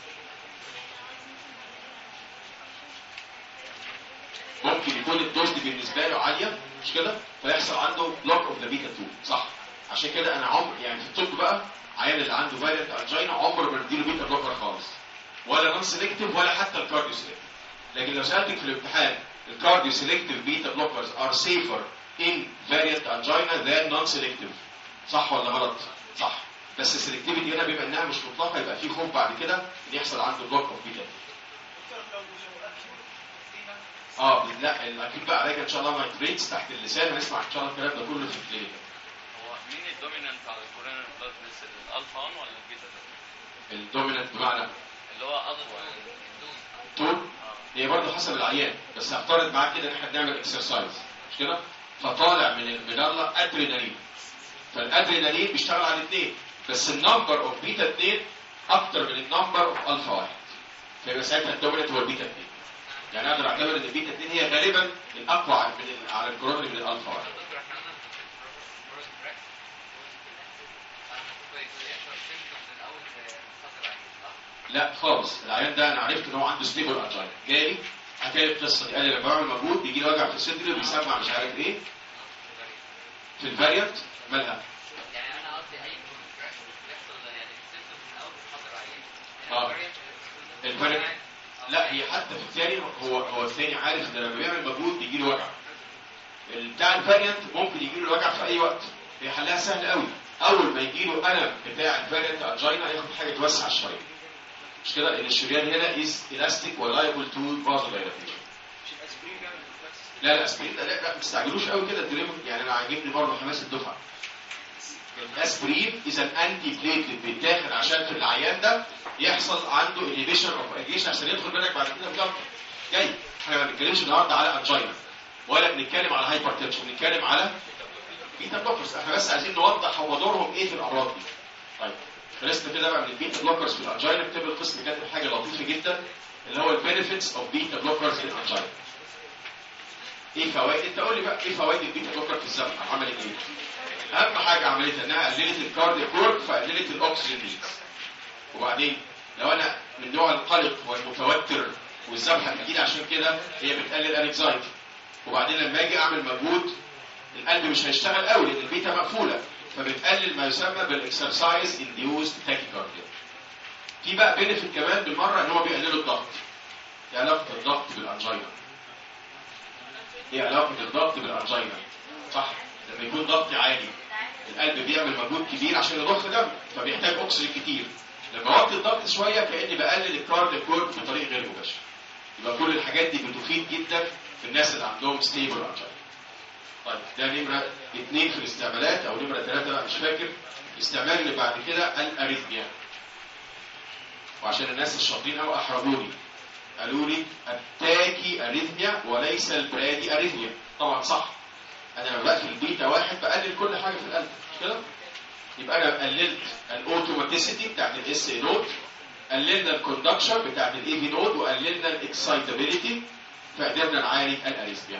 ممكن يكون الدوز دي بالنسبه له عاليه مش كده؟ فيحصل عنده بلوك اوف ذا بيتا اتنين، صح؟ عشان كده انا عمر يعني في الطب بقى عيان اللي عنده فايلنت انجينا عمر ما نديله بيتا بلوكر خالص، ولا نون سيلكتيف ولا حتى الكارديو سيلكتيف. لكن لو سالتك في الامتحان الكارديو سيلكتيف بيتا بلوكرز ار سيفر ان فاريانت انجينا ذان نون سيلكتيف، صح ولا غلط؟ صح. بس السيلكتيفيتي هنا بما انها مش مطلقه يبقى في خوف بعد كده ان يحصل عنده بلوك اوف بيتا. اه لا اكيد بقى عليك ان شاء الله نايتريتس تحت اللسان، هنسمع ان شاء الله الكلام ده كله في الكلينيك. هو مين الدومينانت على الكورونال بلاد فيسل، الالفا واحد ولا البيتا؟ الدومينانت بمعنى اللي هو اقوى طول هي برضه حسب العيان، بس هفترض معاك كده ان احنا بنعمل اكسرسايز مش كده؟ فطالع من الميدالا ادرينالين، فالادرينالين بيشتغل على الاثنين، بس النمبر اوف بيتا اثنين اكتر من النمبر اوف الفا واحد، فيبقى ساعتها الدومينانت هو البيتا اثنين. يعني اقدر اعتبر ان البيتا اثنين هي غالبا الاقوى من على الكورونري من الالفا واحد. لا خالص، العيان ده انا عرفت ان هو عنده ستيبل انجينا، جالي حكى لي القصه دي، قال لي لما بعمل مجهود بيجي لي وجع في صدري وبيسمع مش عارف ايه في الفاريانت. مالها؟ يعني انا قصدي اي بيحصل يعني السيستم من اول محاضره عيان. اه الفاريانت لا هي حتى في الثاني هو هو الثاني عارف ان لما بيعمل مجهود بيجي له وجع، بتاع الفاريانت ممكن يجي له الوجع في اي وقت، هي حلها سهل قوي. اول ما يجي له الم بتاع الفاريانت انجينا ياخد حاجه توسع الشرايين، مش كده؟ ان الشريان هنا از الاستيك ولايبل تو فازو دايلاتيشن. لا لا اسبرين لا لا ما تستعجلوش قوي كده الدريم، يعني انا عاجبني برضه حماس الدفعه. الاسبرين اذا انتي بليتلت بيتاخد عشان في العيان ده يحصل عنده انهيبيشن اوف اجيشن عشان يدخل منك بعد كده في جلطه. جاي احنا ما بنتكلمش النهارده على انجينا ولا بنتكلم على هايبرتنشن، بنتكلم على بيتا بلوكرز. احنا بس عايزين نوضح هو دورهم ايه في الامراض دي. طيب خلصنا كده بقى من البيتا بلوكرز في الانجينا. كتاب القسم كاتب حاجه لطيفه جدا اللي هو البينيفيتس اوف بيتا بلوكرز في الانجينا. ايه فوائد؟ انت قول لي بقى ايه فوائد البيتا بلوكر في الزمن؟ عملت ايه؟ اهم حاجه عملتها انها قللت الكاردياك ورك فقللت الاكسجين نيدز. وبعدين لو انا من نوع القلق والمتوتر والذبحه بتجيلي عشان كده هي بتقلل الانكزايتي. وبعدين لما اجي اعمل مجهود القلب مش هيشتغل قوي لان البيتا مقفوله، فبتقلل ما يسمى بالاكسرسايز انديوزد تاكيكارديا. في بقى بينفيت كمان بالمره ان هو بيقللوا الضغط. ايه علاقه الضغط بالانجينا؟ ايه علاقه الضغط بالانجينا؟ صح؟ لما يكون ضغطي عالي القلب بيعمل مجهود كبير عشان يضخ دم فبيحتاج اكسجين كتير. لما اوطي الضغط شويه كاني بقلل الكاردياك ورك بطريقه غير مباشره. يبقى كل الحاجات دي بتفيد جدا في الناس اللي عندهم ستيبل انجينا. طيب ده نمره اثنين في الاستعمالات او نمره ثلاثه بقى مش فاكر. الاستعمال اللي بعد كده الاريثميا. وعشان الناس الشاطرين قوي احرجوني قالوا لي التاكي اريثميا وليس البرادي اريثميا. طبعا صح، انا لما بقفل البيتا واحد بقلل كل حاجه في القلب مش كده؟ يبقى انا قللت الاوتوماتيسيتي بتاعت الاس اي نود، قللنا الكوندكشن بتاعت الاي في نود، وقللنا الاكسايتابيليتي، فقدرنا نعالج الاريثميا.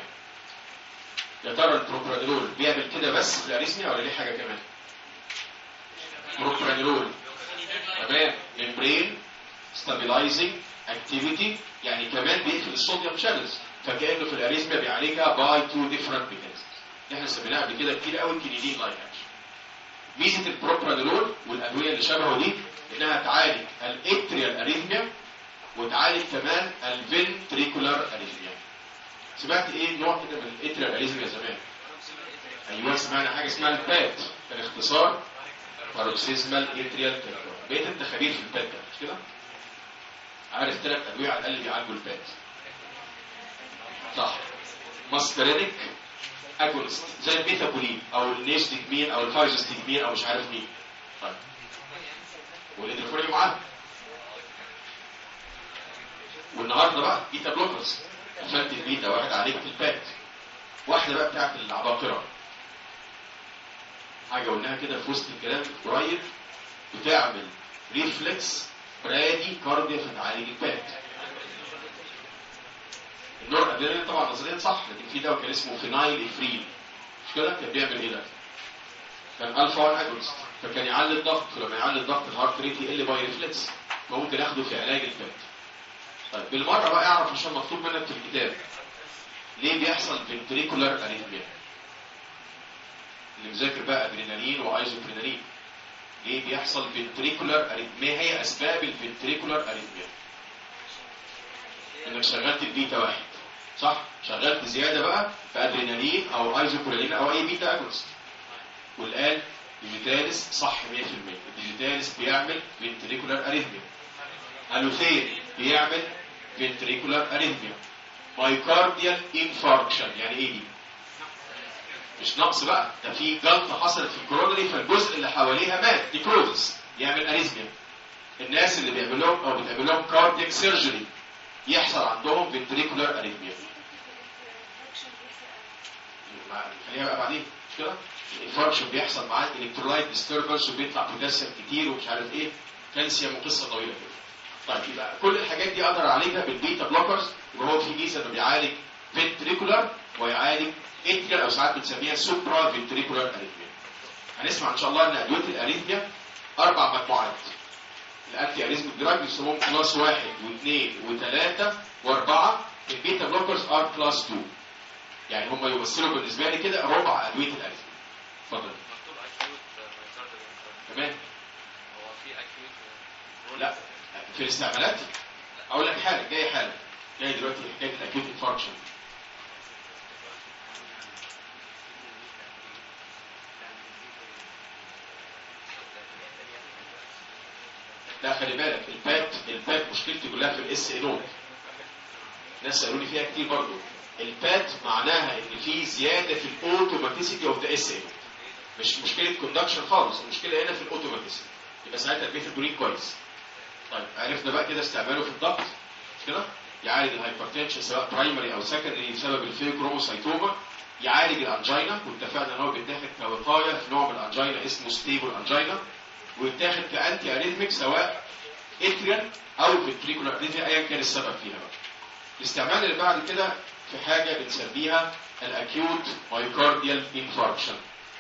يا ترى البروبرانولول بيعمل كده بس في الاريثميا ولا ليه حاجه كمان؟ بروبرانولول تمام ممبرين ستابيلايزنج اكتيفيتي، يعني كمان بيقفل الصوديوم شانلز، فكانه في الاريثميا بيعالجها باي تو ديفرنت ميكانيزمز. احنا سميناها قبل كده كتير قوي كينيدين لايك اكشن. ميزه البروبرانولول والادويه اللي شبهه دي انها تعالج الاتريال اريثميا وتعالج كمان الفنتريكولار اريثميا. سمعت ايه نوع كده من الاتريال اريثميا زمان؟ ايوه سمعنا حاجه اسمها البات، كان اختصار باروكسيزمال اتريال تيرابي. بقيت انت خبير في البات ده مش كده؟ عارف ثلاث ادويه على الاقل بيعالجوا البات. صح، ماسكارينيك اجونست زي الميثابولين او النيستيكمين او الفايزوستيكمين او مش عارف مين. طيب والادريفوريوم معاها. والنهارده بقى بيتا بلوكرز، قفلت البيتا واحد عالجت البات. واحده بقى بتاعت العباقره، حاجه قلناها كده في وسط الكلام قريب، بتعمل ريفلكس برادي كارديا فتعالج البات. النور ادرينالين طبعا نظريا صح، لكن في دواء كان اسمه فينايل افرين مش كده؟ كان بيعمل ايه ده؟ كان الفا واحد اجونست، فكان يعلي الضغط، ولما يعلي الضغط الهارت ريت يقل باي ريفلكس، فممكن ياخده في علاج البات. طيب بالمره بقى اعرف عشان مكتوب منك في الكتاب ليه بيحصل فنتريكولار اريثميا. اللي مذاكر بقى ادرينالين وايزوبرينالين، ليه بيحصل فنتريكولار اريثميا؟ ما هي اسباب الفنتريكولار اريثميا؟ انك شغلت البيتا واحد صح؟ شغلت زياده بقى في ادرينالين او ايزوبرينالين او اي بيتا اجونست. والان ديجيتاليس صح مية في المية، الديجيتاليس بيعمل فنتريكولار اريثميا. الوثين بيعمل فنتريكولار اريثميا. مايكارديال انفاركشن يعني ايه دي؟ مش نقص بقى، ده في جلطه حصلت في الكورونري فالجزء اللي حواليها مات، نيكروزس، يعمل اريثميا. الناس اللي بيعمل لهم او بتعمل لهم كاردياك سيرجري يحصل عندهم فنتريكولار اريثميا. خليها بقى بعدين مش كده؟ الانفاركشن بيحصل معاه الكترولايت ديستربنس وبيطلع بوتاسيوم كتير ومش عارف ايه، كالسيوم وقصه طويله كده. طيب يبقى كل الحاجات دي اقدر اعالجها بالبيتا بلوكرز، يبقى هو في ميزه انه بيعالج فنتريكولار ويعالج اتريال او ساعات بنسميها سوبرا فنتريكولار اريثميا. هنسمع ان شاء الله ان ادويه الاريثميا اربع مجموعات. الانتي اريثميك دراج يسموهم كلاس واحد واثنين وثلاثه واربعه، البيتا بلوكرز ار كلاس اثنين. يعني هم يمثلوا بالنسبه لي كده ربع ادويه الاريثميا. اتفضل. مكتوب اكيوت مايكارديال انفاركشن. تمام. هو في اكيوت؟ لا في الاستعمالات اقول لك حاله جايه حاله جايه دلوقتي حكايه الاكيوت انفاركشن. لا خلي بالك البات البات مشكلتي كلها في الاس اي نود. الناس قالوا لي فيها كتير برضه. البات معناها ان في زياده في الاوتوماتيسيتي اوف ذا اس اي نود. مش مشكله كوندكشن خالص، المشكله هنا في الاوتوماتيسيتي. يبقى ساعتها البيتابولين كويس. طيب عرفنا بقى كده استعماله في الضغط مش كده؟ يعالج الهايبرتنشن سواء برايمري او سكندري بسبب الفيوكروموسايتوما، يعالج الانجينا واتفقنا ان هو بيتاخد كوقايه في نوع من الانجينا اسمه ستيبل انجينا، ويتاخد كانتي اريثميك سواء اتريال او فيتريكولار اريثميا ايا كان السبب فيها بقى. الاستعمال اللي بعد كده في حاجه بنسميها الاكيوت مايوكارديال انفاركشن.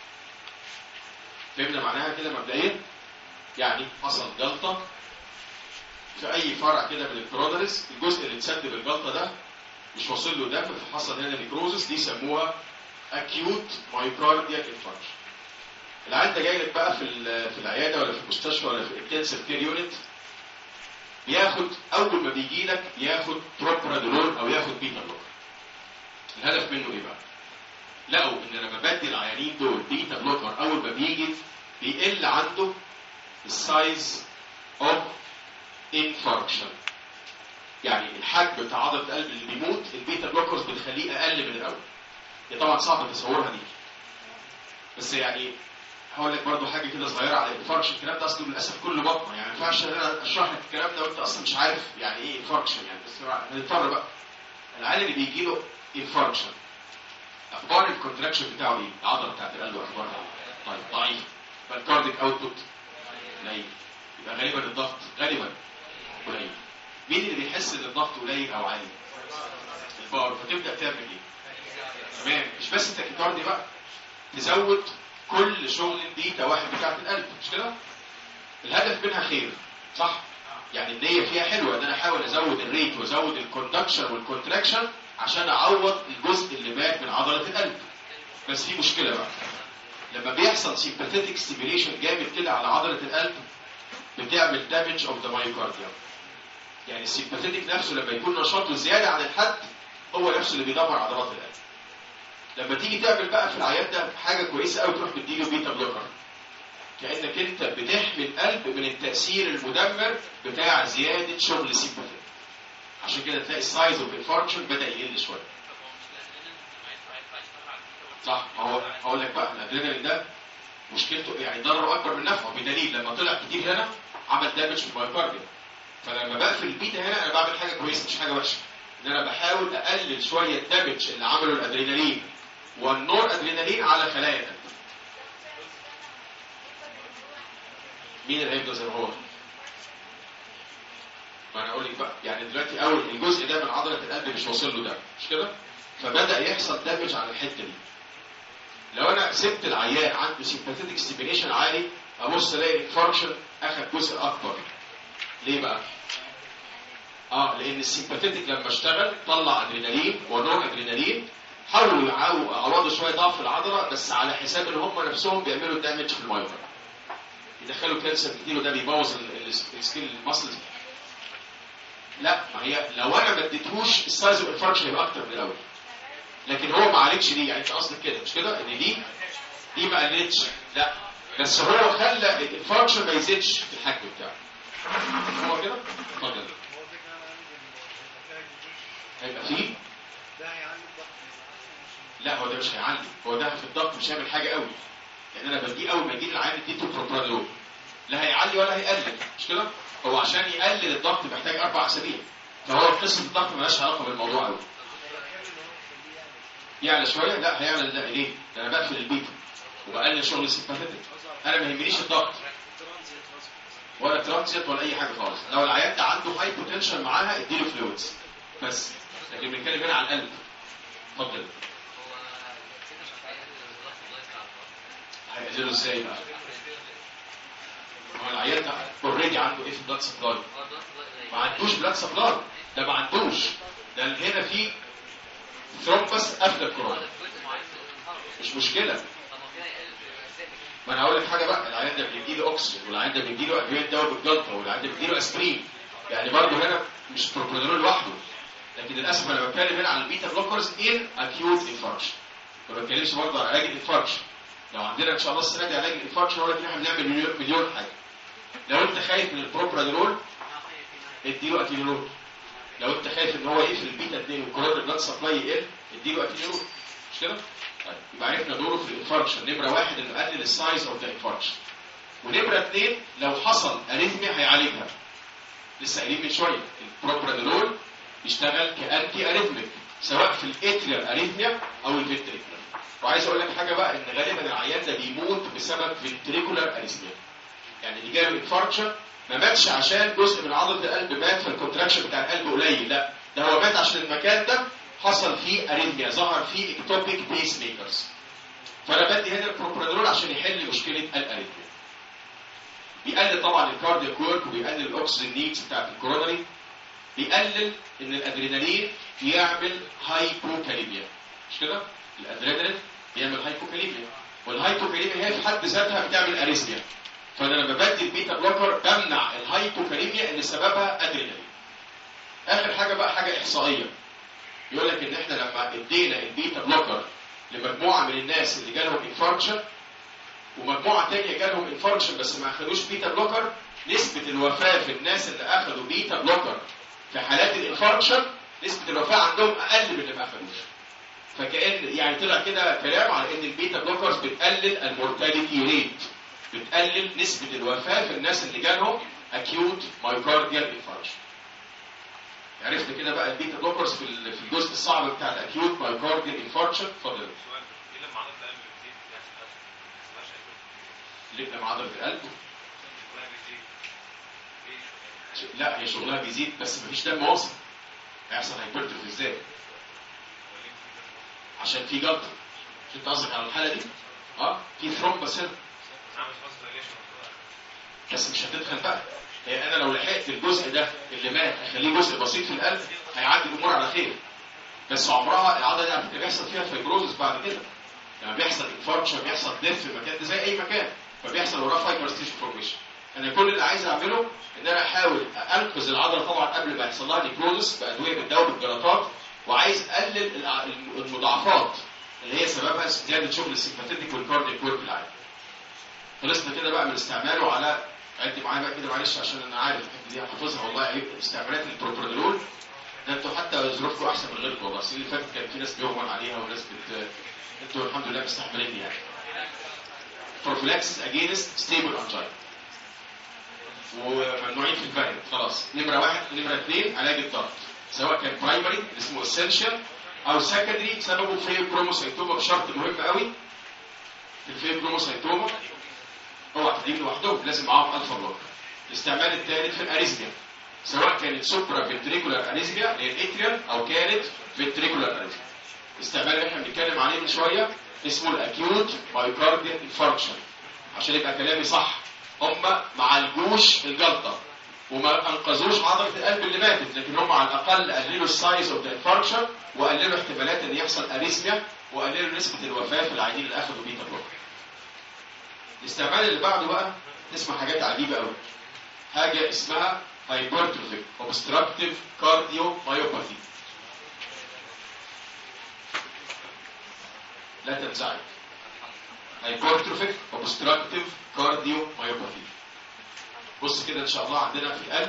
فهمنا معناها كده مبدئيا؟ يعني حصل جلطه في اي فرع كده من الكرونريز، الجزء اللي اتسد بالجلطه ده مش واصل له دم فحصل هنا نيكروزس، دي يسموها اكيوت مايوكارديال انفاركشن. العيان ده جاي لك بقى في في العياده ولا في المستشفى ولا في الانتنسيف كير يونت، بياخد اول ما بيجي لك ياخد بروبرادولول او ياخد بيتا بلوكر. الهدف منه ايه بقى؟ لقوا ان لما بدي العيانين دول بيتا بلوكر اول ما بيجي بيقل عنده السايز اوف انفاركشن. يعني الحجم بتاع عضله القلب اللي بيموت البيتا بلوكرز بتخليه اقل من الاول. هي طبعا صعب تصورها دي، بس يعني هقول لك برضه حاجه كده صغيره على الانفاركشن. الكلام ده اصله للاسف كله بطنه، يعني ما ينفعش ان انا اشرح لك الكلام ده وانت اصلا مش عارف يعني ايه انفاركشن. يعني بس هنضطر بقى. العيان اللي بيجي له انفاركشن اخبار الكونتراكشن بتاعه ايه؟ العضله بتاعت القلب اخبارها ايه؟ طيب ضعيف، يبقى الكارديك اوتبوت قليل، يبقى غالبا الضغط غالبا قليل. مين اللي بيحس ان الضغط قليل او عالي؟ البار. فتبدا تعمل ايه؟ تمام. مش بس التاكيكاردي بقى، تزود كل شغل البيتا واحد بتاعت القلب مش كده؟ الهدف منها خير صح؟ يعني النية فيها حلوة ان انا احاول ازود الريت وازود الكوندكشن والكونتراكشن عشان اعوض الجزء اللي مات من عضلة القلب. بس في مشكلة بقى، لما بيحصل سيمباثيتك ستيميليشن جامد كده على عضلة القلب بتعمل دامج اوف ذا مايوكارديوم. يعني السيمباثيتك نفسه لما يكون نشاطه زيادة عن الحد هو نفسه اللي بيدمر عضلات القلب. لما تيجي تعمل بقى في العيان ده حاجه كويسه قوي تروح تديله بيتا بلوكر، كانك انت بتحمي القلب من التاثير المدمر بتاع زياده شغل السيمباثيك. عشان كده تلاقي السايز اوف الانفاركشن بدا يقل شويه. صح. هو هقول لك بقى الادرينالين ده مشكلته يعني ضرره اكبر من نفعه، بدليل لما طلع كتير هنا عمل دامج في المايوكارديوم. فلما بقفل البيتا هنا انا بعمل حاجه كويسه مش حاجه وحشه، ان انا بحاول اقلل شويه الدامج اللي عمله الادرينالين والنور ادرينالين على خلايا القلب. مين اللي هيفضل زي ما هو؟ ما انا اقول لك بقى، يعني دلوقتي اول الجزء ده من عضله القلب مش واصل له دم مش كده؟ فبدا يحصل دامج على الحته دي. لو انا سبت العيان عنده سيمباثيتك ستيميليشن عالي ابص الاقي الانفاركشن اخذ جزء اكبر. ليه بقى؟ اه لان السيمباثيتك لما اشتغل طلع ادرينالين ونور ادرينالين، حاولوا يعوضوا شويه ضعف العضله بس على حساب ان هم نفسهم بيعملوا دامج في المايوكارد، يدخلوا كانسر كتير وده بيبوظ السكيل الماسلز. لا ما هي لو انا ما اديتهوش السايز اوف انفاركشن يبقى اكتر من الاول، لكن هو ما عالجش دي. يعني انت قصدك كده مش كده؟ ان دي دي ما قلتش، لا بس هو خلى الانفاركشن ما يزيدش في الحجم بتاعه. هو كده؟ اتفضل. هيبقى فيه؟ لا هو ده مش هيعلي، هو ده في الضغط مش هيعمل حاجه قوي. يعني انا بديه اول ما يجي لي العيان اديته بروبرانول، لا هيعلي ولا هيقلل مش كده؟ هو عشان يقلل الضغط محتاج اربع اسابيع، فهو قصه الضغط مالهاش علاقه بالموضوع قوي. يعلى شويه؟ لا هيعلى. لا ليه؟ ده انا بقفل البيتا وبقلل شغل السيمباثيتك. انا ما يهمنيش الضغط ولا ترانزيت ولا اي حاجه خالص. لو العيان ده عنده هاي بوتنشال معاها اديله فلويدز بس، لكن بنتكلم هنا على القلب. اتفضل. هيقلله ازاي بقى؟ هو العيان ده اوريدي عنده ايه في البلاد سبلاي؟ ما عندوش بلاد سبلاي، ده ما عندوش، ده هنا في ثرومبس قبل الكورونا. مش مشكله. ما انا هقول لك حاجه بقى، العيان ده بيديله اوكسجين والعيان ده بيديله ادويه دواء بالجلطه والعيان ده بيديله اسبرين، يعني برضه هنا مش بروبرانول لوحده. لكن للاسف انا بتكلم هنا على البيتا بلوكرز ان اكيوت انفاركشن، ما بتكلمش برضه على علاج الانفاركشن. لو عندنا ان شاء الله السنه دي علاج الانفاركشن هقول لك احنا بنعمل مليون, مليون حاجه. لو انت انت خايف من البروبرانول اديله اتينولول. لو انت خايف ان هو يقفل البيتا اتنين والكورونال بلاد سبلاي يقل اديله اتينولول. مش كده؟ طيب يبقى عرفنا دوره في الانفاركشن. نمره واحد انه يقلل السايز اوف ذا انفاركشن. ونمره اثنين لو حصل اريثميا هيعالجها. لسه قايلين من شويه البروبرانول بيشتغل كانتي اريثميك سواء في الاتريال اريثميا او الفنتريكولار. وعايز اقول لك حاجه بقى، ان غالبا العيان ده بيموت بسبب فنتريكولار اريثميا. يعني اللي جاله انفاركشن ما ماتش عشان جزء من عضله القلب مات فالكونتراكشن بتاع القلب قليل، لا ده هو مات عشان المكان ده حصل فيه اريثميا، ظهر فيه اكتوبيك بيس ميكرز. فانا بدي هنا البروبرانول عشان يحل مشكله الاريثميا. بيقلل طبعا الكاردياك ورك وبيقلل الاكسجين نيدز بتاعت الكورونري. بيقلل ان الادرينالين يعمل هايبوكاليميا. مش كده؟ الادرينالين بيعمل هايبوكاليميا، والهايبوكاليميا هي في حد ذاتها بتعمل اريثميا. فانا لما بدي البيتا بلوكر بمنع الهايبوكاليميا اللي سببها ادرينالين. اخر حاجه بقى حاجه احصائيه. يقول لك ان احنا لما ادينا البيتا بلوكر لمجموعه من الناس اللي جالهم انفاركشن ومجموعه ثانيه جالهم انفاركشن بس ما اخدوش بيتا بلوكر، نسبه الوفاه في الناس اللي اخذوا بيتا بلوكر في حالات الانفاركشن نسبه الوفاه عندهم اقل من اللي ما اخدوش. فكأن يعني طلع كده كلام على ان البيتا بلوكرز بتقلل المورتاليتي ريت، بتقلل نسبه الوفاه في الناس اللي جالهم اكيوت مايوكارديال انفاركشن. عرفت كده بقى البيتا بلوكرز في في الجزء الصعب بتاع الاكيوت مايوكارديال انفاركشن. اتفضل. ليه لما عضله القلب؟ لا هي شغلها بيزيد بس مفيش دم واصل. هيحصل هايبرتروفي ازاي؟ عشان في جلطه. مش انت قصدك على الحاله دي؟ اه في ثرومبس هنا. بس مش هتدخل بقى. هي انا لو لحقت الجزء ده اللي مات اخليه جزء بسيط في القلب هيعدي الامور على خير. بس عمرها العضله دي على فكره بيحصل فيها فايبروزس بعد كده. لما يعني بيحصل انفاركشن بيحصل ديث في المكان ده زي اي مكان، فبيحصل وراه فايبر ستيشن فورميشن. انا كل اللي عايز اعمله ان انا احاول انقذ العضله طبعا قبل ما يحصل لها نيكروزس بادويه بتداوي بالجلطات، وعايز اقلل المضاعفات اللي هي سببها زياده شغل السيمباثيتيك والكاردياك ورك العادي. خلصنا كده بقى من استعماله على عدي معايا بقى كده معلش عشان انا عارف الحته دي حافظها والله عيب. استعمالات البروبرانول ده انتوا حتى ظروفكم احسن من غيركم والله. السنه اللي فاتت كان في ناس بيغمى عليها وناس بت انتوا الحمد لله مستحمليني يعني. بروفيلاكسس اجينست ستيبل انجاين وممنوعين في الفاريانت خلاص. نمره واحد نمره اثنين علاج الضغط سواء كان برايمري اسمه اسينشال او سكندري سببه فيل كروموسايتوما بشرط مهم قوي. الفيل كروموسايتوما اوعى تديهم لوحدهم لازم معاهم الفا بلوك. الاستعمال الثالث في الاريزميا سواء كانت سوبرا فنتريكولار اريزميا اللي هي الاتريال او كانت فنتريكولار اريزميا. الاستعمال اللي احنا بنتكلم عليه من شويه اسمه الاكيوت مايوكارديال انفاركشن. عشان يبقى كلامي صح، هم ما عالجوش الجلطه وما انقذوش عضله القلب اللي ماتت، لكن هم على الاقل قللوا السايز اوف ذا انفاركشن وقللوا احتمالات ان يحصل اريزميا وقللوا نسبه الوفاه في العيانين اللي اخذوا بيتا بلوك. الاستعمال اللي بعده بقى تسمع حاجات عجيبه قوي. حاجه اسمها هايبرتروفيك اوبستراكتيف كارديو مايوباثي. لا تنزعج. هايبرتروفيك اوبستراكتيف كارديو مايوباثي. بص كده ان شاء الله عندنا في القلب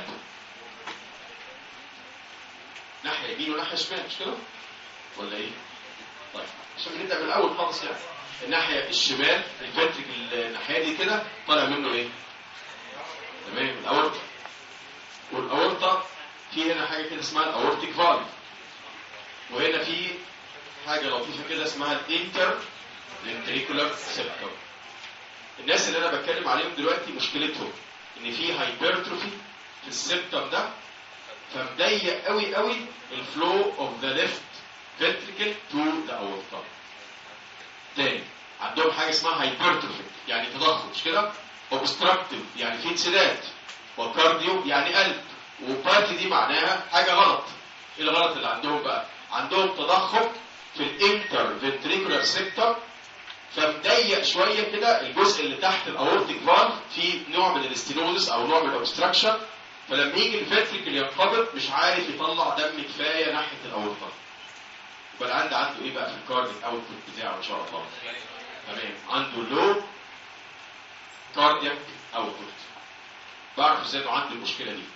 ناحيه يمين وناحيه شمال مش كده؟ ولا ايه؟ طيب عشان نبدا من الاول خالص يعني. الناحيه الشمال الفنتريكل الناحيه دي كده طالع منه ايه؟ تمام الاورطه. والاورطه في هنا حاجه كده اسمها الاورتيك فالف. وهنا في حاجه لطيفه كده اسمها الانتر فنتريكولار سيبتم. الناس اللي انا بتكلم عليهم دلوقتي مشكلتهم ان في هايبرتروفي في السيبتم ده فمضيق قوي قوي الفلو اوف ذا ليفت فنتريكل تو ذا اورتا. تاني عندهم حاجه اسمها هايبرتروفي يعني تضخم مش كده؟ اوبستراكتيف يعني في انسداد، وكارديو يعني قلب، وباثي دي معناها حاجه غلط. ايه الغلط اللي عندهم بقى؟ عندهم تضخم في الانتر فنتريكولار سيبتم فمضيق شويه كده الجزء اللي تحت الاورتيك فالف في نوع من الاستينوزس او نوع من الاوبستراكشن، فلما يجي الفنتريكل ينقبض مش عارف يطلع دم كفايه ناحيه الاورطه. يبقى العند عنده ايه بقى في الكارديك اوتبوت بتاعه ان شاء الله؟ تمام عنده لو كاردياك اوتبوت. بعرف ازاي انه عنده المشكله دي؟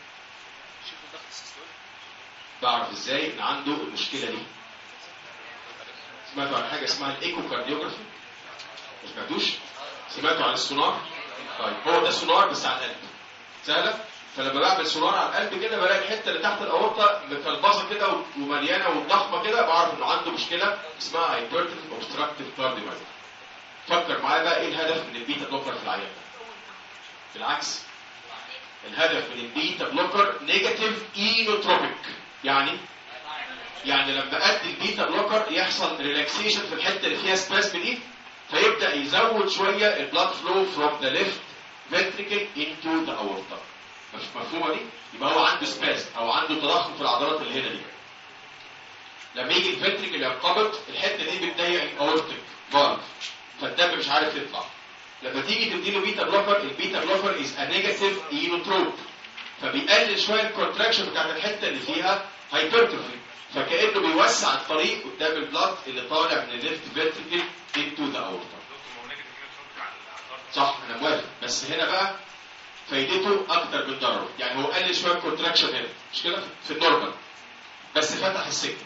بعرف ازاي ان عنده المشكله دي؟ سمعتوا عن حاجه اسمها الايكو كارديوجرافي؟ ما سمعتوش؟ سمعتوا عن السونار؟ طيب هو ده سونار بس على القلب. سهله؟ فلما بعمل سونار على القلب كده بلاقي الحته اللي تحت الاورطه مكلبصه كده ومليانه وضخمه كده، بعرف انه عنده مشكله اسمها هايبرتيف اوبستراكتيف كارديومايوباثي. فكر معايا بقى ايه الهدف من البيتا بلوكر في العيان؟ بالعكس، الهدف من البيتا بلوكر نيجاتيف اينوتروبيك. يعني يعني لما ادي البيتا بلوكر يحصل ريلاكسيشن في الحته اللي فيها سباسم دي، فيبدا يزود شويه البلاد فلو فروم ذا ليفت فنتريكل انتو ذا اورتا. مش مفهومه دي؟ يبقى هو عنده سباسم او عنده تضخم في العضلات اللي هنا دي. لما يجي الفنتريكل ينقبض الحته دي بتضيق الاورتيك فالف، فالدم مش عارف يطلع. لما تيجي تديله بيتا بلوكر، البيتا بلوكر از ا نيجاتيف اينوتروب، فبيقلل شويه الكونتراكشن بتاعت الحته اللي فيها هايبرتروفي، فكانه بيوسع الطريق قدام البلاد اللي طالع من الليفت فنتريكل انتو ذا اورتا. صح، انا موافق، بس هنا بقى فايدته اكتر من ضرره. يعني هو قلل شويه الكونتراكشن هنا، مش كده؟ في النورمال، بس فتح السكه.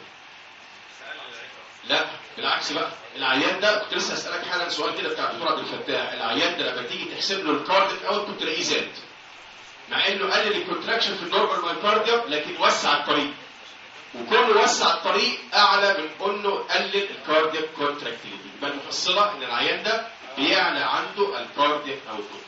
لا بالعكس بقى، العيان ده كنت لسه اسالك حالا سؤال كده بتاع الدكتور عبد الفتاح، العيان ده لما تيجي تحسب له الكارديك اوت تلاقيه زاد، مع انه قلل الكونتراكشن في النورمال مايكارديا لكن وسع الطريق، وكونه وسع الطريق اعلى من انه قلل الكاردياك كونتراكتيليتي. يبقى المحصله ان العيان ده بيعلى عنده الكاردياك اوتبوت.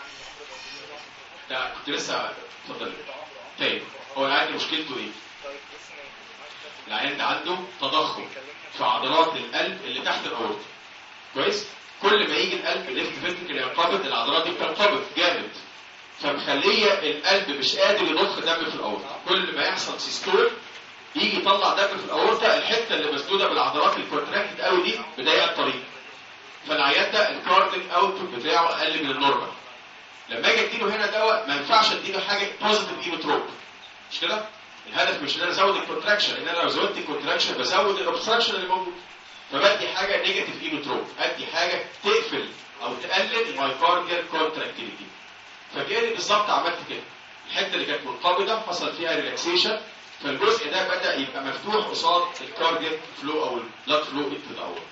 ده كنت لسه اتفضل. تاني، هو العيان ده مشكلته ايه؟ العيان ده عنده تضخم في عضلات القلب اللي تحت الاورطه. كويس؟ كل ما يجي القلب الليفت فنتريكل ينقبض العضلات دي بتنقبض جامد، فمخليه القلب مش قادر يضخ دم في الاورطه. كل ما يحصل سيستول يجي يطلع دم في الاورطه، الحته اللي مسدوده بالعضلات الكونتراكتد قوي دي بضيق الطريق. فالعيان ده الكارديك اوتبوت بتاعه اقل من النورمال. لما اجي اديله هنا دواء ما ينفعش اديله حاجه بوزيتيف اينوتروب، مش كده؟ الهدف مش ان انا ازود الكونتراكشن، ان انا لو زودت الكونتراكشن بزود الاوبستراكشن اللي موجود. فبدي حاجه نيجاتيف اينوتروب، ادي حاجه تقفل او تقلل المايكارديال كونتراكتيليتي. فكاني بالظبط عملت كده، الحته اللي كانت منقبضه حصل فيها ريلاكسيشن، فالجزء ده بدا يبقى مفتوح قصاد الكارديال فلو او البلاد فلو انتو ذا اورتا.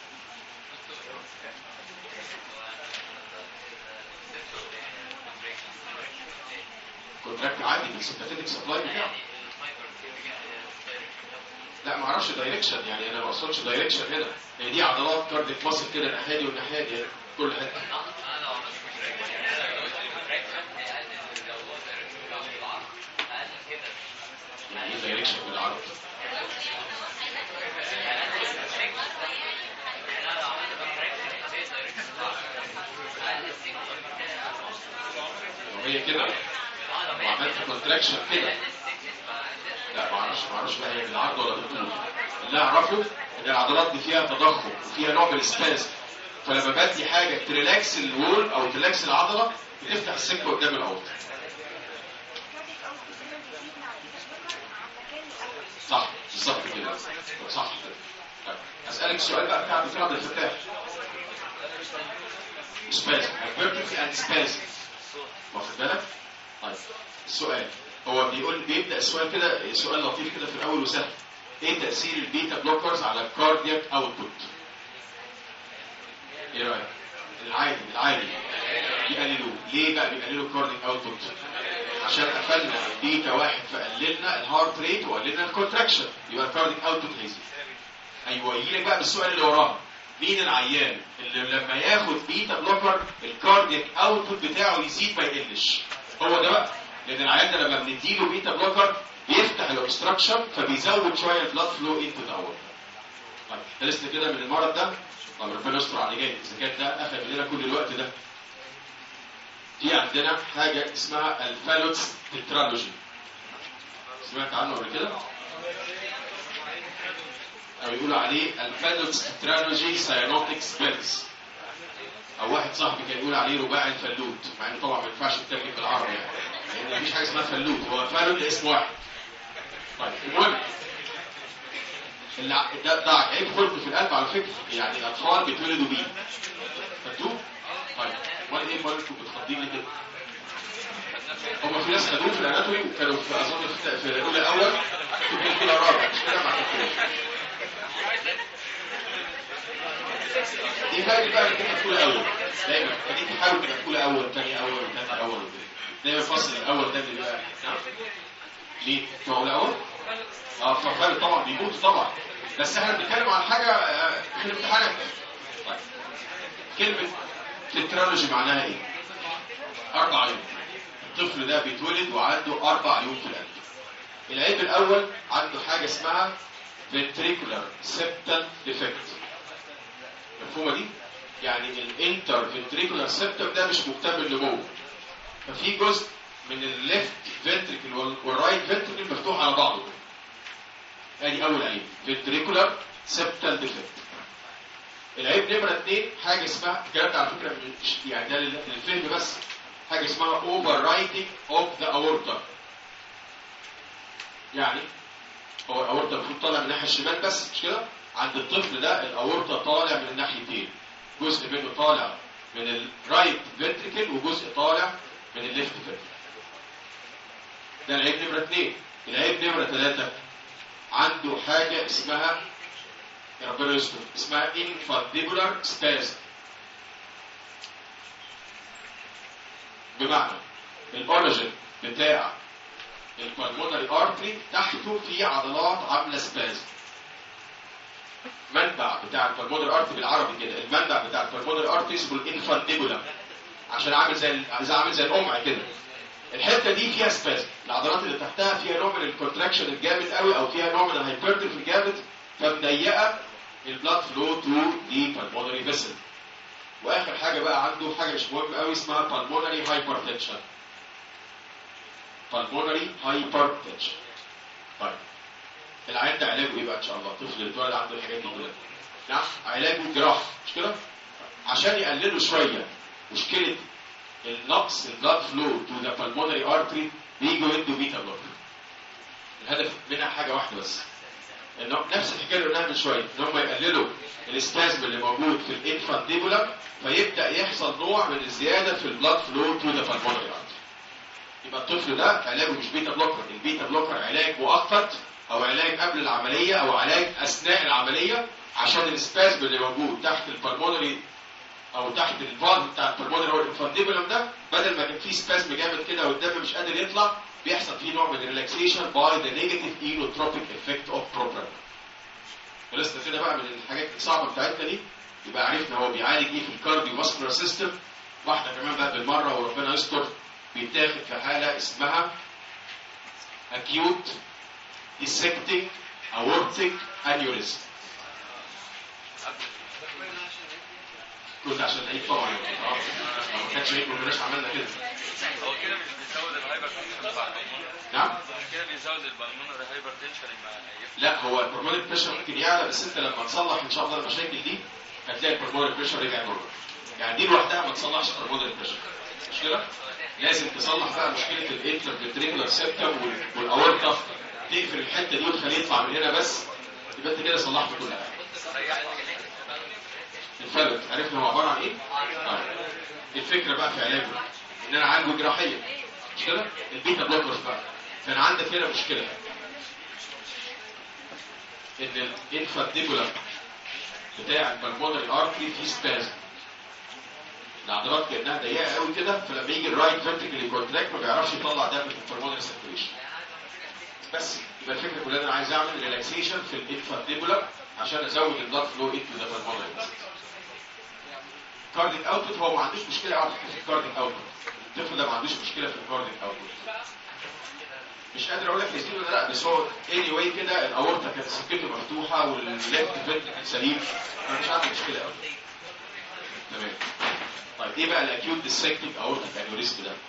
كونتراكت عادي بالسمباثيتك سبلاي بتاعه. لا ما اعرفش دايركشن، يعني انا ما اقصدش دايركشن هنا، هي دي عضلات كارديك ماسل كده الناحيه دي والناحيه دي كل حته. يعني ايه دايركشن بالعرض؟ لو هي كده وعملت كونتراكشن كده، لا ما اعرفش ما اعرفش بقى هي بالعرض ولا بالطول. اللي اعرفه ان العضلات دي فيها تضخم وفيها نوع من السباز، فلما بدي حاجه تريلاكس الوول او تريلاكس العضله بتفتح السكه قدام الاورطه. صح بالظبط كده، صح كده. اسالك السؤال بقى بتاع الدكتور عبد الفتاح. سباز هايبرتروفي اند سباز، واخد بالك؟ طيب السؤال هو بيقول بيبدا السؤال كده سؤال لطيف كده في الاول وسهل. ايه تاثير البيتا بلوكرز على الكاردياك اوتبوت؟ ايه رايك؟ العادي العادي بيقللوه. ليه بقى بيقللوا الكاردياك اوتبوت؟ عشان قفلنا البيتا واحد فقللنا الهارت ريت وقللنا الكونتراكشن، يبقى الكاردياك اوتبوت هيزيد. ايوه يجي لك بقى بالسؤال اللي وراه، مين العيان اللي لما ياخد بيتا بلوكر الكاردياك اوتبوت بتاعه يزيد ما يقلش؟ هو ده بقى، لان العيان ده لما بنديله بيتا بلوكر بيفتح الاوبستراكشن فبيزود شويه البلاد فلو انتو ذا اورتا. طيب خلصنا كده من المرض ده؟ طب ربنا يستر على اللي جاي، اذا كان ده اخذ مننا كل الوقت ده. في عندنا حاجه اسمها الفالوتس تترالوجي، سمعت عنه قبل كده؟ او يقولوا عليه الفالوتس تترالوجي ساينوتيك سبيلز، او واحد صاحبي كان يقول عليه رباعي الفلوت، مع انه طبعا ما ينفعش يترجم بالعربي يعني، لان مفيش حاجه اسمها فلوت، هو فالوت اسم واحد. طيب المهم ده ده عيب خلق في القلب على فكره، يعني الاطفال بيتولدوا بيه. فهمتوه؟ طيب امال ايه مالكم بتخضيني كده؟ هم في ناس خدوه في الاناتومي وكانوا في اظن في في الاولى الاول في الاولى الرابع مش كده مع الدكتور. دي فايده بقى انك انت تقول اول دايما خليك تحاول تبقى تقول اول ثاني اول ثالث اول وكده دايما فصل الاول ده اللي بقى نعم ليه؟ تقول الاول؟ اه ففرق طبعا بيموت طبعا بس احنا بنتكلم عن حاجه في الامتحانات. طيب كلمه تترولوجي معناها ايه؟ اربع عيون. الطفل ده بيتولد وعنده اربع عيون في القلب. العيب الاول عنده حاجه اسمها ventricular septal defect. مفهومه دي؟ يعني الانتر ventricular septum ده مش مكتمل لجوه. ففي جزء من الليفت فنتريكل والرايت فنتريكل مفتوح على بعضه. ادي اول عيب ventricular septal defect. العيب نمره اثنين حاجه اسمها الكلام ده على فكره يعني ده للفهم بس حاجه اسمها overriding of the aorta. يعني هو الاورطه المفروض طالع من الناحيه الشمال بس مش كده؟ عند الطفل ده الاورطه طالع من الناحيتين. جزء منه طالع من الرايت فنتريكل وجزء طالع من الليفت فنتريكل. ده العيب نمره اثنين. العيب نمره ثلاثه عنده حاجه اسمها يا ربنا يستر اسمها infundibular spasm. بمعنى الاوريجن بتاع البلمونري ارتري تحته في عضلات عامله سبازم. منبع بتاع البلمونري ارتري بالعربي كده المنبع بتاع البلمونري ارتري اسمه الانفانديبولا عشان عامل زي عامل زي القمع كده. الحته دي فيها سبازم. العضلات اللي تحتها فيها نوع من الكونتراكشن الجامد قوي او فيها نوع من الهايبرتروفي الجامد فمضيقه البلاد فلو تو دي بالمونري فيسل. واخر حاجه بقى عنده حاجه مش مهمه قوي اسمها بالمونري هايبرتنشن. بالمونري هايبرتنشن. طيب العيان ده علاجه ايه بقى ان شاء الله؟ الطفل اللي اتولد عنده الحاجات دي كلها. نعم علاجه جراحه مش كده؟ عشان يقللوا شويه مشكله النقص البلاد فلو تو ذا بالمونري ارتري بيجوا يدوا بيتا بلوكر. الهدف منها حاجه واحده بس. انه نفس الحكايه اللي قلناها من شويه ان هم يقللوا الاسبازم اللي موجود في الانفانديبولا فيبدا يحصل نوع من الزياده في البلاد فلو تو ذا بالمونري ارتري. يبقى الطفل ده علاجه مش بيتا بلوكر. البيتا بلوكر علاج مؤقت او علاج قبل العمليه او علاج اثناء العمليه عشان الاسبازم اللي موجود تحت البلمونري او تحت الفالف بتاع البلمونري او الانفانديبولم ده بدل ما كان فيه سبازم جامد كده والدم مش قادر يطلع بيحصل فيه نوع من الريلاكسيشن باي ذا نيجاتيف اينوتروبيك افكت اوف بروبرام. خلصنا كده بقى من الحاجات الصعبه بتاعتنا دي. يبقى عرفنا هو بيعالج ايه في الكارديو فاسكولار سيستم. واحده كمان بقى بالمره وربنا يستر بيتاخد في حاله اسمها acute dissecting aortic aneurysm. كنت عشان العيد طبعا اه ما كانش عيد ما كناش عملنا كده. هو كده مش بيزود الهايبر تنشن بتاع البلمونري؟ نعم؟ كده بيزود البلمونري هايبر تنشن لما لا هو البلمونري بريشر ممكن يعلى بس انت لما تصلح ان شاء الله المشاكل دي هتلاقي البلمونري بريشر رجع نورمال. يعني دي لوحدها ما تصلحش البلمونري بريشر مش كده؟ لازم تصلح بقى مشكله الانتر فنتريكولار سيبتم والاورطه تقفل الحته دي وتخليه يطلع من هنا بس يبقى انت كده صلحت كل حاجه. الفرق عرفنا هو عباره عن ايه؟ آه. الفكره بقى في علاجه ان انا عالجه جراحيا مش كده؟ البيتا بلوكرز بقى كان عندك هنا مشكله ان الانفانديبولا بتاع البلمونري ارتري فيه سبازم. العضلات كانها ضيقه قوي كده فلما يجي الرايت فنتريكل يكونتراكت ما بيعرفش يطلع دم في البلمونري سيركيوليشن. بس يبقى الفكره كلها انا عايز اعمل ريلاكسيشن في الانفانديبولا عشان ازود البلاد فلو انتو ذا بالمونري. كارديك اوتبوت هو ما عندوش مشكله قوي في الكارديك اوتبوت. الطفل ده ما عندوش مشكله في الكارديك اوتبوت. مش قادر اقول لك يزيد ولا لا بس هو اني واي كده الاورطه كانت سكته مفتوحه والليفت فنتريكل سليم فمش عنده مشكله قوي. تمام. طيب ايه بقى الاكيوت ديسكتنج اورتيك انيوريزم ده؟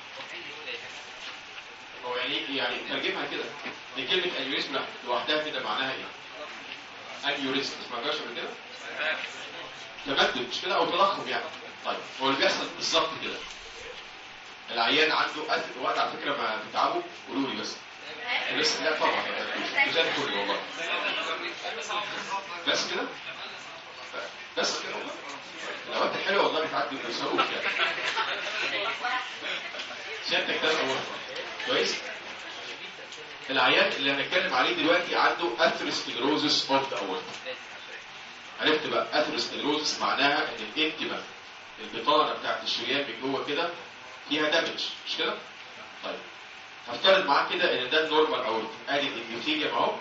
هو يعني يعني ترجمها كده دي كلمه انيوريزم لوحدها كده معناها ايه؟ انيوريزم ما سمعتهاش قبل كده؟ تمدد مش كده او تضخم يعني. طيب هو اللي بيحصل بالظبط كده العيان عنده أثر وقت على فكره ما بتتعبوا قولوا لي بس بس لا طبعا يعني زي الفل والله بس كده بس كده والله لو انت حلو والله بتعدي وبيسووك يعني سيادتك ده الاول كويس؟ العيان اللي هنتكلم عليه دلوقتي عنده اثيروسكليروزس اوف ذا اورتا. عرفت بقى اثيروسكليروزس معناها ان الانتما البطانه بتاعت الشريان من جوه كده فيها دامج، مش كده؟ طيب هفترض معاك كده ان ده النورمال اورتا، ادي الاندوثيليوم اهو،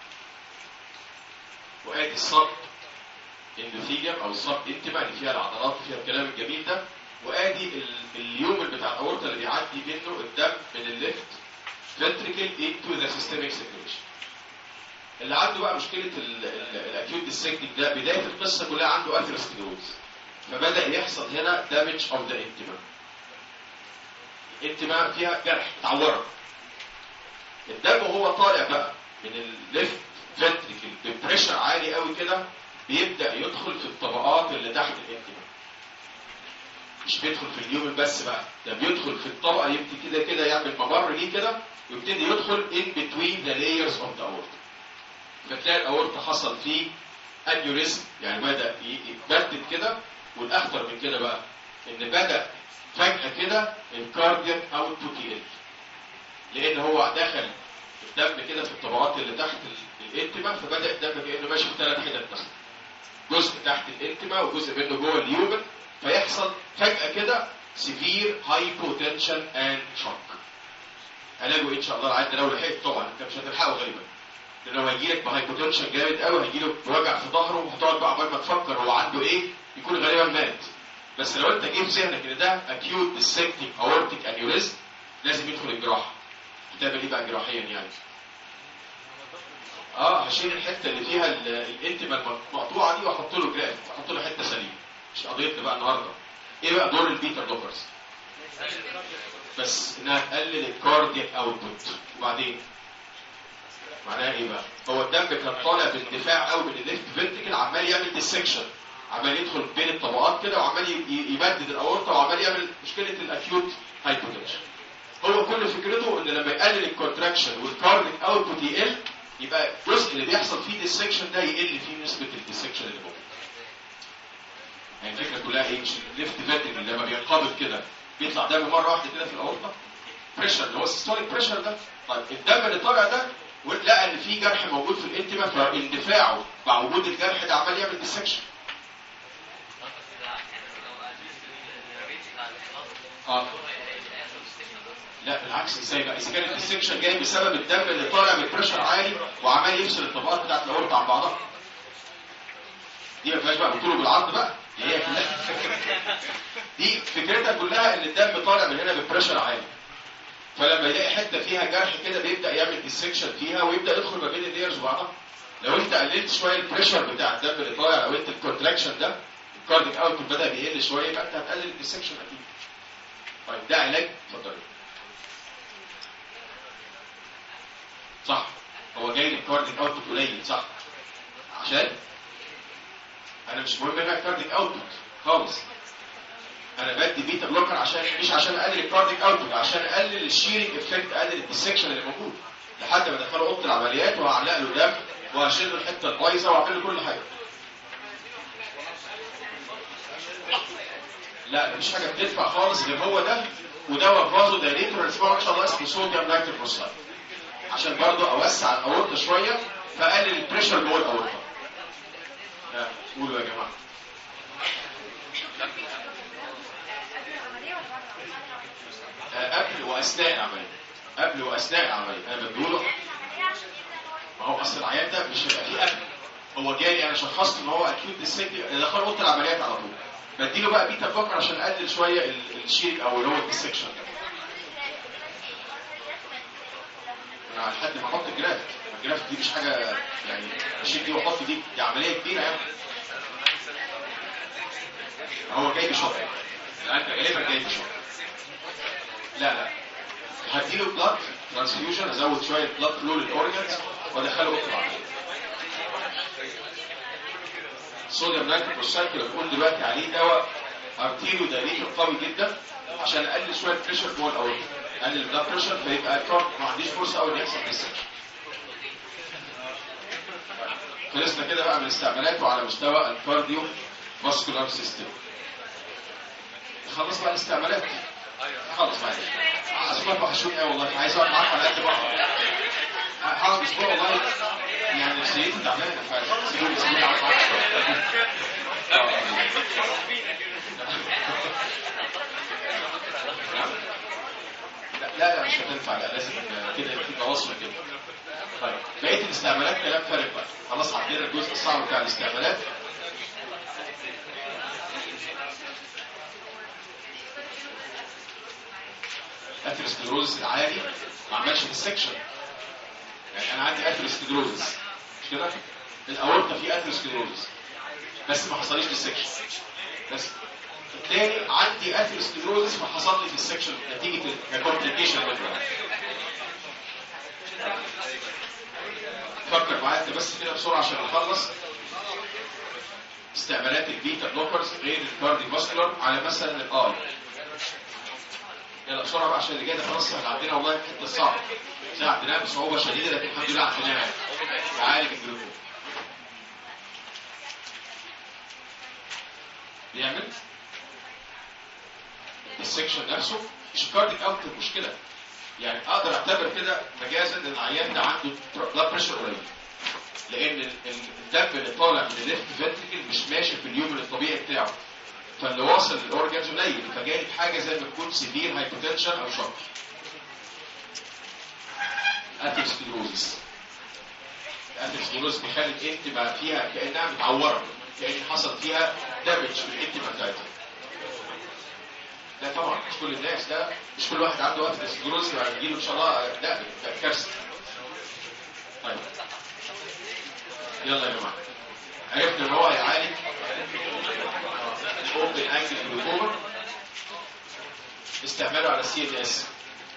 وادي الصب اندوثيليوم او الصب انتما اللي فيها العضلات وفيها الكلام الجميل ده، وادي اليومن بتاع الاورتا اللي بيعدي منه الدم من الليفت ventricle into the systemic circulation. اللي عنده بقى مشكله الاكيوت ديسكتنج ده بدايه القصه كلها عنده اثيروسكليروز، فبدا يحصل هنا damage of the intima. الانتما فيها جرح اتعورت. الدم وهو طالع بقى من الليفت فنتريكل ببريشر عالي قوي كده بيبدا يدخل في الطبقات اللي تحت الانتما. مش بيدخل في اليومن بس بقى، ده بيدخل في الطبقه، يبتدي كده كده يعمل ممر ليه كده ويبتدي يدخل in between the layers of the aorta. فتلاقي الاورتا حصل فيه انيوريزم، يعني بدا يتبدد كده، والاخطر من كده بقى ان بدا فجاه كده الكاردياك اوتبوت يقل، لان هو دخل الدم كده في الطبقات اللي تحت الانتما، فبدا الدم كانه ماشي في ثلاث حتت مثلا، جزء تحت الانتما وجزء منه جوه اليومن، فيحصل فجاه كده سيفير هايبوتنشن اند شوك. علاجه ان شاء الله العيان ده لو لحقت طبعا، انت مش هتلحقه غالبا، لانه هيجي لك بهايبوتنشن جامد قوي، هيجي له بوجع في ظهره، وهتقعد بقى عمال ما تفكر هو عنده ايه، يكون غالبا مات. بس لو انت جه في ذهنك ان ده اكيوت ديسكتنج اورتيك انيوريزم لازم يدخل الجراحه. هتعمل ايه بقى جراحيا يعني؟ اه هشيل الحته اللي فيها الانتما المقطوعه دي واحط له جراف، واحط له حته سليمه. مش قضيتنا بقى النهارده. ايه بقى دور البيتا بلوكرز؟ بس انها تقلل الكاردياك اوتبوت. وبعدين معناها ايه بقى؟ هو الدم كان طالع باندفاع قوي من الليفت فنتريكل، عمال يعمل ديسكشن، عمال يدخل بين الطبقات كده، وعمال يمدد الاورطه، وعمال يعمل مشكله الاكيوت هايبوتنشن. هو كل فكرته ان لما يقلل الكونتراكشن والكاردياك اوتبوت يقل، يبقى الجزء اللي بيحصل فيه ديسكشن ده يقل فيه نسبه الديسكشن اللي موجود. يعني الفكره كلها ايه؟ مش الليفت فنتريكل لما بينقبض كده بيطلع دم مره واحده كده في الاورطه، بريشر اللي هو السيستوليك بريشر ده. طيب الدم اللي طالع ده ولقى ان في جرح موجود في الانتما، فاندفاعه مع وجود الجرح ده عمال يعمل ديسكشن. اه لا بالعكس، ازاي بقى؟ اذا كان الديسكشن جاي بسبب الدم اللي طالع بالبريشر عالي وعمال يفصل الطبقات بتاعت الاورطه عن بعضها، دي ما فيهاش بقى بالطول بالعرض بقى، هي كلها دي فكرتها كلها ان الدم طالع من هنا بالبريشر عالي، فلما يلاقي حته فيها جرح كده بيبدا يعمل ديسكشن فيها ويبدا يدخل ما بين الليرز وبعضها. لو انت قللت شويه البريشر بتاع الدم اللي طالع، او انت الكونتراكشن ده الكارديك اوت بدا بيقل شويه، يبقى انت هتقلل الديسكشن اكيد. طيب ده علاج؟ اتفضل. صح، هو جاي الكارديك اوت قليل صح، عشان انا مش مهم بقى الكارديك اوت خالص، انا بدي بيتا بلوكر عشان مش عشان اقلل الكارديك اوتبوت، عشان اقلل الشيرنج افكت، اقلل الديسكشن اللي موجود، لحد ما ادخله اوضه العمليات وهعلق له دم وهشيل له الحته البايظه واعمل له كل حاجه. لا مفيش حاجه بتدفع خالص غير هو ده، ودواء فازو دايليتور اسمه ان شاء الله اسمه صوديوم نايتروفوسفات، عشان برضه اوسع الاورطه شويه فاقلل البريشر جوه الاورطه. قولوا يا جماعه. قبل واثناء العمليه، قبل واثناء العمليه انا بديله. ما هو اصل العيان ده مش هيبقى فيه قبل، هو جاي انا شخصت ان هو اكيوت ديسكتنج، دخل اوضه العمليات على طول، بديله بقى بيتا بلوكر عشان اقلل شويه الشيك او اللي هو الديسكشن ده لحد ما احط الجرافت. الجرافت دي مش حاجه يعني الشيك دي واحط دي دي عمليه كبيره يعني. هو جاي بشوك، انت غالبا جاي بشوك. لا لا هديله بلاد ترانسفيوجن، ازود شويه بلاد فلو للاورجنز وادخله اوضه العمليه. صوديوم نايتروفوسفات اللي بقول دلوقتي عليه دواء ارتيريو دايليتور قوي جدا عشان اقلل شويه بريشر جوه الاورجن، اقلل البلاد بريشر فيبقى الكارد ما عنديش فرصه قوي ان يحصل ديسكشن. خلصنا كده بقى من استعمالاته على مستوى الكارديو فاسكولار سيستم. خلص بقى الاستعمالات. خلص بقى اسبوع وحشوني قوي والله، عايز اقعد معاك على قد ما اقدر. هقعد اسبوع والله، يعني نفسيتي تعبانه فعلا. سيبوني سيبوني اقعد معاك شويه. لا لا مش هتنفع، لا لازم كده تبقى واصله كده. طيب بقيه الاستعمالات كلام فارغ بقى، خلاص عدينا الجزء الصعب بتاع الاستعمالات. اثيروسكليروزس العادي ما عملش في السكشن، يعني انا عندي اثيروسكليروزس مش كده؟ الاورطه فيه اثيروسكليروزس بس ما حصليش في السكشن. بس الثاني عندي اثيروسكليروزس فحصل لي في السكشن نتيجه الكومبليكيشن منه. فكر معايا انت بس كده بسرعه عشان نخلص. استعمالات البيتا بلوكرز غير الكارديو فاسكولار على مثلا الاي. يلا بسرعه بقى عشان اللي جاي ده خلاص احنا عندنا والله الحته صعبه. احنا عندنا بصعوبه شديده لكن الحمد لله عندنا عالج الجلوكوز. بيعمل السكشن نفسه مش كارديك اوت المشكله، يعني اقدر اعتبر كده مجازا ان العيان ده عنده بلاد بريشر قليل، لان الدم اللي طالع من الليفت فنتريكل مش ماشي في اليوم الطبيعي بتاعه، فاللي واصل للاورجنز قليل، فجاي حاجه زي ما تكون سيفير هايبوتنشن او شوك. اثيروسكليروزس الاثيروسكليروزس بيخلي الانتما فيها كانها متعوره، كان حصل فيها دامج في الانتما بتاعتها. ده طبعا مش كل الناس، ده مش كل واحد عنده اثيروسكليروزس هيجي له ان شاء الله ده كارثه. طيب يلا يا جماعه، عرفنا ان هو هيعالج اوبن انجل جلوكوما. استعماله على السي ان اس،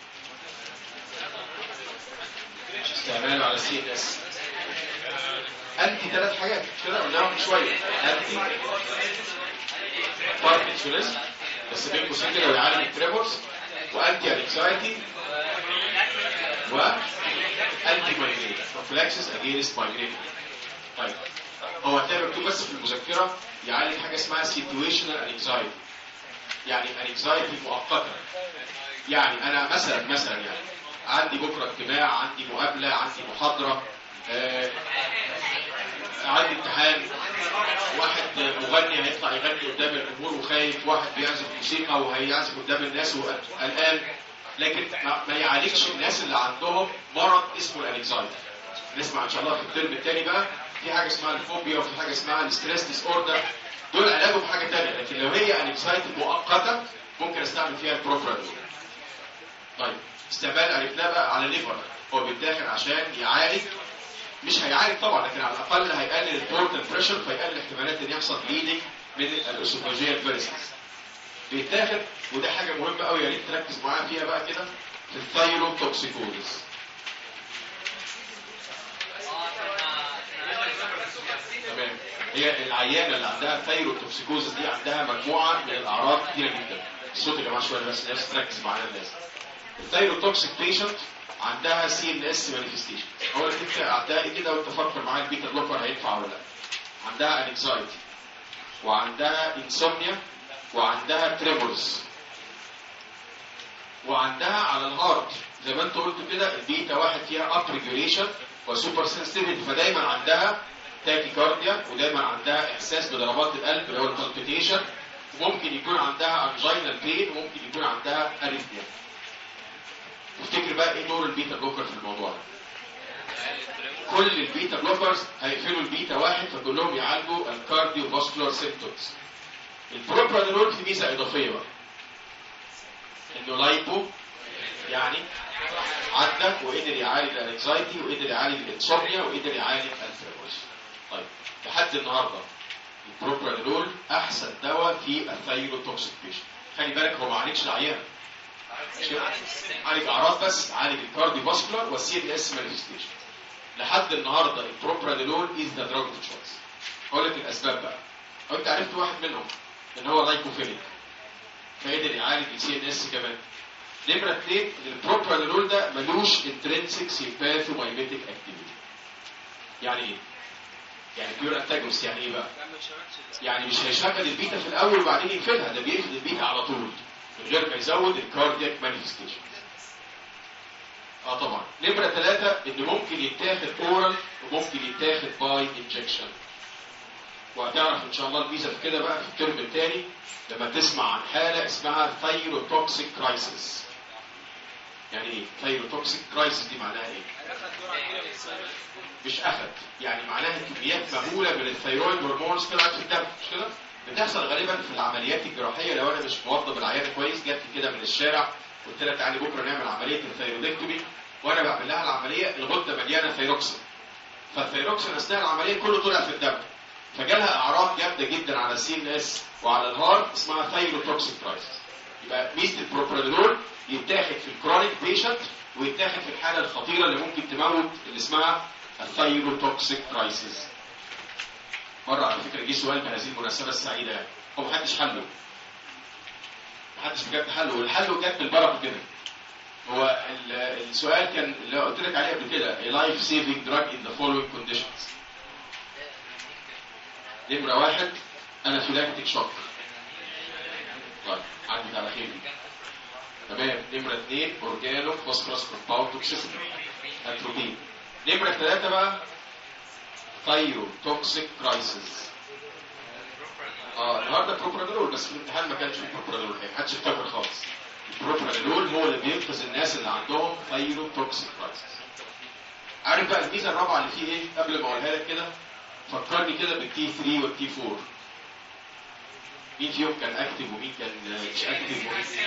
استعماله على السي ان اس انتي ثلاث حاجات مش كده قلناهم من شويه. انتي باركنسونيزم بس بين قوسين كده ويعالج التريمورز، وانتي انكزايتي، وانتي مايجرين بروفلاكسس اجينست مايجرين. طيب هو هتلاقي مكتوب بس في المذكره يعالج حاجه اسمها سيتويشنال انكزايتي، يعني انكزايتي مؤقته. يعني انا مثلا مثلا يعني عندي بكره اجتماع، عندي مقابله، عندي محاضره، آه عندي امتحان، واحد مغني هيطلع يغني قدام الجمهور وخايف، واحد بيعزف موسيقى وهيعزف قدام الناس وقلقان، لكن ما يعالجش الناس اللي عندهم مرض اسمه الانكزايتي. نسمع ان شاء الله في الترم الثاني بقى في حاجه اسمها الفوبيا وفي حاجه اسمها الستريس ديس اوردر، دول علاجهم حاجه ثانيه، لكن لو هي انكزايتي مؤقته ممكن استعمل فيها البروبرانول. طيب استعمال عرفناه بقى على الليفر، هو بيتاخد عشان يعالج، مش هيعالج طبعا لكن على الاقل هيقلل البورتال بريشر، فيقلل احتمالات ان يحصل بليدنج من الاسوفاجيال فيرسز. بيتاخد وده حاجه مهمه قوي يا ريت تركز معايا فيها بقى كده في الثايروتوكسيكوزيس. تمام، هي العيانه اللي عندها ثايروتوكسيكوزيس دي عندها مجموعه من الاعراض كتيره جدا. الصوت يا جماعه شويه بس الناس تركز معايا. الناس الثايروتوكسيك بيشنت عندها سي ان اس مانيفستيشن. اقول لك انت عندها ايه كده وانت فكر معايا البيتا بلوكر هينفع ولا لا. عندها انكزايتي وعندها انسومنيا وعندها تريمورز وعندها على الهارت زي ما انت قلت كده البيتا واحد فيها اب ريجوليشن وسوبر سنسيتيفيتي، فدايما عندها تاكيكارديا ودايما عندها احساس بضربات القلب اللي هو البالبيتيشن، وممكن يكون عندها انجينال بين وممكن يكون عندها اريثميا. تفتكر بقى ايه دور البيتا بلوكر في الموضوع ده؟ كل البيتا بلوكرز هيقفلوا البيتا واحد فكلهم يعالجوا الكارديو فاسكولار سيمبتومز. البروبرانول في ميزه اضافيه بقى انه لايبو، يعني عدى وقدر يعالج الانكزايتي وقدر يعالج الانسومنيا وقدر يعالج التريمورز. طيب لحد النهارده البروبرانول احسن دواء في الثايروتوكسيك بيشن. خلي بالك هو ما عالجش العيان، عالج اعراض بس، عالج الكارديو فاسكولار والسي ان اس مانيفستيشن. لحد النهارده البروبرانول از ذا دراج اوف تشويس. هقول لك الاسباب بقى. لو انت عرفت واحد منهم ان هو لايكوفيليك فقدر يعالج السي ان اس كمان. نمره اثنين البروبرانول ده ملوش انترنسيك سيمباثومايميتيك اكتيفيتي. يعني ايه؟ يعني بيور انتاجونست. يعني ايه بقى؟ يعني مش هيشغل البيتا في الاول وبعدين يقفلها، ده بيقفل البيتا على طول من غير ما يزود الكاردياك مانيفستيشن. اه طبعا. نمره ثلاثه ان ممكن يتاخد اورال وممكن يتاخد باي انجكشن. وهتعرف ان شاء الله الميزه في كده بقى في الترم الثاني لما تسمع عن حاله اسمها ثايروتوكسيك كرايسيس. يعني ايه ثايروتوكسيك كرايسيس؟ دي معناها ايه؟ مش اخد، يعني معناها كميات مهوله من الثيرويد هرمونز طلعت في الدم، مش كده؟ بتحصل غالبا في العمليات الجراحيه. لو انا مش موظف العياده كويس، جت كده من الشارع قلت لها تعالي بكره نعمل عمليه الثيرودكتومي، وانا بعمل لها العمليه الغده مليانه ثيروكسين، فالثيروكسين اثناء العمليه كله طلع في الدم، فجالها اعراض جامده جدا على السي ان اس وعلى الهارت اسمها ثايروتوكسيك كرايسيس. يبقى ميزه البروبرانولول يتاخد في الكرونيك بيشنت ويتاخد في الحاله الخطيره اللي ممكن تموت اللي اسمها الثايروتوكسيك كرايسيس. مره على فكره جه سؤال بهذه المناسبه السعيده، يعني هو محدش حله، محدش بجد حله، والحل جت بالبركه كده. هو السؤال كان اللي قلت لك عليه قبل كده a life saving drug in the following conditions. نمره واحد انافيلاكتيك شوك. طيب عدت على خير. تمام. نمره اثنين اورجانو فوسفورس كومباوند توكسيسيتي اتروبين. نمره ثلاثه بقى ثايروتوكسيك كرايسيس. اه النهارده بروبرانولول، بس في الامتحان ما كانش فيه بروبرانولول، ما حدش افتكر خالص. البروبرانولول هو اللي بينقذ الناس اللي عندهم ثايروتوكسيك كرايسيس. عارف بقى الميزه الرابعه اللي فيه ايه؟ قبل ما اقولها لك كده فكرني كده بالتي ثلاثة والتي أربعة. مين فيهم كان اكتف ومين كان مش اكتف؟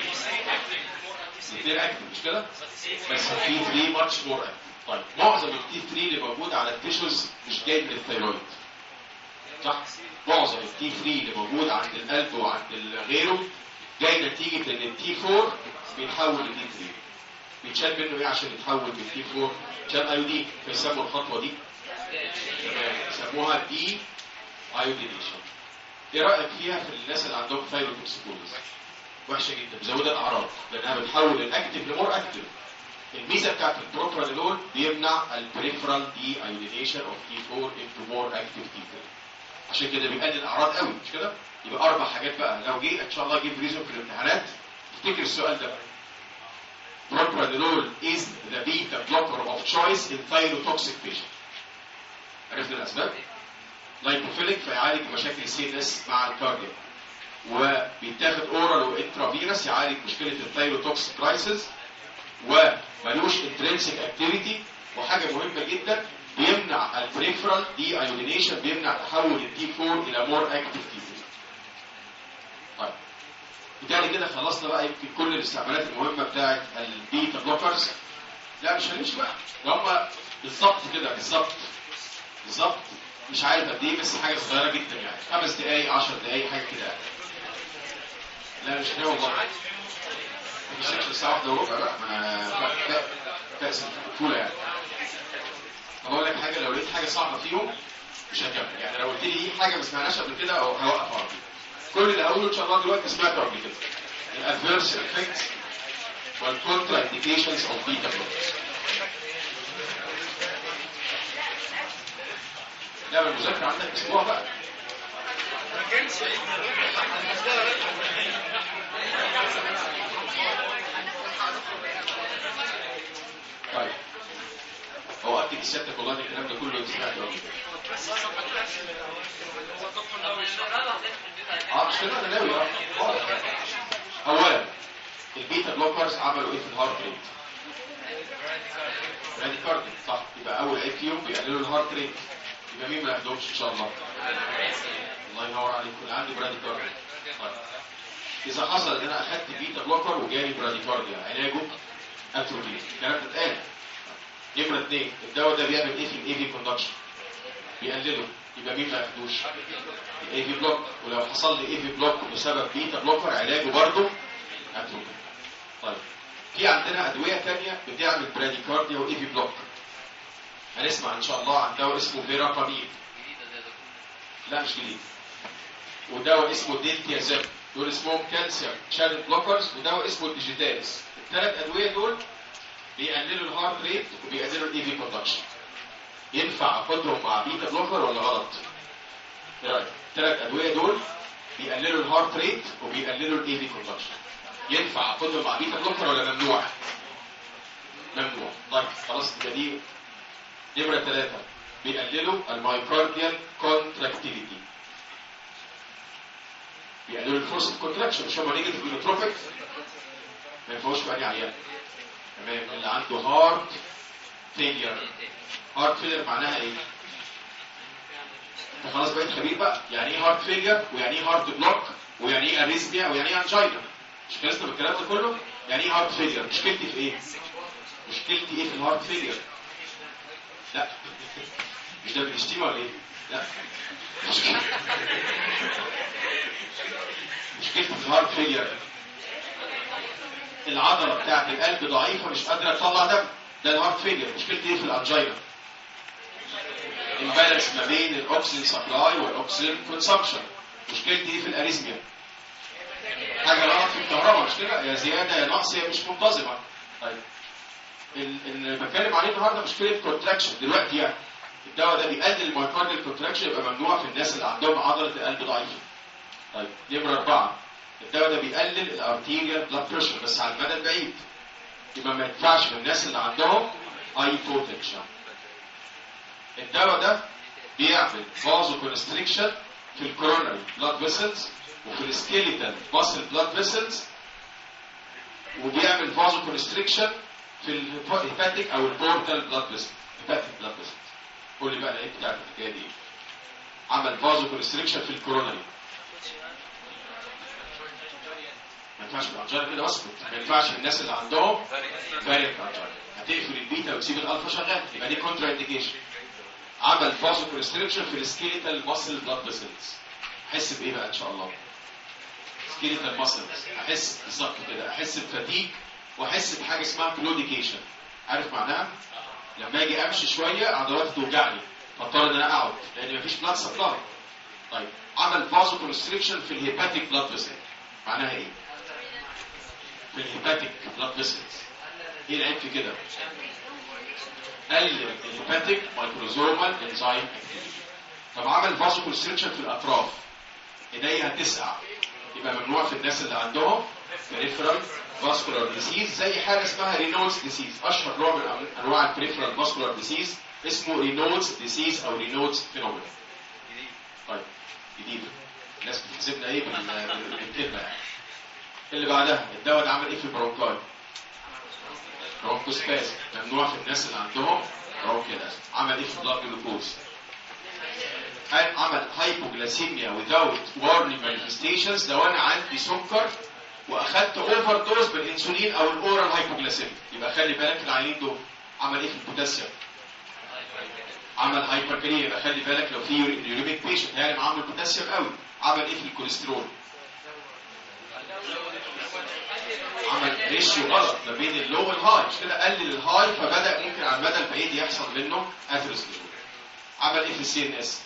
الاثنين اكتف مش كده؟ بس التي ثلاثة ماتش مور اكتف. طيب معظم التي ثلاثة اللي موجود على التيشوز مش جاي من الثيرويد، صح؟ معظم التي ثلاثة اللي موجود عند القلب وعند غيره جاي نتيجه ان التي أربعة بيتحول لتي ثلاثة. بيتشال منه ايه عشان يتحول من تي أربعة؟ شال ايودين، فيسموا الخطوه دي تمام يسموها دي ايودينيشن. ايه رايك فيها في الناس اللي عندهم ثايروتوكسيكوزيس؟ وحشه جدا، مزوده الاعراض لانها بتحول الاكتف لمور اكتف. الميزه بتاعت البروبرانولول بيمنع البريفرال دي ايودينيشن اوف تي أربعة انتو مور اكتف تي ثلاثة، عشان كده بيقلل الاعراض قوي، مش كده؟ يبقى اربع حاجات بقى لو جه ان شاء الله اجيب ريزون في الامتحانات افتكر السؤال ده. Propranolol is the beta blocker of choice in thyrotoxic patient. عرفت الاسباب؟ لايبوفيليك فيعالج مشاكل السي ان اس مع الكارديو، وبيتاخد اورال وانترافينس يعالج مشكله الثايروتوكسيك كرايسيس، ومالوش انترنسيك اكتيفيتي، وحاجه مهمه جدا بيمنع البريفرال دي ايودينيشن، بيمنع تحول التي أربعة الى مور اكتيف تي ثلاثة. طيب بالتالي كده خلصنا بقى يمكن كل الاستعمالات المهمه بتاعت البيتا بلوكرز. لا مش هنمشي بقى، هم بالظبط كده بالظبط بالظبط مش عارف قد ايه، بس حاجه صغيره جدا يعني خمس دقائق عشر دقائق حاجه كده. لا مش هنوع والله، مش هنمشي الساعه واحدة وربع بقى، ما كاس الفوله يعني. طب اقول لك حاجه، لو لقيت حاجه صعبه فيهم مش هكمل، يعني لو قلت لي دي حاجه ما سمعناش قبل كده او هوقف على طول. كل اللي هقوله ان شاء الله دلوقتي سمعته قبل كده. الادفيرس افكتس والكونترا انديكيشنز اوف بيتا بلوكرز. لا المذاكره عندك اسبوع بقى. طيب هو اكد السيادة والله الكلام ده كله سمعته قبل كده. اه مش كده انا ناوي اه. اولا البيتا بلوكرز عملوا ايه في الهارت ريت؟ براديكاردي صح، يبقى اول عيب فيهم بيقللوا الهارت ريت، يبقى مين ما ياخدهمش ان شاء الله؟ الله ينور عليك، اللي عندي براديكاردي. طيب اذا حصل ان انا اخدت بيتا بلوكر وجالي براديكارديا علاجه اتروبين، الكلام ده اتقال. نمرة اثنين الدواء ده بيعمل ايه في الاي في كوندكشن؟ بيقلله، يبقى مين ما ياخدوش؟ الاي في بلوك، ولو حصل لي اي في بلوك بسبب بيتا بلوكر علاجه برضه اتروبين. طيب في عندنا ادويه ثانيه بتعمل براديكارديا واي في بلوك. هنسمع ان شاء الله عن دواء اسمه فيرابامين. لا مش جديد. ودواء اسمه ديلتيازيب، دول اسمهم كالسيوم شانل بلوكرز، ودواء اسمه ديجيتاليس. الثلاث ادويه دول بيقللوا الهارت ريت وبيقللوا الاي في كوندكشن. ينفع اخدهم مع بيتا بلوكر ولا غلط؟ ايه رايك؟ الثلاث ادويه دول بيقللوا الهارت ريت وبيقللوا الاي في كوندكشن. ينفع اخدهم مع بيتا بلوكر ولا ممنوع؟ ممنوع. طيب خلاص يبقى دي نمره ثلاثه بيقللوا المايوكارديال كونتراكتيليتي. بيقللوا الفورس كونتراكشن. مش هما نيجاتيف اينوتروبيك ما ينفعوش في اي عيان. تمام. اللي عنده هارت فيلير. هارت فيلير معناها ايه؟ انت خلاص بقيت خبير بقى يعني ايه هارت فيلير ويعني ايه هارت بلوك ويعني ايه اريزميا ويعني ايه انجينا. مش خلصنا بالكلام ده كله؟ يعني ايه هارت فيلير؟ مشكلتي في ايه؟ مشكلتي ايه في الهارت فيلير؟ لا مش ده بنشتمه ولا ايه؟ لا مشكلتي في الهارت فيلير العضله بتاعت القلب ضعيفه مش قادره تطلع دم. ده الهارت فيلير. مشكلتي ايه في الانجينا؟ امبالانس ما بين الاكسجين سبلاي والاكسجين كونسبشن. مشكلتي ايه في الاريزميا؟ حاجه غلط في الكهرباء مش كده؟ يا زياده يا نقص يا مش منتظمه. طيب اللي بتكلم عليه النهارده مشكله كونتراكشن دلوقتي. يعني الدواء ده بيقلل المايوكارديال كونتراكشن يبقى ممنوع في الناس اللي عندهم عضله القلب ضعيفه. طيب نمره اربعه الدواء ده بيقلل الارتيريال بلاد بريشر بس على المدى البعيد. يبقى ما ينفعش في الناس اللي عندهم هايبوتنشن. الدواء ده بيعمل فازو كونستريكشن في الكوروناري بلاد فيسلز وفي السكيليتال ماسل بلاد فيسلز وبيعمل فازو كونستريكشن في الهيباتيك او البورتال بلاد فيسل. هيباتيك بلاد فيسل. قول لي بقى العيب بتاعت الحكايه دي. عمل فازو كونستريكشن في الكوروناري. ما ينفعش بالانجينا كده اسكت. ما ينفعش الناس اللي عندهم فاريانت انجينا. هتقفل البيتا وتسيب الالفا شغال يبقى دي كونترا انديكيشن. عمل فازو كونستريكشن في السكيليتال ماسل بلاد فيسلز. احس بايه بقى ان شاء الله؟ سكيليتال ماسلز احس بالظبط كده. احس بفتيج واحس بحاجه اسمها كلوديكيشن. عارف معناها؟ لما اجي امشي شويه عضلاتي توجعني فاضطر ان انا اقعد لان مفيش بلاد سبلاي. طيب عمل فازو كونستريكشن في الهيباتيك بلاد فيسل. معناها ايه؟ في الهيباتيك بلاد فيسلز. ايه العيب في كده؟ قلل الهيباتيك مايكروزومال انزيم اكتيفيتي. طب عمل فازو كونستريكشن في الاطراف. ايديا هتسقع يبقى ممنوع في الناس اللي عندهم بريفرال فاسكولار ديسيز زي حاجه اسمها رينولدز ديسيز. اشهر نوع من انواع البريفرال فاسكولار ديسيز اسمه رينولدز ديسيز او رينولدز فينومينا. طيب جديد الناس بتحسبنا ايه بالكلمه يعني. اللي بعدها الدواء ده عمل ايه في البرونكاي؟ برونكوسباز. ممنوع في الناس اللي عندهم برونكيالاس. عمل ايه في البلاد جلوكوز؟ عمل هايبوجلاسيميا without warning manifestations. لو انا عندي سكر واخدت اوفر دوز بالانسولين او الاورال هايبوجلاسيميا يبقى خلي بالك العيانين دول. عمل ايه في البوتاسيوم؟ عمل هايبركاليميا. يبقى خلي بالك لو في يوريميك بيشنت يعني معاه البوتاسيوم قوي. عمل ايه في الكوليسترول؟ عمل ريشيو غلط ما بين اللو والهاي مش كده؟ قلل الهاي فبدا ممكن على المدى البعيد يحصل منه اثيروسكليروز. عمل ايه في السي ان اس؟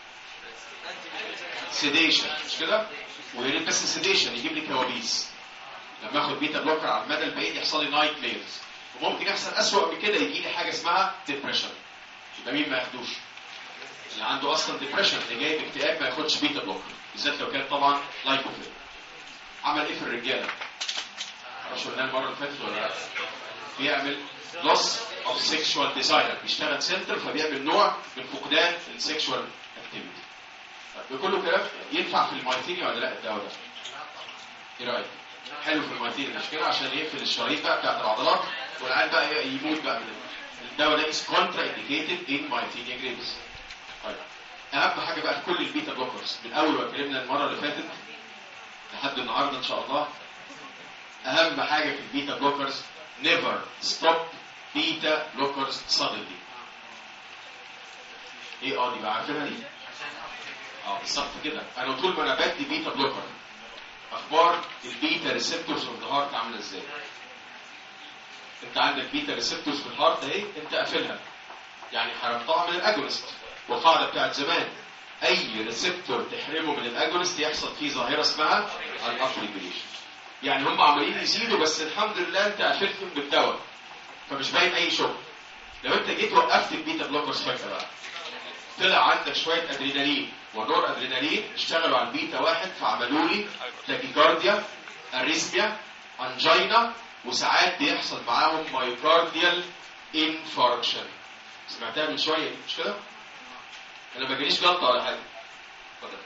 سيديشن مش كده؟ ويا ريت بس سيديشن يجيب لي كوابيس. لما اخد بيتا بلوكر على المدى البعيد يحصل لي نايت ميرز وممكن يحصل اسوء من كده يجي لي حاجه اسمها ديبريشن. يبقى مين ما ياخدوش؟ اللي عنده اصلا ديبريشن اللي جاي باكتئاب ما ياخدش بيتا بلوكر بالذات لو كان طبعا لايكوفيل. عمل ايه في الرجاله؟ مش قلنا المره اللي فاتت ولا لا؟ بيعمل لوس اوف سيكشوال ديزاير. بيشتغل سنتر فبيعمل نوع من فقدان السيكشوال اكتيفيتي. بكل كلام ينفع في المايثينيا ولا لا الدواء ده؟ ايه رايك؟ حلو في المايثينيا مش كده عشان يقفل الشرايين بقى بتاعت العضلات والعيال بقى يموت بقى من الدواء ده. از كونترا انديكيتد ان مايثينيا جريفز. طيب اهم حاجه بقى في كل البيتا بلوكرز من اول ما اتكلمنا المره اللي فاتت لحد النهارده ان شاء الله. اهم حاجه في البيتا بلوكرز نيفر ستوب بيتا بلوكرز suddenly. ايه اه دي بقى عارفينها دي؟ اه بالظبط كده. انا طول ما انا بدي بيتا بلوكر اخبار البيتا ريسبتورز في الهارت عامله ازاي؟ انت عندك بيتا ريسبتورز في الهارت اهي انت قافلها يعني حرمتها من الاجونست. والقاعده بتاعت زمان اي ريسبتور تحرمه من الاجونست يحصل فيه ظاهره اسمها الابريجريشن. يعني هم عمالين يزيدوا بس الحمد لله انت قفلتهم بالدواء فمش باين اي شغل. لو انت جيت وقفت البيتا بلوكرز فجاه بقى طلع عندك شويه ادرينالين ونور ادرينالين اشتغلوا على البيتا واحد فعملوا لي تاكيكارديا اريثميا انجينا وساعات بيحصل معاهم مايوكارديال انفاركشن. سمعتها من شويه مش كده؟ انا ما جاليش جلطه ولا حاجه. اتفضل.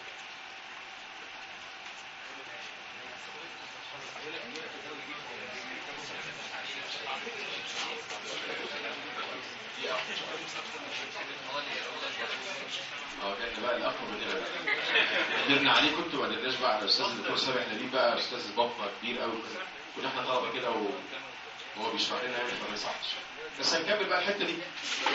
اه كان بقى الاقوى مننا بقى. قدرنا عليه كنت ما قدرناش بقى على الاستاذ الدكتور سامح نبيل بقى استاذ بطنه كبير قوي كده. كنا احنا طلبه كده وهو بيشرح لنا يعني فما يصحش. بس هنكمل بقى الحته دي.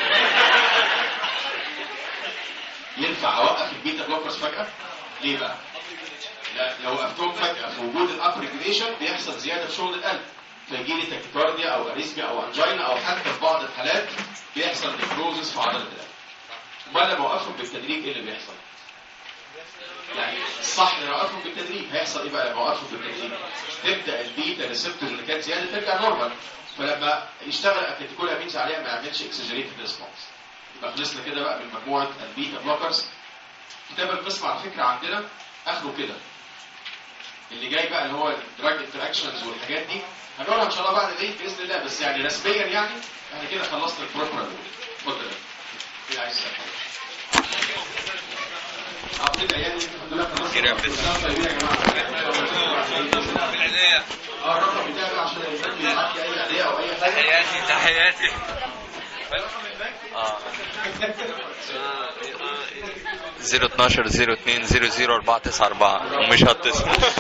ينفع اوقف البيتا بلوكرز فجاه؟ ليه بقى؟ لا لو وقفتهم فجاه في وجود الاب ريجوليشن بيحصل زياده في شغل القلب فيجي لي تاكيكارديا او اريثميا او انجينا او حتى في بعض الحالات بيحصل نيكروزس في عضله القلب. امال لما اوقفهم بالتدريج ايه اللي بيحصل؟ يعني الصح لما اوقفهم بالتدريج هيحصل ايه بقى لما اوقفهم بالتدريج؟ تبدا البيتا ريسبتور اللي كانت زياده ترجع نورمال فلما يشتغل الكاتيكول امينز عليها ما يعملش اكسجريتد ريسبونس. يبقى خلصنا كده بقى من مجموعه البيتا بلوكرز. كتاب القسم على فكره عندنا اخره كده. اللي جاي بقى اللي هو الدراج انتراكشنز والحاجات دي هنقولها ان شاء الله بعد العيد باذن الله بس يعني رسميا يعني احنا كده خلصنا البروجرام. اتفضل. ايه عايز تسال حاجه؟ عطيت عيالي كده يا جماعه بالعناية. اه الرقم بتاعي بقى عشان يبقى معاك اي عاديه او اي حاجه. تحياتي تحياتي. اه صفر اتناشر صفر اتنين صفر صفر اربعة تسعة اربعة ومش هتصل.